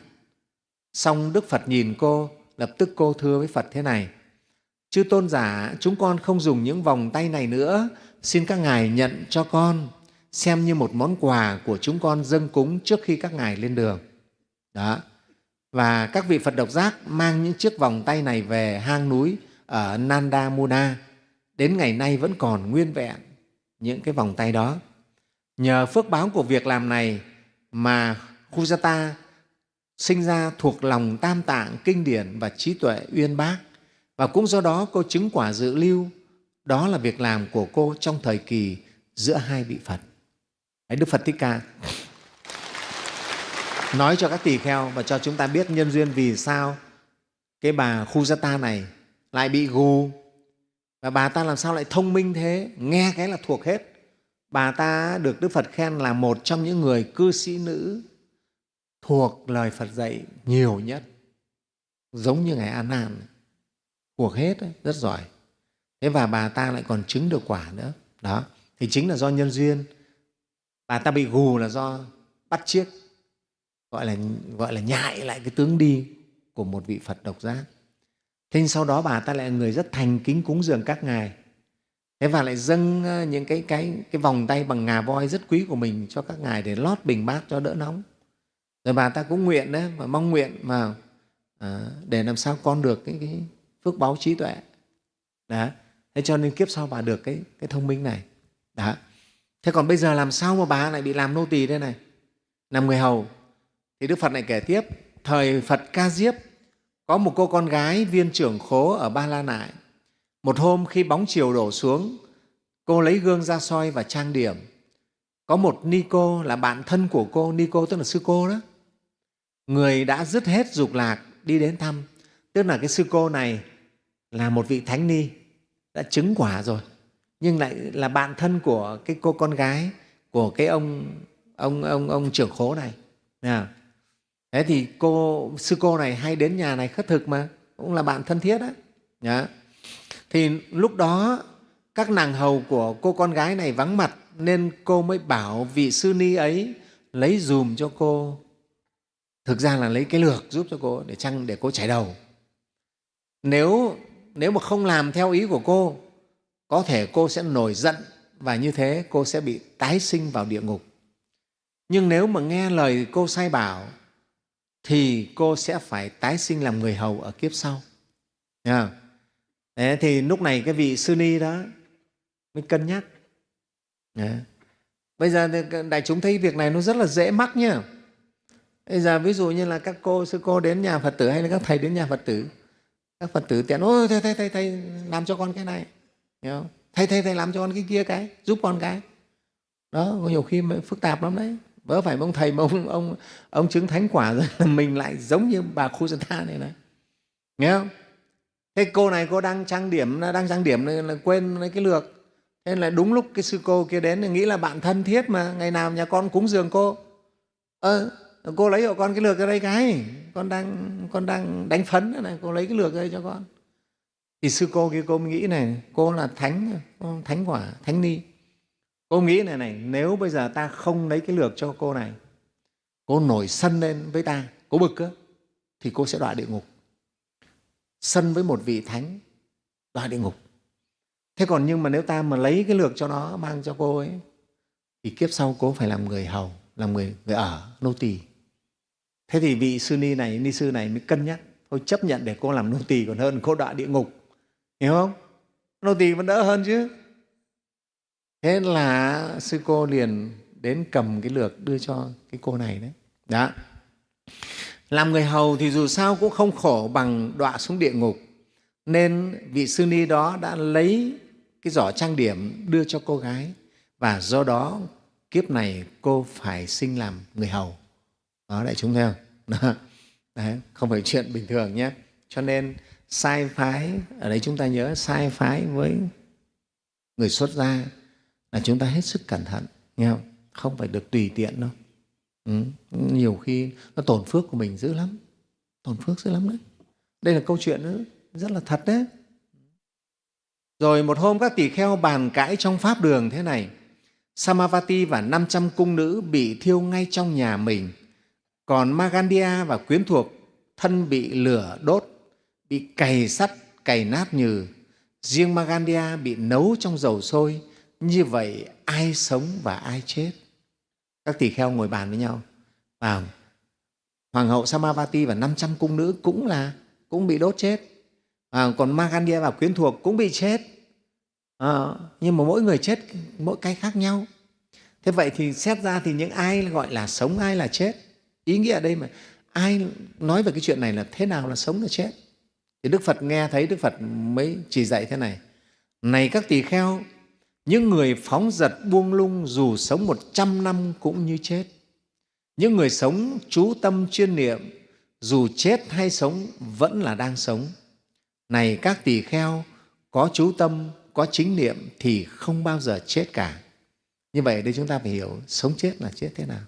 Xong Đức Phật nhìn cô, lập tức cô thưa với Phật thế này: chư tôn giả, chúng con không dùng những vòng tay này nữa, xin các ngài nhận cho con. xem như một món quà của chúng con dâng cúng trước khi các ngài lên đường. Đó. Và các vị Phật độc giác mang những chiếc vòng tay này về hang núi ở Nanda Muna. Đến ngày nay vẫn còn nguyên vẹn những cái vòng tay đó. Nhờ phước báo của việc làm này mà Khuджata sinh ra thuộc lòng tam tạng kinh điển và trí tuệ uyên bác. Và cũng do đó cô chứng quả dự lưu. Đó là việc làm của cô trong thời kỳ giữa hai vị Phật. Đấy, Đức Phật Thích Ca nói cho các tỳ kheo và cho chúng ta biết nhân duyên vì sao cái bà Khuджata này lại bị gù. Và bà ta làm sao lại thông minh thế, nghe cái là thuộc hết. Bà ta được Đức Phật khen là một trong những người cư sĩ nữ thuộc lời Phật dạy nhiều nhất, giống như Ngài A Nan, thuộc hết, rất giỏi. Thế và bà ta lại còn chứng được quả nữa. Đó, thì chính là do nhân duyên. Bà ta bị gù là do bắt chước, gọi là, gọi là nhại lại cái tướng đi của một vị Phật độc giác. Thế nhưng sau đó bà ta lại là người rất thành kính cúng dường các ngài. Thế và lại dâng những cái, cái, cái vòng tay bằng ngà voi rất quý của mình cho các ngài để lót bình bát cho đỡ nóng. Rồi bà ta cũng nguyện đấy, và mong nguyện mà à, để làm sao con được cái, cái phước báu trí tuệ. Đó. Thế cho nên kiếp sau bà được cái, cái thông minh này. Đó. Thế còn bây giờ làm sao mà bà lại bị làm nô tỳ thế này, làm người hầu? Thì Đức Phật lại kể tiếp, thời Phật Ca Diếp có một cô con gái viên trưởng khố ở Ba La Nại. Một hôm khi bóng chiều đổ xuống, cô lấy gương ra soi và trang điểm. Có một ni cô là bạn thân của cô, ni cô tức là sư cô đó, người đã dứt hết dục lạc đi đến thăm. Tức là cái sư cô này là một vị thánh ni, đã chứng quả rồi, nhưng lại là bạn thân của cái cô con gái của cái ông ông ông ông trưởng khố này. Thế thì cô sư cô này hay đến nhà này khất thực mà, cũng là bạn thân thiết đó. Đó. Thì lúc đó các nàng hầu của cô con gái này vắng mặt, nên cô mới bảo vị sư ni ấy lấy dùm cho cô, thực ra là lấy cái lược giúp cho cô để chăng để cô chải đầu. Nếu nếu mà không làm theo ý của cô, có thể cô sẽ nổi giận và như thế cô sẽ bị tái sinh vào địa ngục. Nhưng nếu mà nghe lời cô sai bảo thì cô sẽ phải tái sinh làm người hầu ở kiếp sau. Thế thì lúc này cái vị sư ni đó mới cân nhắc. Đấy. Bây giờ đại chúng thấy việc này nó rất là dễ mắc nhá. Bây giờ ví dụ như là các cô sư cô đến nhà Phật tử hay là các thầy đến nhà Phật tử, các Phật tử tiện, ôi thầy thầy thầy thầy làm cho con cái này, hiểu không? Thầy thầy thầy làm cho con cái kia cái, giúp con cái. Đó, có nhiều khi phức tạp lắm đấy. Bớ phải ông thầy mà ông ông ông chứng thánh quả rồi là mình lại giống như bà Khuджata này này, nghe không? Thế cô này cô đang trang điểm, đang trang điểm là quên lấy cái lược. Thế là đúng lúc cái sư cô kia đến thì nghĩ là bạn thân thiết mà, ngày nào nhà con cúng dường cô. Ờ, cô lấy của con cái lược ở đây cái, con đang con đang đánh phấn này, cô lấy cái lược ở đây cho con. Thì sư cô kia cô mới nghĩ này, cô là thánh, thánh quả, thánh ni. Cô nghĩ này này, nếu bây giờ ta không lấy cái lược cho cô này, cô nổi sân lên với ta, cô bực á, thì cô sẽ đọa địa ngục. Sân với một vị thánh, đọa địa ngục. Thế còn nhưng mà nếu ta mà lấy cái lược cho nó, mang cho cô ấy, thì kiếp sau cô phải làm người hầu, làm người, người ở, nô tỳ. Thế thì vị sư ni này, ni sư này mới cân nhắc, thôi chấp nhận để cô làm nô tỳ còn hơn cô đọa địa ngục. Hiểu không? Nô tỳ vẫn đỡ hơn chứ. Thế là sư cô liền đến cầm cái lược đưa cho cái cô này đấy. Đó. Làm người hầu thì dù sao cũng không khổ bằng đọa xuống địa ngục. Nên vị sư ni đó đã lấy cái giỏ trang điểm đưa cho cô gái. Và do đó kiếp này cô phải sinh làm người hầu. Đó, đại chúng thấy không? Đó. Đấy, không phải chuyện bình thường nhé. Cho nên sai phái, ở đây chúng ta nhớ sai phái với người xuất gia là chúng ta hết sức cẩn thận, nghe không? Không phải được tùy tiện đâu. Ừ. Nhiều khi nó tổn phước của mình dữ lắm, tổn phước dữ lắm đấy. Đây là câu chuyện nữa, rất là thật đấy. Rồi một hôm các tỳ kheo bàn cãi trong pháp đường thế này: Samavati và năm trăm cung nữ bị thiêu ngay trong nhà mình, còn Magandia và quyến thuộc thân bị lửa đốt, bị cày sắt, cày nát nhừ. Riêng Magandia bị nấu trong dầu sôi, như vậy ai sống và ai chết? Các tỳ kheo ngồi bàn với nhau. Và Hoàng hậu Samavati và năm trăm cung nữ cũng là cũng bị đốt chết. À, còn Magandia và quyến thuộc cũng bị chết. À, nhưng mà mỗi người chết mỗi cái khác nhau. Thế vậy thì xét ra thì những ai gọi là sống, ai là chết? Ý nghĩa ở đây mà ai nói về cái chuyện này là thế nào là sống là chết? Thì Đức Phật nghe thấy, Đức Phật mới chỉ dạy thế này: này các tỳ kheo, những người phóng dật buông lung dù sống một trăm năm cũng như chết. Những người sống chú tâm chuyên niệm dù chết hay sống vẫn là đang sống. Này các tỳ kheo, có chú tâm, có chính niệm thì không bao giờ chết cả. Như vậy đây chúng ta phải hiểu sống chết là chết thế nào.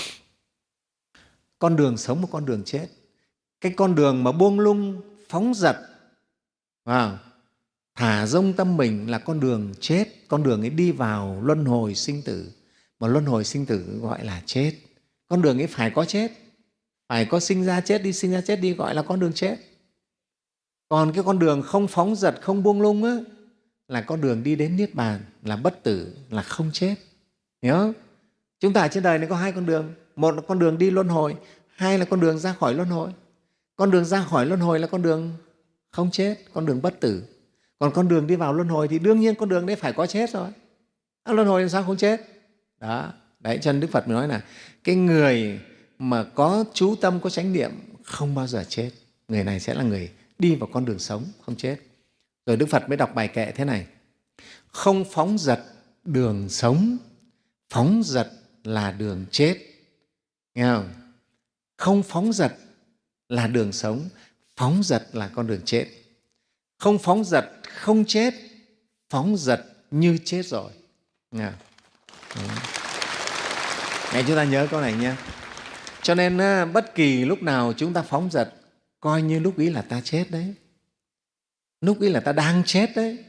Con đường sống một con đường chết. Cái con đường mà buông lung, phóng dật, wow, thả rông tâm mình là con đường chết. Con đường ấy đi vào luân hồi sinh tử. Mà luân hồi sinh tử gọi là chết. Con đường ấy phải có chết, phải có sinh ra chết đi, sinh ra chết đi, gọi là con đường chết. Còn cái con đường không phóng dật, không buông lung á, là con đường đi đến Niết Bàn, là bất tử, là không chết. Hiểu không? Chúng ta trên đời này có hai con đường. Một là con đường đi luân hồi, hai là con đường ra khỏi luân hồi. Con đường ra khỏi luân hồi là con đường không chết, con đường bất tử. Còn con đường đi vào luân hồi thì đương nhiên con đường đấy phải có chết rồi. À, luân hồi làm sao không chết? Đó. Đấy, cho nên Đức Phật mới nói là cái người mà có chú tâm, có chánh niệm không bao giờ chết. Người này sẽ là người đi vào con đường sống, không chết. Rồi Đức Phật mới đọc bài kệ thế này: không phóng dật đường sống, phóng dật là đường chết. Nghe không? Không phóng dật là đường sống, phóng dật là con đường chết. Không phóng dật không chết, phóng dật như chết rồi. Nghe không? Này, chúng ta nhớ câu này nha. Cho nên bất kỳ lúc nào chúng ta phóng dật, coi như lúc ý là ta chết đấy. Lúc ý là ta đang chết đấy.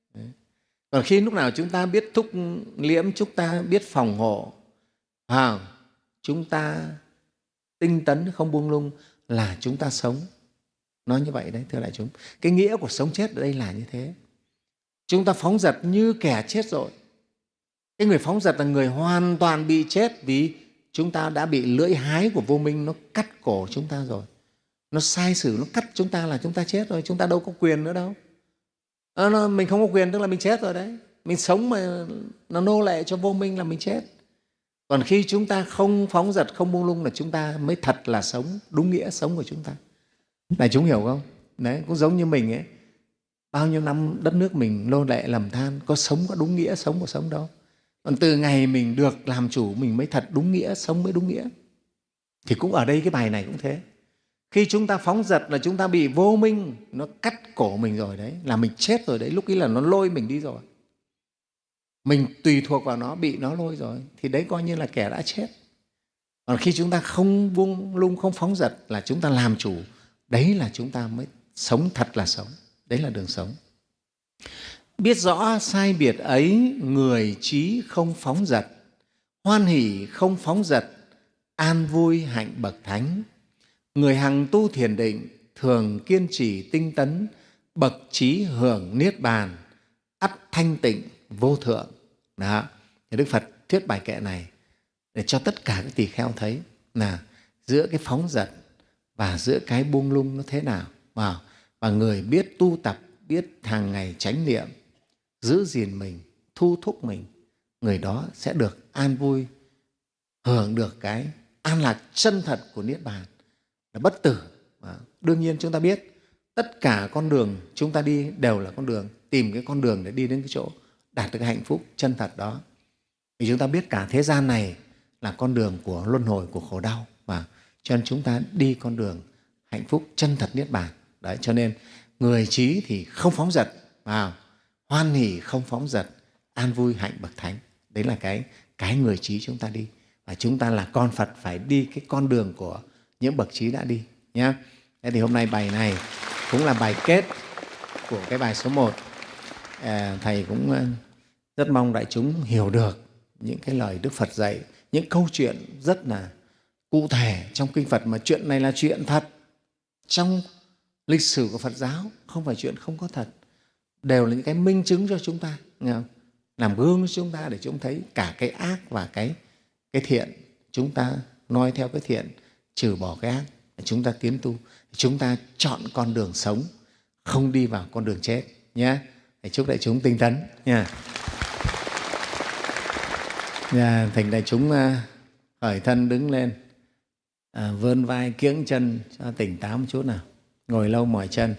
Còn khi lúc nào chúng ta biết thúc liễm, chúng ta biết phòng hộ, à, chúng ta tinh tấn không buông lung là chúng ta sống. Nói như vậy đấy, thưa đại chúng. Cái nghĩa của sống chết ở đây là như thế. Chúng ta phóng dật như kẻ chết rồi. Cái người phóng dật là người hoàn toàn bị chết, vì chúng ta đã bị lưỡi hái của vô minh nó cắt cổ chúng ta rồi. Nó sai sử, nó cắt chúng ta là chúng ta chết rồi. Chúng ta đâu có quyền nữa đâu. À, nó, mình không có quyền tức là mình chết rồi đấy. Mình sống mà nó nô lệ cho vô minh là mình chết. Còn khi chúng ta không phóng dật, không buông lung là chúng ta mới thật là sống, đúng nghĩa sống của chúng ta. Này, chúng hiểu không? Đấy, cũng giống như mình ấy. Bao nhiêu năm đất nước mình nô lệ lầm than, có sống có đúng nghĩa sống của sống đâu. Còn từ ngày mình được làm chủ, mình mới thật đúng nghĩa, sống mới đúng nghĩa. Thì cũng ở đây cái bài này cũng thế. Khi chúng ta phóng dật là chúng ta bị vô minh, nó cắt cổ mình rồi đấy, là mình chết rồi đấy, lúc ấy là nó lôi mình đi rồi. Mình tùy thuộc vào nó, bị nó lôi rồi, thì đấy coi như là kẻ đã chết. Còn khi chúng ta không buông lung, không phóng dật là chúng ta làm chủ, đấy là chúng ta mới sống thật là sống, đấy là đường sống. Biết rõ sai biệt ấy, người trí không phóng dật, hoan hỷ không phóng dật, an vui hạnh bậc thánh. Người hằng tu thiền định, thường kiên trì tinh tấn, bậc trí hưởng niết bàn, ắt thanh tịnh vô thượng. Đó. Thì Đức Phật thuyết bài kệ này để cho tất cả các tỳ kheo thấy là giữa cái phóng dật và giữa cái buông lung nó thế nào. Wow. Và người biết tu tập, biết hàng ngày chánh niệm, giữ gìn mình, thu thúc mình, người đó sẽ được an vui, hưởng được cái an lạc chân thật của niết bàn, là bất tử. Và đương nhiên chúng ta biết tất cả con đường chúng ta đi đều là con đường, tìm cái con đường để đi đến cái chỗ đạt được cái hạnh phúc chân thật đó. Vì chúng ta biết cả thế gian này là con đường của luân hồi, của khổ đau, và cho nên chúng ta đi con đường hạnh phúc chân thật niết bàn. Đấy, cho nên người trí thì không phóng dật, vào hoan hỷ không phóng dật, an vui hạnh bậc thánh. Đấy là cái cái người trí chúng ta đi, và chúng ta là con Phật phải đi cái con đường của những bậc trí đã đi nhé. Thế thì hôm nay bài này cũng là bài kết của cái bài số một. À, thầy cũng rất mong đại chúng hiểu được những cái lời Đức Phật dạy, những câu chuyện rất là cụ thể trong kinh Phật, mà chuyện này là chuyện thật trong lịch sử của Phật giáo, không phải chuyện không có thật, đều là những cái minh chứng cho chúng ta. Nghe không? làm gương cho chúng ta để chúng thấy cả cái ác và cái, cái thiện. Chúng ta noi theo cái thiện, trừ bỏ cái ác, chúng ta tiến tu, chúng ta chọn con đường sống, không đi vào con đường chết nhé. Chúc đại chúng tinh tấn nha. Nhà thỉnh đại chúng khởi thân đứng lên, à, vươn vai kiễng chân cho tỉnh táo một chút nào. Ngồi lâu mỏi chân.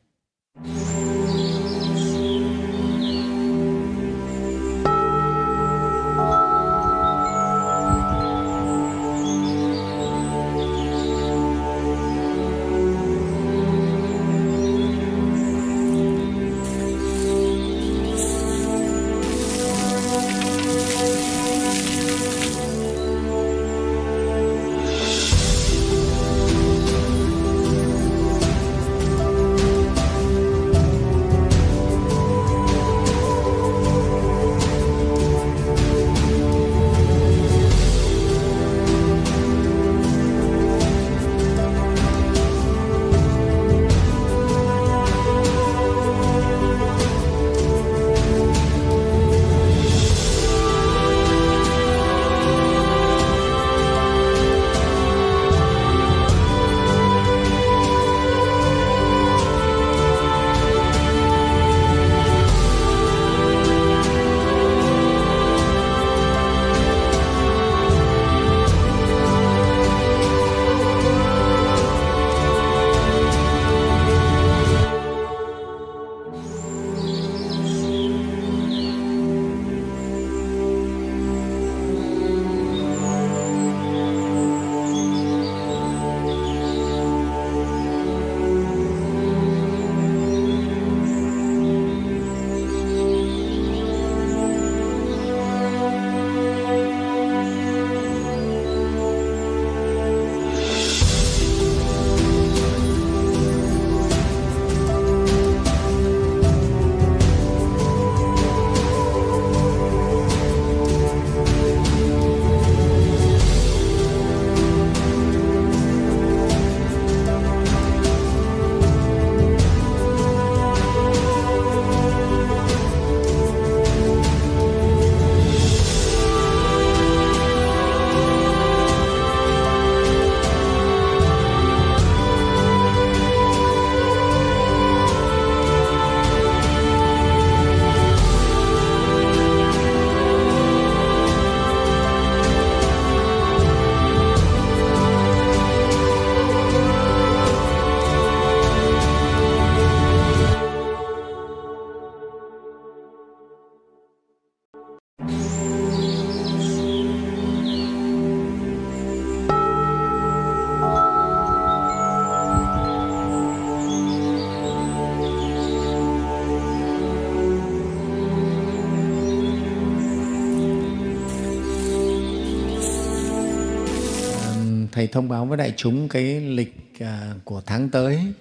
Thầy thông báo với đại chúng cái lịch à, của tháng tới,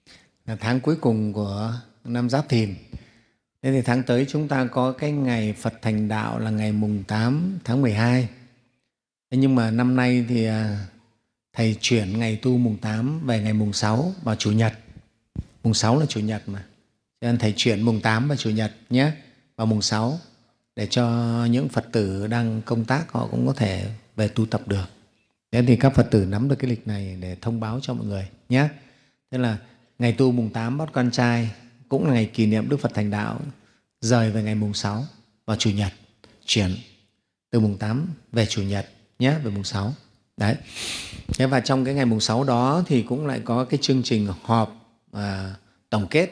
là tháng cuối cùng của năm Giáp Thìn. Thế thì tháng tới chúng ta có cái ngày Phật thành đạo là ngày mùng tám tháng mười hai. Thế nhưng mà năm nay thì à, Thầy chuyển ngày tu mùng tám về ngày mùng sáu vào Chủ nhật. Mùng sáu là Chủ nhật mà. Cho nên Thầy chuyển mùng tám và Chủ nhật nhé, vào mùng sáu, để cho những Phật tử đang công tác họ cũng có thể về tu tập được. Thế thì các Phật tử nắm được cái lịch này để thông báo cho mọi người nhé. Thế là ngày tu mùng tám Bát Quan Trai cũng là ngày kỷ niệm Đức Phật thành đạo, rời về ngày mùng sáu vào Chủ nhật, chuyển từ mùng tám về Chủ nhật nhé, về mùng sáu. Đấy. Thế và trong cái ngày mùng sáu đó thì cũng lại có cái chương trình họp à, tổng kết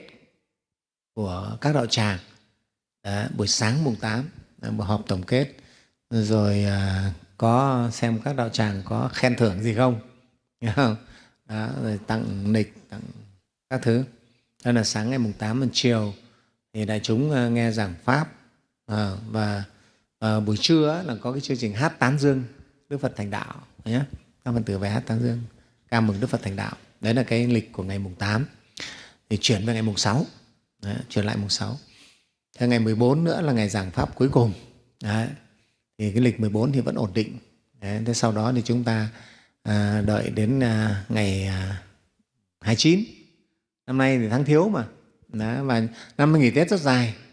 của các đạo tràng. Đấy, buổi sáng mùng tám, một họp tổng kết, rồi à, có xem các đạo tràng có khen thưởng gì không, hiểu không? Đó, rồi tặng nịch, tặng các thứ. Đó là sáng ngày mùng tám, chiều thì đại chúng nghe giảng Pháp, à, và à, buổi trưa là có cái chương trình hát tán dương Đức Phật thành đạo nhé. Các Phật tử về hát tán dương ca mừng Đức Phật thành đạo. Đấy là cái lịch của ngày mùng tám. Thì chuyển về ngày mùng sáu. Đấy, chuyển lại mùng sáu. Thế ngày mười bốn nữa là ngày giảng Pháp cuối cùng. Đấy. Thì cái lịch mười bốn thì vẫn ổn định. Đấy. Thế sau đó thì chúng ta à, đợi đến à, ngày à, hai mươi chín. Năm nay thì tháng thiếu mà. Đấy. Và năm nghỉ Tết rất dài.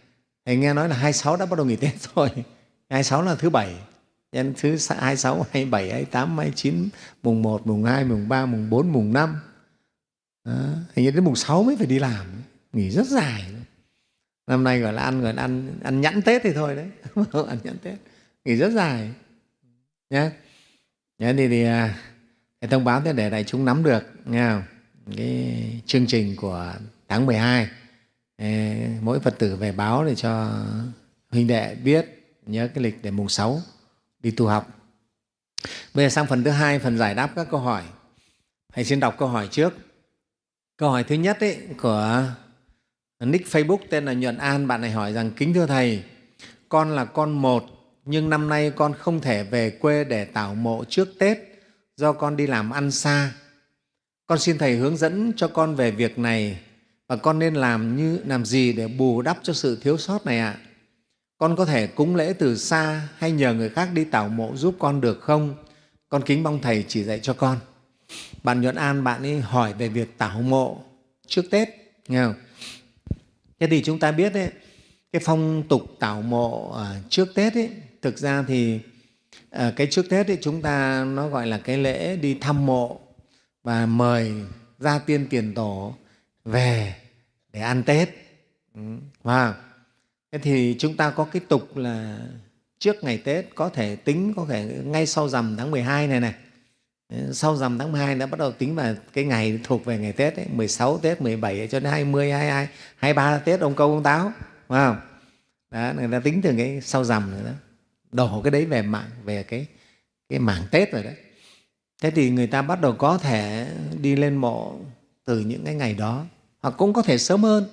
Thầy nghe nói là hai mươi sáu đã bắt đầu nghỉ Tết rồi. hai mươi sáu là thứ Bảy, nhân thứ hai mươi sáu, hai mươi bảy, hai mươi tám, hai mươi chín, mùng một, mùng hai, mùng ba, mùng bốn, mùng năm. Đó. Hình như đến mùng sáu mới phải đi làm, nghỉ rất dài. Năm nay gọi là ăn gọi là ăn ăn nhẵn Tết thì thôi đấy. Ăn nhẵn Tết, nghỉ rất dài nhé. Thế thì, thì thầy thông báo thế để đại chúng nắm được nghe không? Cái chương trình của tháng mười hai. Mỗi Phật tử về báo để cho huynh đệ biết, nhớ cái lịch để mùng sáu đi tu học. Bây giờ sang phần thứ hai, phần giải đáp các câu hỏi. Thầy xin đọc câu hỏi trước. Câu hỏi thứ nhất ấy, của nick Facebook tên là Nhuận An. Bạn này hỏi rằng: kính thưa Thầy, con là con một nhưng năm nay con không thể về quê để tảo mộ trước Tết do con đi làm ăn xa. Con xin Thầy hướng dẫn cho con về việc này và con nên làm như làm gì để bù đắp cho sự thiếu sót này ạ? À? Con có thể cúng lễ từ xa hay nhờ người khác đi tảo mộ giúp con được không? Con kính mong Thầy chỉ dạy cho con. Bạn Nhuận An, bạn ấy hỏi về việc tảo mộ trước Tết, nghe không? Thế thì chúng ta biết đấy, cái phong tục tảo mộ trước Tết ấy, thực ra thì cái trước Tết ấy, chúng ta nó gọi là cái lễ đi thăm mộ và mời gia tiên tiền tổ về để ăn Tết. Và thế thì chúng ta có cái tục là trước ngày Tết, có thể tính có thể ngay sau rằm tháng mười hai này này. Sau rằm tháng mười hai đã bắt đầu tính vào cái ngày thuộc về ngày Tết ấy, mười sáu Tết, mười bảy cho đến hai mươi, hai mươi hai, hai mươi ba Tết ông Công ông Táo, phải không? Đó, người ta tính từ cái sau rằm rồi đó, đổ cái đấy về mạng về cái cái mảng Tết rồi đấy. Thế thì người ta bắt đầu có thể đi lên mộ từ những cái ngày đó, hoặc cũng có thể sớm hơn.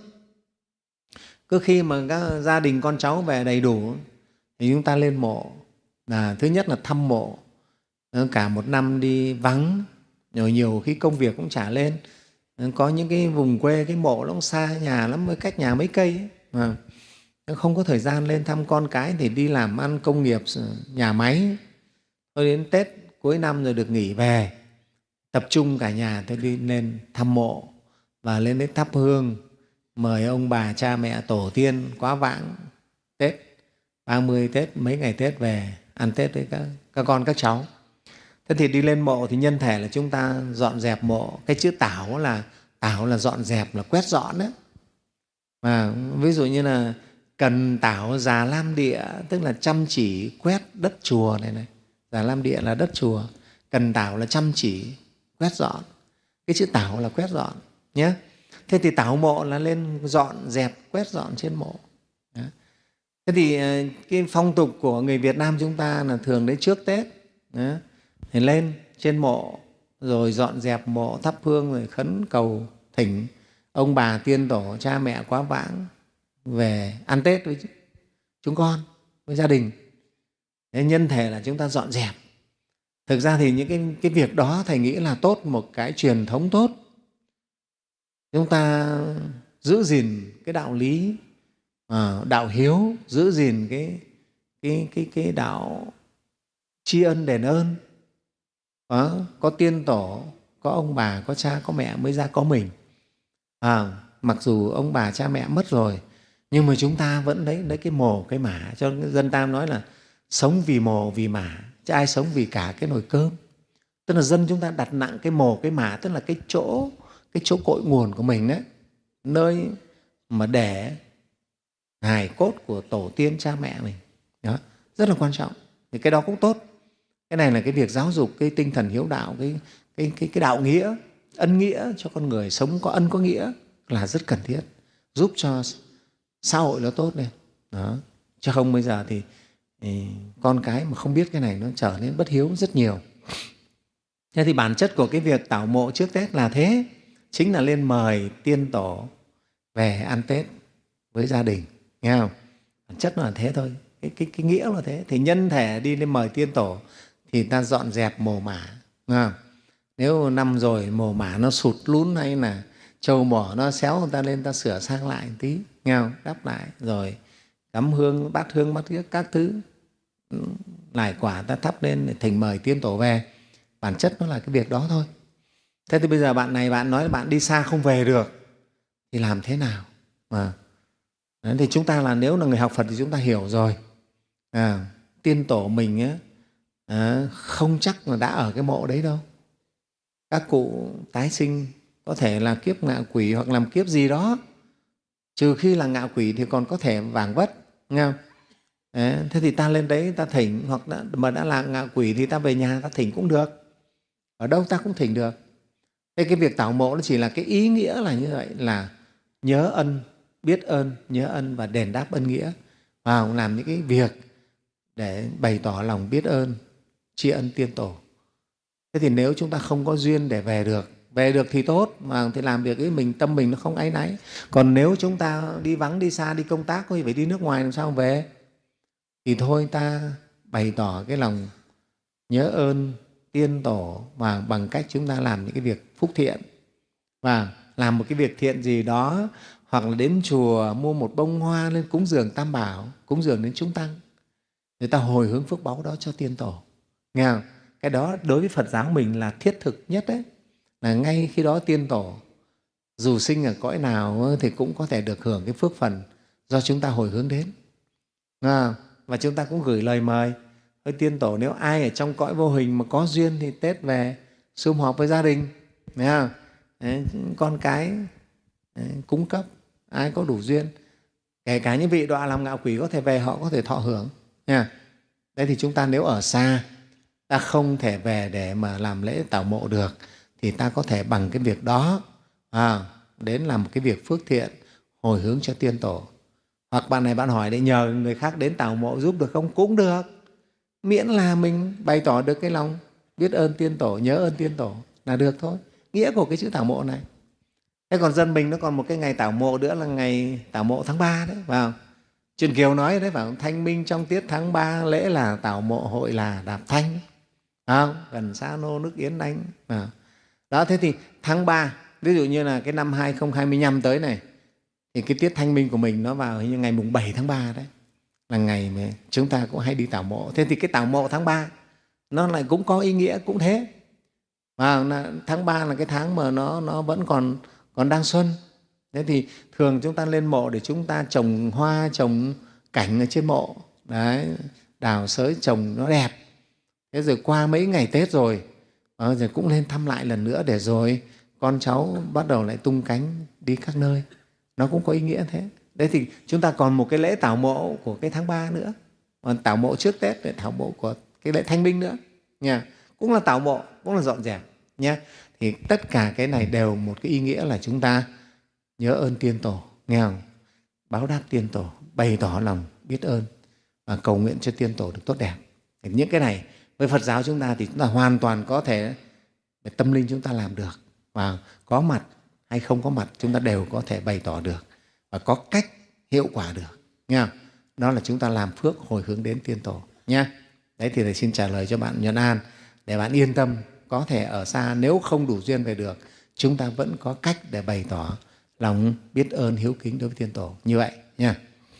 Cứ khi mà các gia đình con cháu về đầy đủ thì chúng ta lên mộ, là thứ nhất là thăm mộ. Cả một năm đi vắng, rồi nhiều khi công việc cũng chả lên. Có những cái vùng quê cái mộ nó cũng xa nhà lắm, mới cách nhà mấy cây ấy. Mà không có thời gian lên thăm con cái thì đi làm ăn công nghiệp nhà máy. Thôi đến Tết cuối năm rồi được nghỉ về, tập trung cả nhà tôi đi lên thăm mộ và lên đấy thắp hương, mời ông bà cha mẹ tổ tiên quá vãng Tết, ba mươi Tết, mấy ngày Tết về ăn Tết với các, các con các cháu. Thế thì đi lên mộ thì nhân thể là chúng ta dọn dẹp mộ. Cái chữ tảo là tảo là dọn dẹp, là quét dọn đấy. Mà ví dụ như là cần tảo già lam địa, tức là chăm chỉ quét đất chùa này này. Già lam địa là đất chùa, cần tảo là chăm chỉ quét dọn. Cái chữ tảo là quét dọn nhé. Thế thì tảo mộ là lên dọn dẹp, quét dọn trên mộ. Đó. Thế thì cái phong tục của người Việt Nam chúng ta là thường đến trước Tết. Đó. Thì lên trên mộ rồi dọn dẹp mộ, thắp hương, rồi khấn cầu thỉnh ông bà tiên tổ cha mẹ quá vãng về ăn Tết với chúng con, với gia đình. Thế nhân thể là chúng ta dọn dẹp. Thực ra thì những cái, cái việc đó Thầy nghĩ là tốt, một cái truyền thống tốt. Chúng ta giữ gìn cái đạo lý, đạo hiếu, giữ gìn cái, cái, cái, cái đạo tri ân đền ơn. Có, có tiên tổ, có ông bà, có cha, có mẹ mới ra có mình. À, mặc dù ông bà, cha mẹ mất rồi, nhưng mà chúng ta vẫn lấy, lấy cái mồ, cái mả. Cho dân ta nói là sống vì mồ, vì mả, chứ ai sống vì cả cái nồi cơm. Tức là dân chúng ta đặt nặng cái mồ, cái mả, tức là cái chỗ, cái chỗ cội nguồn của mình đấy, nơi mà để hài cốt của tổ tiên cha mẹ mình. Đó, rất là quan trọng. Thì cái đó cũng tốt. Cái này là cái việc giáo dục cái tinh thần hiếu đạo, cái, cái, cái, cái đạo nghĩa, ân nghĩa cho con người, sống có ân có nghĩa là rất cần thiết, giúp cho xã hội nó tốt lên. Đó. Chứ không bây giờ thì, thì con cái mà không biết cái này nó trở nên bất hiếu rất nhiều. Thế thì bản chất của cái việc tảo mộ trước Tết là thế, chính là lên mời tiên tổ về ăn Tết với gia đình, nghe không? Bản chất nó là thế thôi, cái, cái, cái nghĩa là thế. Thì nhân thể đi lên mời tiên tổ thì ta dọn dẹp mồ mả, nghe không? Nếu năm rồi mồ mả nó sụt lún hay là trâu mỏ nó xéo, người ta lên ta sửa sang lại một tí, nghe không? Đắp lại rồi cắm hương, bát hương, bát thiết các thứ, lại quả ta thắp lên để thỉnh mời tiên tổ về. Bản chất nó là cái việc đó thôi. Thế thì bây giờ bạn này bạn nói là bạn đi xa không về được thì làm thế nào? Mà Đấy, thì chúng ta là nếu là người học Phật thì chúng ta hiểu rồi. À, tiên tổ mình á, à, không chắc là đã ở cái mộ đấy đâu. Các cụ tái sinh có thể là kiếp ngạ quỷ hoặc làm kiếp gì đó. Trừ khi là ngạ quỷ thì còn có thể vảng vất, nghe không? Đấy, thế thì ta lên đấy ta thỉnh, hoặc đã, mà đã là ngạ quỷ thì ta về nhà ta thỉnh cũng được. Ở đâu ta cũng thỉnh được. Thế cái việc tảo mộ nó chỉ là cái ý nghĩa là như vậy, là nhớ ân, biết ơn, nhớ ân và đền đáp ân nghĩa, và làm những cái việc để bày tỏ lòng biết ơn, tri ân tiên tổ. Thế thì nếu chúng ta không có duyên để về được, về được thì tốt, mà thì làm việc ấy mình tâm mình nó không áy náy. Còn nếu chúng ta đi vắng, đi xa, đi công tác, có phải đi nước ngoài làm sao về, thì thôi ta bày tỏ cái lòng nhớ ơn tiên tổ và bằng cách chúng ta làm những cái việc phúc thiện, và làm một cái việc thiện gì đó, hoặc là đến chùa mua một bông hoa lên cúng dường Tam Bảo, cúng dường đến chúng tăng, người ta hồi hướng phước báu đó cho tiên tổ. Nghe không? Cái đó đối với Phật giáo mình là thiết thực nhất đấy, là ngay khi đó tiên tổ dù sinh ở cõi nào thì cũng có thể được hưởng cái phước phần do chúng ta hồi hướng đến. À, và chúng ta cũng gửi lời mời với tiên tổ, nếu ai ở trong cõi vô hình mà có duyên thì Tết về sum họp với gia đình, thấy không? Đấy, con cái đấy, cúng cấp, ai có đủ duyên, kể cả những vị đọa làm ngạ quỷ có thể về, họ có thể thọ hưởng nha. Đấy thì chúng ta nếu ở xa, ta không thể về để mà làm lễ tảo mộ được, thì ta có thể bằng cái việc đó à, đến làm một cái việc phước thiện hồi hướng cho tiên tổ. Hoặc bạn này bạn hỏi để nhờ người khác đến tảo mộ giúp được không? Cũng được, miễn là mình bày tỏ được cái lòng biết ơn tiên tổ, nhớ ơn tiên tổ là được thôi, nghĩa của cái chữ tảo mộ này. Thế còn dân mình nó còn một cái ngày tảo mộ nữa là ngày tảo mộ tháng ba đấy, phải không? Truyền Kiều nói đấy, phải không? Thanh minh trong tiết tháng ba, lễ là tảo mộ, hội là đạp thanh, phải không? Gần xa nô nước Yến Đánh. À. Đó, thế thì tháng ba, ví dụ như là cái năm hai không hai năm tới này, thì cái tiết thanh minh của mình nó vào hình như ngày mùng bảy tháng ba đấy, là ngày mà chúng ta cũng hay đi tảo mộ. Thế thì cái tảo mộ tháng ba nó lại cũng có ý nghĩa cũng thế. Và tháng ba là cái tháng mà nó, nó vẫn còn, còn đang xuân. Thế thì thường chúng ta lên mộ để chúng ta trồng hoa, trồng cảnh ở trên mộ. Đấy, đào sới trồng nó đẹp. Thế rồi qua mấy ngày Tết rồi, rồi cũng lên thăm lại lần nữa để rồi con cháu bắt đầu lại tung cánh đi các nơi. Nó cũng có ý nghĩa thế. Đấy thì chúng ta còn một cái lễ tảo mộ của cái tháng ba nữa. Còn tảo mộ trước Tết để tảo mộ của cái lễ Thanh Minh nữa. Nha. Cũng là tảo mộ, cũng là dọn dẹp. Nha. Thì tất cả cái này đều một cái ý nghĩa là chúng ta nhớ ơn tiên tổ, nghe không? Báo đáp tiên tổ, bày tỏ lòng biết ơn và cầu nguyện cho tiên tổ được tốt đẹp. Thì những cái này với Phật giáo chúng ta thì chúng ta hoàn toàn có thể, tâm linh chúng ta làm được, và có mặt hay không có mặt chúng ta đều có thể bày tỏ được và có cách hiệu quả được, nghe không? Đó là chúng ta làm phước hồi hướng đến tiên tổ nha. Đấy thì thầy xin trả lời cho bạn Nhuận An để bạn yên tâm, có thể ở xa nếu không đủ duyên về được, chúng ta vẫn có cách để bày tỏ lòng biết ơn hiếu kính đối với tiên tổ như vậy nha.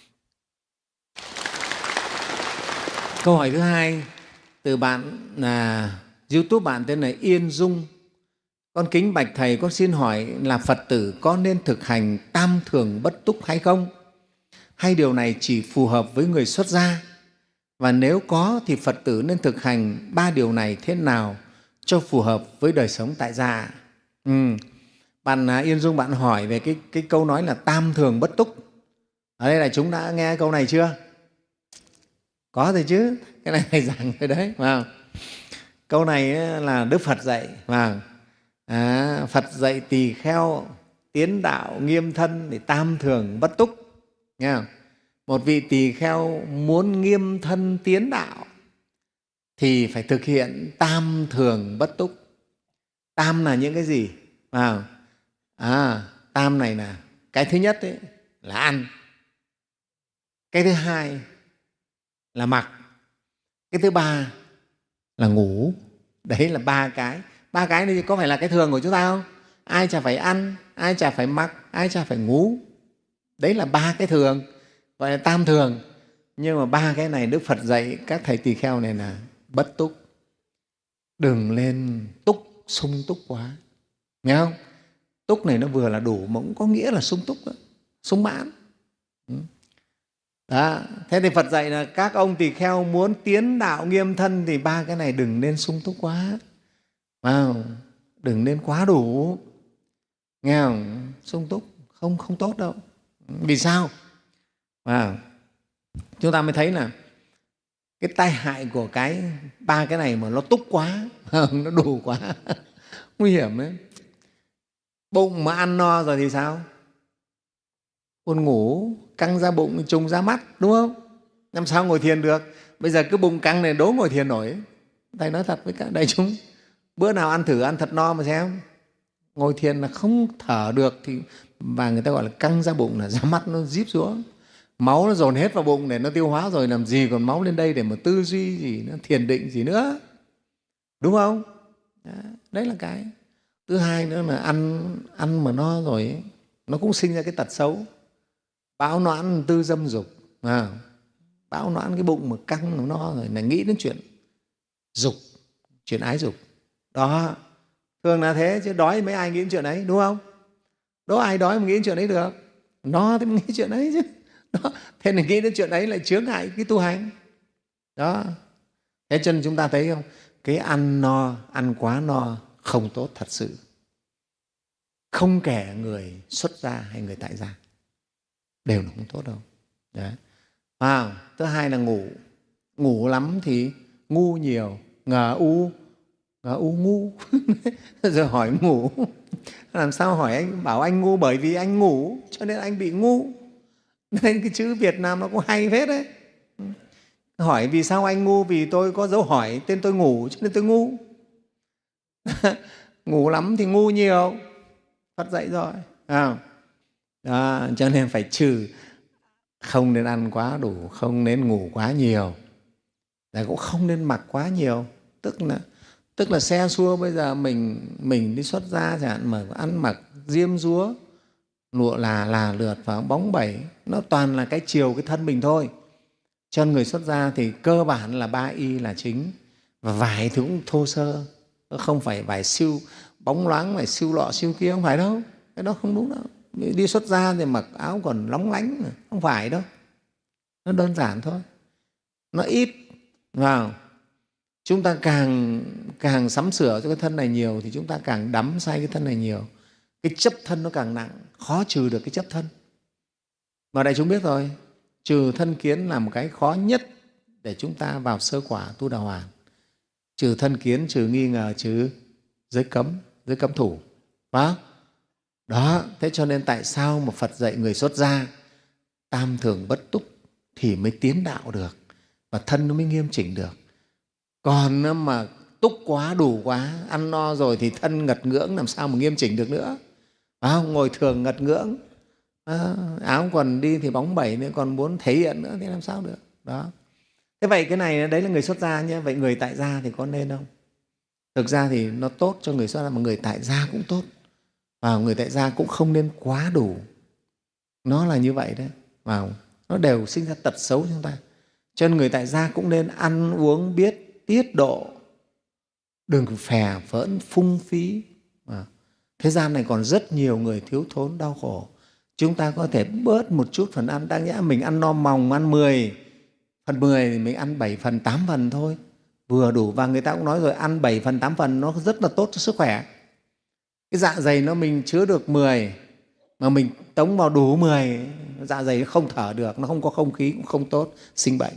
Câu hỏi thứ hai từ bạn là YouTube, bạn tên là Yên Dung. Con kính bạch Thầy, con xin hỏi là Phật tử có nên thực hành tam thường bất túc hay không? Hay điều này chỉ phù hợp với người xuất gia? Và nếu có thì Phật tử nên thực hành ba điều này thế nào cho phù hợp với đời sống tại gia? Ừ. Bạn Yên Dung, bạn hỏi về cái, cái câu nói là tam thường bất túc. Ở đây là chúng đã nghe câu này chưa? Có rồi chứ, cái này thầy giảng rồi đấy. Wow. Câu này là Đức Phật dạy. Wow. À, Phật dạy tỳ kheo tiến đạo nghiêm thân thì tam thường bất túc. Nghe không? Một vị tỳ kheo muốn nghiêm thân tiến đạo thì phải thực hiện tam thường bất túc. Tam là những cái gì? À, à, tam này là cái thứ nhất ấy, là ăn. Cái thứ hai là mặc. Cái thứ ba là ngủ. Đấy là ba cái. Ba cái này có phải là cái thường của chúng ta không? Ai chả phải ăn, ai chả phải mặc, ai chả phải ngủ. Đấy là ba cái thường, gọi là tam thường. Nhưng mà ba cái này Đức Phật dạy các thầy tỳ kheo này là bất túc. Đừng lên túc, sung túc quá. Nghe không? Túc này nó vừa là đủ mà cũng có nghĩa là sung túc đó, sung mãn. Đó. Thế thì Phật dạy là các ông tỳ kheo muốn tiến đạo nghiêm thân thì ba cái này đừng nên sung túc quá, wow. Đừng nên quá đủ, nghe không? Sung túc không không tốt đâu. Vì sao? Wow. Chúng ta mới thấy là cái tai hại của cái ba cái này mà nó túc quá, nó đủ quá nguy hiểm đấy. Bụng mà ăn no rồi thì sao? Buồn ngủ, căng ra bụng, trùng ra mắt, đúng không? Làm sao ngồi thiền được? Bây giờ cái bụng căng này đố ngồi thiền nổi. Thầy nói thật với các đại chúng, bữa nào ăn thử ăn thật no mà xem, ngồi thiền là không thở được thì, và người ta gọi là căng ra bụng, là ra mắt nó díp xuống, máu nó dồn hết vào bụng để nó tiêu hóa rồi, làm gì còn máu lên đây để mà tư duy gì nữa, thiền định gì nữa, đúng không? Đấy là cái thứ hai nữa, là ăn ăn mà no rồi ấy, nó cũng sinh ra cái tật xấu bão noãn tư dâm dục. À, bão noãn cái bụng mà căng nó no rồi là nghĩ đến chuyện dục, chuyện ái dục đó. Thường là thế, chứ đói mấy ai nghĩ đến chuyện ấy, đúng không? Đâu ai đói mà nghĩ đến chuyện ấy được, no thì mới nghĩ chuyện ấy chứ. Đó. Thế nên nghĩ đến chuyện ấy lại chướng ngại cái tu hành đó. Thế cho nên chúng ta thấy không, cái ăn no, ăn quá no không tốt thật sự, không kể người xuất gia hay người tại gia, đều là không tốt đâu. Đấy. À, thứ hai là ngủ, ngủ lắm thì ngu nhiều, ngờ u, ngờ u ngu. Giờ hỏi ngủ, làm sao hỏi anh, bảo anh ngu bởi vì anh ngủ cho nên anh bị ngu. Nên cái chữ Việt Nam nó cũng hay phết đấy. Hỏi vì sao anh ngu, vì tôi có dấu hỏi tên tôi ngủ cho nên tôi ngu. Ngủ lắm thì ngu nhiều, Phật dạy rồi. À, đó, cho nên phải trừ, không nên ăn quá đủ, không nên ngủ quá nhiều, và cũng không nên mặc quá nhiều. Tức là tức là xe xua bây giờ mình mình đi xuất gia chẳng hạn mà ăn mặc diêm dúa, lụa là là lượt và bóng bẩy, nó toàn là cái chiều cái thân mình thôi. Cho người xuất gia thì cơ bản là ba y là chính, và vải thì cũng thô sơ, không phải vải siêu bóng loáng, phải siêu lọ siêu kia, không phải đâu, cái đó không đúng đâu. Đi xuất gia thì mặc áo còn lóng lánh, không phải đâu, nó đơn giản thôi, nó ít vào. Chúng ta càng càng sắm sửa cho cái thân này nhiều thì chúng ta càng đắm say cái thân này nhiều, cái chấp thân nó càng nặng, khó trừ được cái chấp thân. Mà đại chúng biết rồi, trừ thân kiến là một cái khó nhất để chúng ta vào sơ quả tu đà hoàn. Trừ thân kiến, trừ nghi ngờ, trừ giới cấm, giới cấm thủ. Phải không? Đó, thế cho nên tại sao mà Phật dạy người xuất gia tam thường bất túc thì mới tiến đạo được và thân nó mới nghiêm chỉnh được. Còn mà túc quá, đủ quá, ăn no rồi thì thân ngật ngưỡng, làm sao mà nghiêm chỉnh được nữa. Phải không? Ngồi thường ngật ngưỡng, à, áo quần đi thì bóng bẩy nữa, còn muốn thể hiện nữa thì làm sao được. Đó. Thế vậy cái này đấy là người xuất gia nhé. Vậy người tại gia thì có nên không? Thực ra thì nó tốt cho người xuất gia, mà người tại gia cũng tốt. Và người tại gia cũng không nên quá đủ. Nó là như vậy đấy. Và nó đều sinh ra tật xấu chúng ta. Cho nên người tại gia cũng nên ăn uống biết tiết độ, đừng phè phỡn phung phí. À, thế gian này còn rất nhiều người thiếu thốn đau khổ. Chúng ta có thể bớt một chút phần ăn. Đáng nhẽ mình ăn no mòng, ăn mười phần mười thì mình ăn bảy phần, tám phần thôi, vừa đủ. Và người ta cũng nói rồi, ăn bảy phần, tám phần nó rất là tốt cho sức khỏe. Cái dạ dày nó mình chứa được mười, mà mình tống vào đủ mười, dạ dày nó không thở được, nó không có không khí, cũng không tốt, sinh bệnh.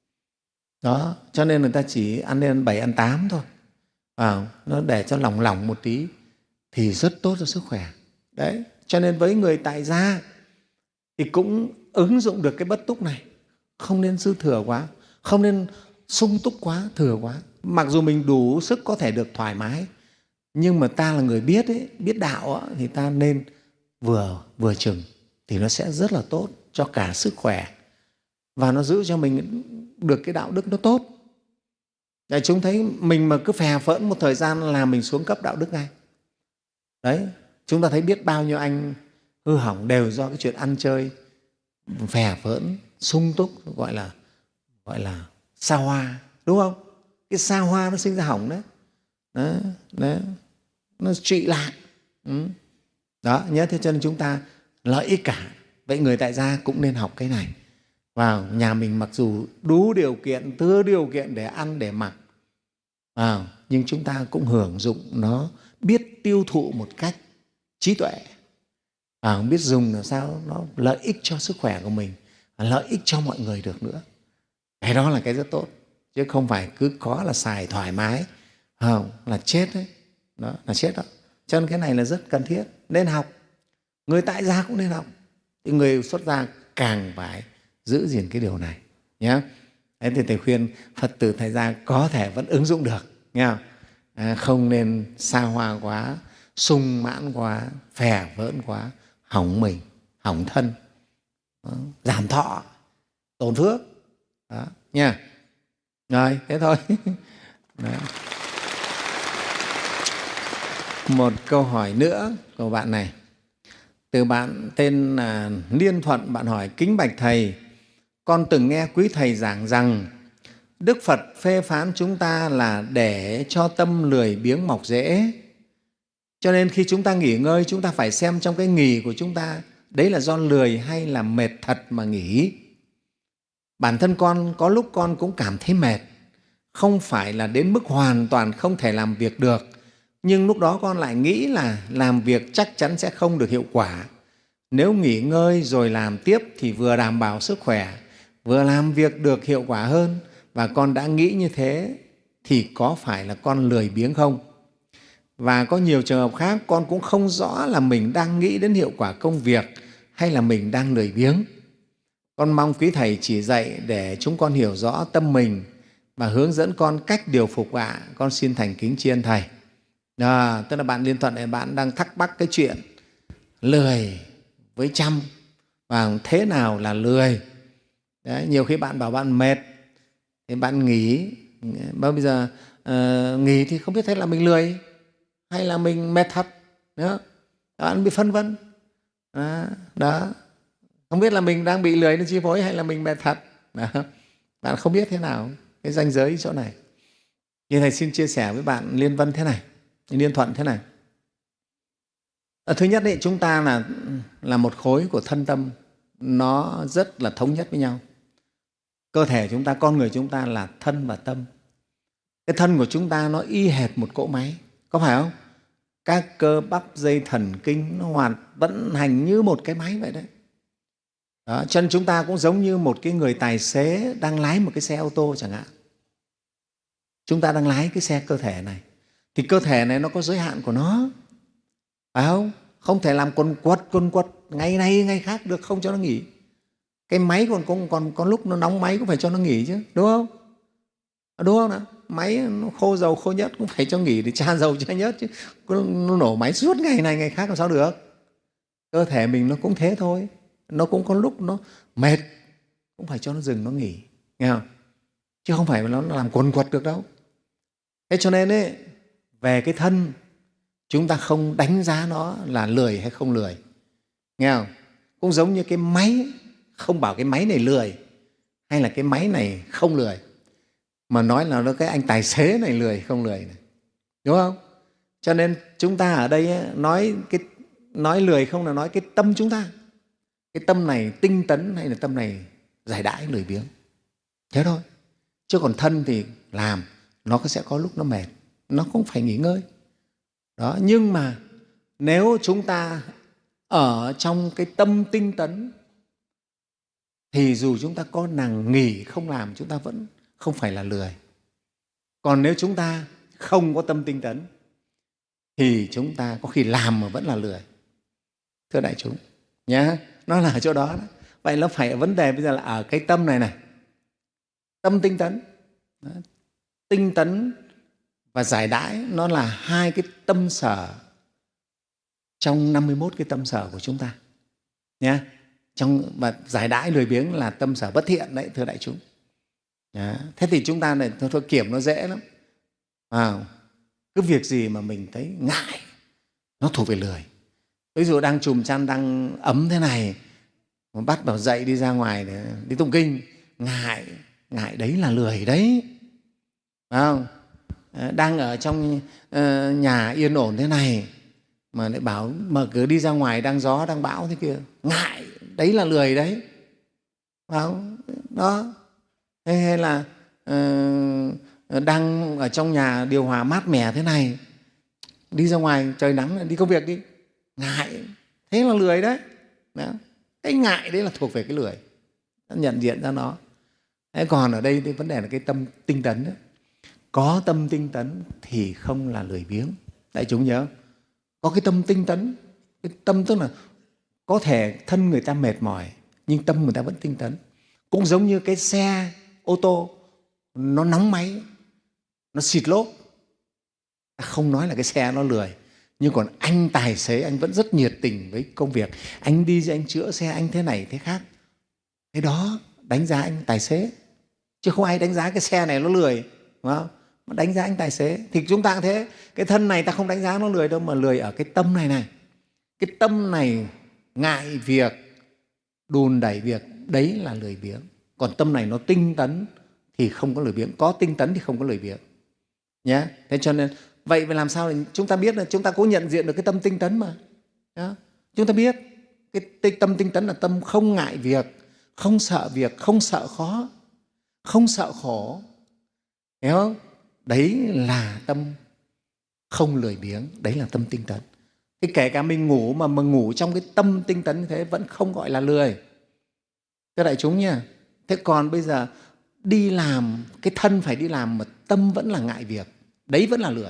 Đó, cho nên người ta chỉ ăn nên ăn bảy, ăn tám thôi. À, nó để cho lỏng lỏng một tí thì rất tốt cho sức khỏe. Đấy, cho nên với người tại gia thì cũng ứng dụng được cái bất túc này. Không nên dư thừa quá, không nên sung túc quá, thừa quá. Mặc dù mình đủ sức có thể được thoải mái, nhưng mà ta là người biết ấy, biết đạo ấy, thì ta nên vừa vừa chừng thì nó sẽ rất là tốt cho cả sức khỏe và nó giữ cho mình được cái đạo đức nó tốt. Để chúng thấy mình mà cứ phè phỡn một thời gian là mình xuống cấp đạo đức ngay. Đấy, chúng ta thấy biết bao nhiêu anh hư hỏng đều do cái chuyện ăn chơi phè phỡn, sung túc, gọi là gọi là xa hoa, đúng không? Cái xa hoa nó sinh ra hỏng đấy. Đó, đấy. Nó trụy lạc. Ừ. Đó, nhớ thế cho nên chúng ta lợi ích cả. Vậy người tại gia cũng nên học cái này. vào nhà mình mặc dù đủ điều kiện, thừa điều kiện để ăn, để mặc, vào, nhưng chúng ta cũng hưởng dụng nó, biết tiêu thụ một cách trí tuệ, à, biết dùng làm sao nó lợi ích cho sức khỏe của mình, lợi ích cho mọi người được nữa. Cái đó là cái rất tốt, chứ không phải cứ có là xài thoải mái, không, là chết đấy, đó là chết đó. Cho nên cái này là rất cần thiết, nên học. Người tại gia cũng nên học, thì người xuất gia càng phải giữ gìn cái điều này nhé. Thế thì thầy khuyên Phật tử tại gia có thể vẫn ứng dụng được, nghe không? À, không nên xa hoa quá, sung mãn quá, phè vỡn quá, hỏng mình, hỏng thân, đó, giảm thọ, tổn phước, đó nha. Rồi thế thôi. Đó. Một câu hỏi nữa của bạn này, từ bạn tên là Liên Thuận. Bạn hỏi: kính bạch Thầy, con từng nghe quý Thầy giảng rằng Đức Phật phê phán chúng ta là để cho tâm lười biếng mọc rễ, cho nên khi chúng ta nghỉ ngơi, chúng ta phải xem trong cái nghỉ của chúng ta đấy là do lười hay là mệt thật mà nghỉ. Bản thân con có lúc con cũng cảm thấy mệt, không phải là đến mức hoàn toàn không thể làm việc được, nhưng lúc đó con lại nghĩ là làm việc chắc chắn sẽ không được hiệu quả. Nếu nghỉ ngơi rồi làm tiếp thì vừa đảm bảo sức khỏe, vừa làm việc được hiệu quả hơn, và con đã nghĩ như thế thì có phải là con lười biếng không? Và có nhiều trường hợp khác con cũng không rõ là mình đang nghĩ đến hiệu quả công việc hay là mình đang lười biếng. Con mong quý Thầy chỉ dạy để chúng con hiểu rõ tâm mình và hướng dẫn con cách điều phục ạ. À. Con xin thành kính tri ân Thầy. À, tức là bạn Liên Thuận này, bạn đang thắc mắc cái chuyện lười với chăm, và thế nào là lười. Đấy, nhiều khi bạn bảo bạn mệt thì bạn nghỉ, bây giờ uh, nghỉ thì không biết thế là mình lười hay là mình mệt thật nữa. Bạn bị phân vân đó, đó, không biết là mình đang bị lười nên chi phối hay là mình mệt thật đó. Bạn không biết thế nào cái ranh giới chỗ này. Như Thầy xin chia sẻ với bạn Liên Vân thế này, Liên Thuận thế này. À, thứ nhất ấy, chúng ta là, là một khối của thân tâm, nó rất là thống nhất với nhau. Cơ thể chúng ta, con người chúng ta là thân và tâm. Cái thân của chúng ta nó y hệt một cỗ máy, có phải không? Các cơ bắp, dây thần kinh nó hoàn vận hành như một cái máy vậy đấy. Đó, cho nên chúng ta cũng giống như một cái người tài xế đang lái một cái xe ô tô chẳng hạn. Chúng ta đang lái cái xe cơ thể này, thì cơ thể này nó có giới hạn của nó, phải không? Không thể làm quần quật quần quật ngày này ngày khác được, không cho nó nghỉ. Cái máy còn còn còn có lúc nó nóng máy cũng phải cho nó nghỉ chứ, đúng không? Đúng không nào? Máy nó khô dầu khô nhất cũng phải cho nghỉ để tra dầu cho nhất chứ, nó nổ máy suốt ngày này ngày khác làm sao được. Cơ thể mình nó cũng thế thôi, nó cũng có lúc nó mệt cũng phải cho nó dừng, nó nghỉ, nghe không? Chứ không phải nó làm quần quật được đâu. Thế cho nên ấy, về cái thân chúng ta không đánh giá nó là lười hay không lười, nghe không? Cũng giống như cái máy, không bảo cái máy này lười hay là cái máy này không lười, mà nói là nó cái anh tài xế này lười không lười này, đúng không? Cho nên chúng ta ở đây ấy, nói cái nói lười không là nói cái tâm chúng ta, cái tâm này tinh tấn hay là tâm này giải đãi lười biếng, thế thôi. Chứ còn thân thì làm nó sẽ có lúc nó mệt, nó cũng phải nghỉ ngơi đó. Nhưng mà nếu chúng ta ở trong cái tâm tinh tấn thì dù chúng ta có nằng nghỉ không làm, chúng ta vẫn không phải là lười. Còn nếu chúng ta không có tâm tinh tấn thì chúng ta có khi làm mà vẫn là lười, thưa đại chúng nhá. Nó là ở chỗ đó, đó. Vậy nó phải vấn đề bây giờ là ở cái tâm này này, tâm tinh tấn. Đó. Tinh tấn và giải đãi nó là hai cái tâm sở trong năm mươi mốt cái tâm sở của chúng ta nhé. Trong và giải đãi lười biếng là tâm sở bất thiện đấy, thưa đại chúng. Đó. Thế thì chúng ta này thôi, thôi kiểm nó dễ lắm. À, cứ việc gì mà mình thấy ngại nó thuộc về lười. Ví dụ đang chùm chăn đang ấm thế này mà bắt bảo dậy đi ra ngoài để đi tụng kinh, ngại ngại đấy là lười đấy, phải không? Đang ở trong nhà yên ổn thế này mà lại bảo mở cửa đi ra ngoài đang gió đang bão thế kia, ngại đấy là lười đấy, vào đó. Hay, hay là uh, đang ở trong nhà điều hòa mát mẻ thế này, đi ra ngoài trời nắng đi công việc đi, ngại, thế là lười đấy. Đó. Cái ngại đấy là thuộc về cái lười, nhận diện ra nó. Thế còn ở đây thì vấn đề là cái tâm tinh tấn đấy. Có tâm tinh tấn thì không là lười biếng. Đại chúng nhớ, có cái tâm tinh tấn, cái tâm tức là có thể thân người ta mệt mỏi nhưng tâm người ta vẫn tinh tấn. Cũng giống như cái xe ô tô nó nóng máy, nó xịt lốp, không nói là cái xe nó lười, nhưng còn anh tài xế anh vẫn rất nhiệt tình với công việc. Anh đi anh chữa xe, anh thế này thế khác, cái đó đánh giá anh tài xế, chứ không ai đánh giá cái xe này nó lười, đúng không? Mà đánh giá anh tài xế. Thì chúng ta cũng thế, cái thân này ta không đánh giá nó lười đâu, mà lười ở cái tâm này này. Cái tâm này ngại việc, đùn đẩy việc, đấy là lười biếng. Còn tâm này nó tinh tấn thì không có lười biếng, có tinh tấn thì không có lười biếng nhé. Thế cho nên vậy làm sao để chúng ta biết là chúng ta cũng nhận diện được cái tâm tinh tấn mà. Đó. Chúng ta biết cái tâm tinh tấn là tâm không ngại việc, không sợ việc, không sợ khó, không sợ khổ, hiểu không? Đấy là tâm không lười biếng, đấy là tâm tinh tấn. Thì kể cả mình ngủ mà mà ngủ trong cái tâm tinh tấn như thế vẫn không gọi là lười. Thưa đại chúng nha. Thế còn bây giờ đi làm, cái thân phải đi làm mà tâm vẫn là ngại việc, đấy vẫn là lười.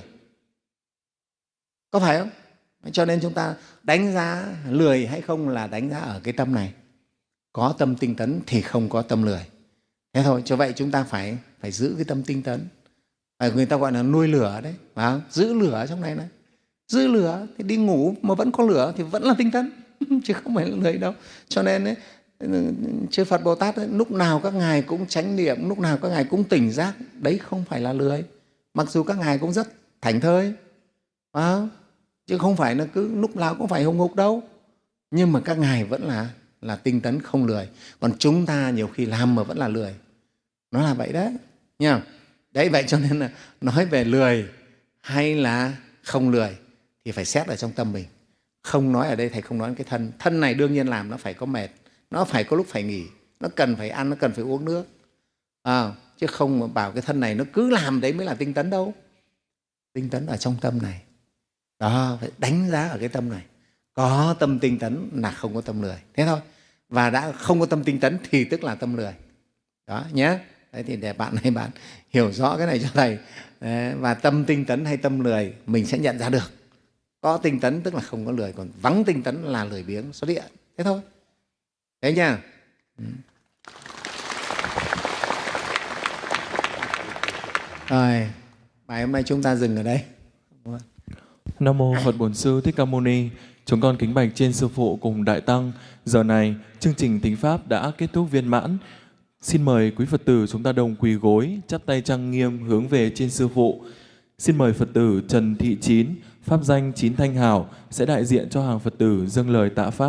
Có phải không? Cho nên chúng ta đánh giá lười hay không là đánh giá ở cái tâm này. Có tâm tinh tấn thì không có tâm lười. Thế thôi, cho vậy chúng ta phải, phải giữ cái tâm tinh tấn. Và người ta gọi là nuôi lửa đấy, phải không? Giữ lửa trong này này. Giữ lửa thì đi ngủ mà vẫn có lửa thì vẫn là tinh tấn, chứ không phải là lười đâu. Cho nên ấy, chư Phật Bồ Tát ấy, lúc nào các ngài cũng chánh niệm, lúc nào các ngài cũng tỉnh giác, đấy không phải là lười. Mặc dù các ngài cũng rất thảnh thơi, phải không? Chứ không phải là cứ lúc nào cũng phải hùng hục đâu. Nhưng mà các ngài vẫn là, là tinh tấn không lười. Còn chúng ta nhiều khi làm mà vẫn là lười. Nó là vậy đấy. Nha. Đấy, vậy cho nên là nói về lười hay là không lười thì phải xét ở trong tâm mình. Không nói ở đây thầy không nói cái thân. Thân này đương nhiên làm nó phải có mệt, nó phải có lúc phải nghỉ, nó cần phải ăn, nó cần phải uống nước. À, chứ không mà bảo cái thân này nó cứ làm đấy mới là tinh tấn đâu. Tinh tấn ở trong tâm này. Đó, phải đánh giá ở cái tâm này. Có tâm tinh tấn là không có tâm lười. Thế thôi. Và đã không có tâm tinh tấn thì tức là tâm lười. Đó nhé. Đấy, thì để bạn này bạn hiểu rõ cái này cho thầy. Đấy, và tâm tinh tấn hay tâm lười mình sẽ nhận ra được. Có tinh tấn tức là không có lười, còn vắng tinh tấn là lười biếng xuất hiện. Thế thôi. Thế nha. Ừ. Rồi, bài hôm nay chúng ta dừng ở đây. Nam mô Phật Bổn Sư Thích Ca Mâu Ni. Chúng con kính bạch trên Sư Phụ cùng Đại Tăng. Giờ này, chương trình thính pháp đã kết thúc viên mãn. Xin mời quý Phật tử chúng ta đồng quỳ gối, chắp tay trang nghiêm hướng về trên Sư Phụ. Xin mời Phật tử Trần Thị Chín, pháp danh Chín Thanh Hảo, sẽ đại diện cho hàng Phật tử dâng lời tạ pháp.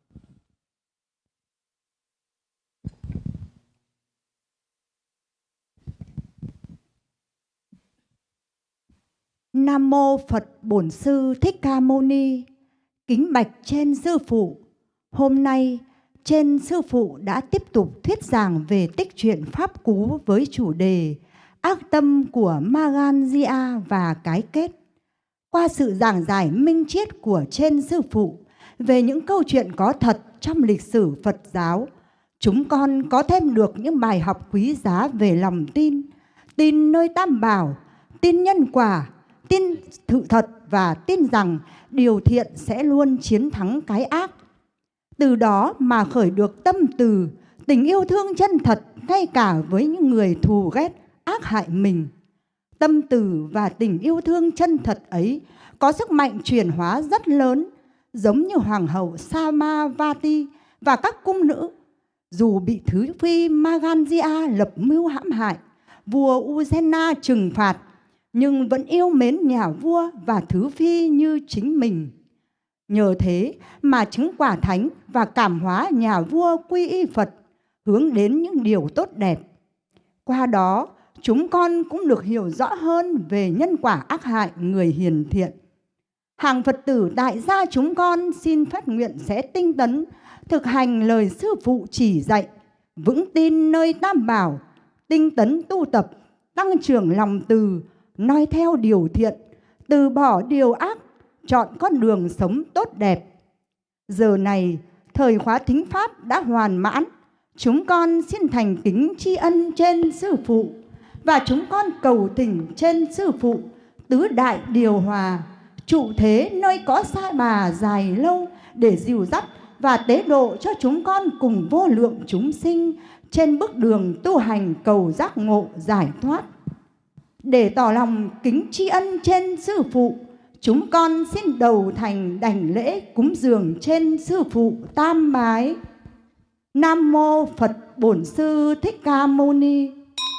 Nam mô Phật Bổn Sư Thích Ca Mâu Ni. Kính bạch trên Sư Phụ. Hôm nay, trên Sư Phụ đã tiếp tục thuyết giảng về tích truyện Pháp Cú với chủ đề Ác tâm của Maganjia và cái kết. Qua sự giảng giải minh triết của trên Sư Phụ về những câu chuyện có thật trong lịch sử Phật giáo, chúng con có thêm được những bài học quý giá về lòng tin, tin nơi Tam Bảo, tin nhân quả, tin sự thật và tin rằng điều thiện sẽ luôn chiến thắng cái ác. Từ đó mà khởi được tâm từ, tình yêu thương chân thật ngay cả với những người thù ghét, ác hại mình. Tâm từ và tình yêu thương chân thật ấy có sức mạnh chuyển hóa rất lớn, giống như Hoàng hậu Samavati và các cung nữ. Dù bị Thứ Phi Maganjia lập mưu hãm hại, vua Ujena trừng phạt, nhưng vẫn yêu mến nhà vua và Thứ Phi như chính mình. Nhờ thế mà chứng quả thánh và cảm hóa nhà vua quy y Phật, hướng đến những điều tốt đẹp. Qua đó, chúng con cũng được hiểu rõ hơn về nhân quả ác hại người hiền thiện. Hàng Phật tử tại gia chúng con xin phát nguyện sẽ tinh tấn, thực hành lời Sư Phụ chỉ dạy vững tin nơi Tam Bảo, tinh tấn tu tập, tăng trưởng lòng từ, noi theo điều thiện, từ bỏ điều ác, chọn con đường sống tốt đẹp. Giờ này, thời khóa thính pháp đã hoàn mãn, chúng con xin thành kính tri ân trên Sư Phụ và chúng con cầu thỉnh trên Sư Phụ tứ đại điều hòa, trụ thế nơi có sa bà dài lâu để dìu dắt và tế độ cho chúng con cùng vô lượng chúng sinh trên bước đường tu hành cầu giác ngộ giải thoát. Để tỏ lòng kính tri ân trên Sư Phụ, chúng con xin đầu thành đảnh lễ cúng dường trên Sư Phụ tam bái. Nam mô Phật Bổn Sư Thích Ca Mâu Ni.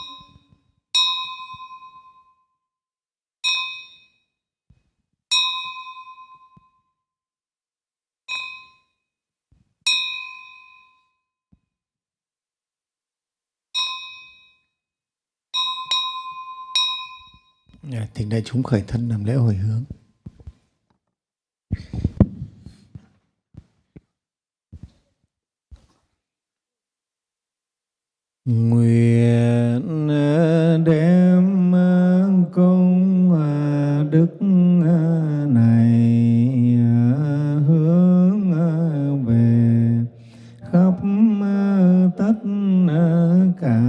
Thỉnh đại chúng khởi thân làm lễ hồi hướng. Nguyện đem công đức này hướng về khắp tất cả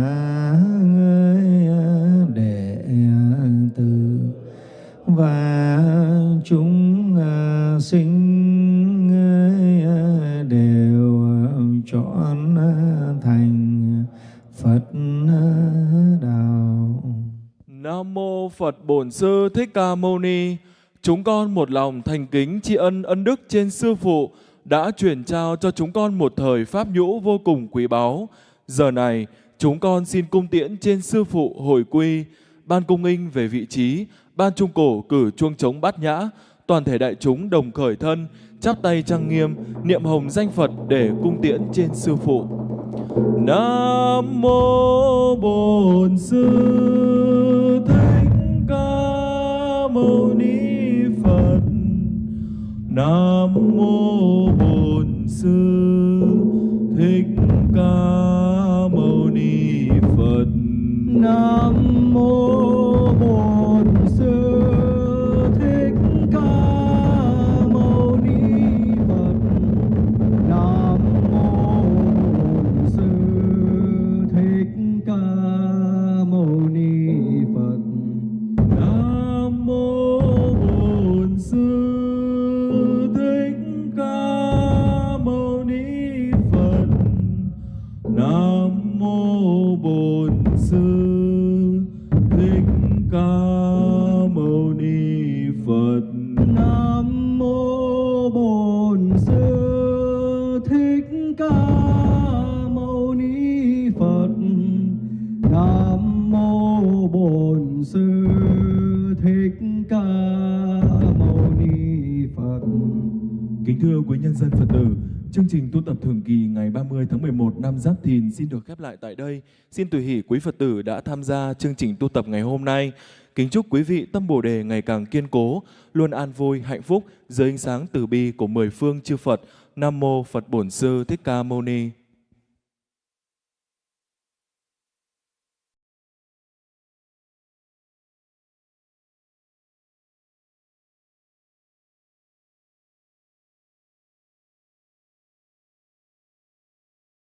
đệ tử và chúng sinh đều chọn thành Phật đạo. Nam mô Phật Bổn Sư Thích Ca Mâu Ni. Chúng con một lòng thành kính tri ân ân đức trên Sư Phụ đã truyền trao cho chúng con một thời pháp nhũ vô cùng quý báu. Giờ này, chúng con xin cung tiễn trên Sư Phụ hồi quy, ban cung nghinh về vị trí, ban trung cổ cử chuông trống bát nhã, toàn thể đại chúng đồng khởi thân, chắp tay trang nghiêm, niệm hồng danh Phật để cung tiễn trên Sư Phụ. Nam mô Bổn Sư Thích Ca Mâu Ni Phật. Nam mô Bổn Sư Thích Ca Mâu Ni Phật. Nam mô Bổn Sư Thích Ca Mâu Ni Phật. Nam mô Bổn Sư Thích Ca Mâu Ni Phật. Nam mô Bổn Sư Thích Ca Mâu Ni Phật. Nam mô Bổn Sư Thích Ca Mâu Ni Phật. Nam mô Bổn Sư Thích Ca Mâu Ni Phật. Nam mô Bổn Sư Thích Ca Mâu Ni Phật. Kính thưa quý nhân dân Phật tử, chương trình tu tập thường kỳ ngày ba mươi tháng mười một năm Giáp Thìn xin được khép lại tại đây. Xin tùy hỷ quý Phật tử đã tham gia chương trình tu tập ngày hôm nay. Kính chúc quý vị tâm Bồ đề ngày càng kiên cố, luôn an vui, hạnh phúc dưới ánh sáng từ bi của mười phương chư Phật. Nam mô Phật Bổn Sư Thích Ca Mâu Ni.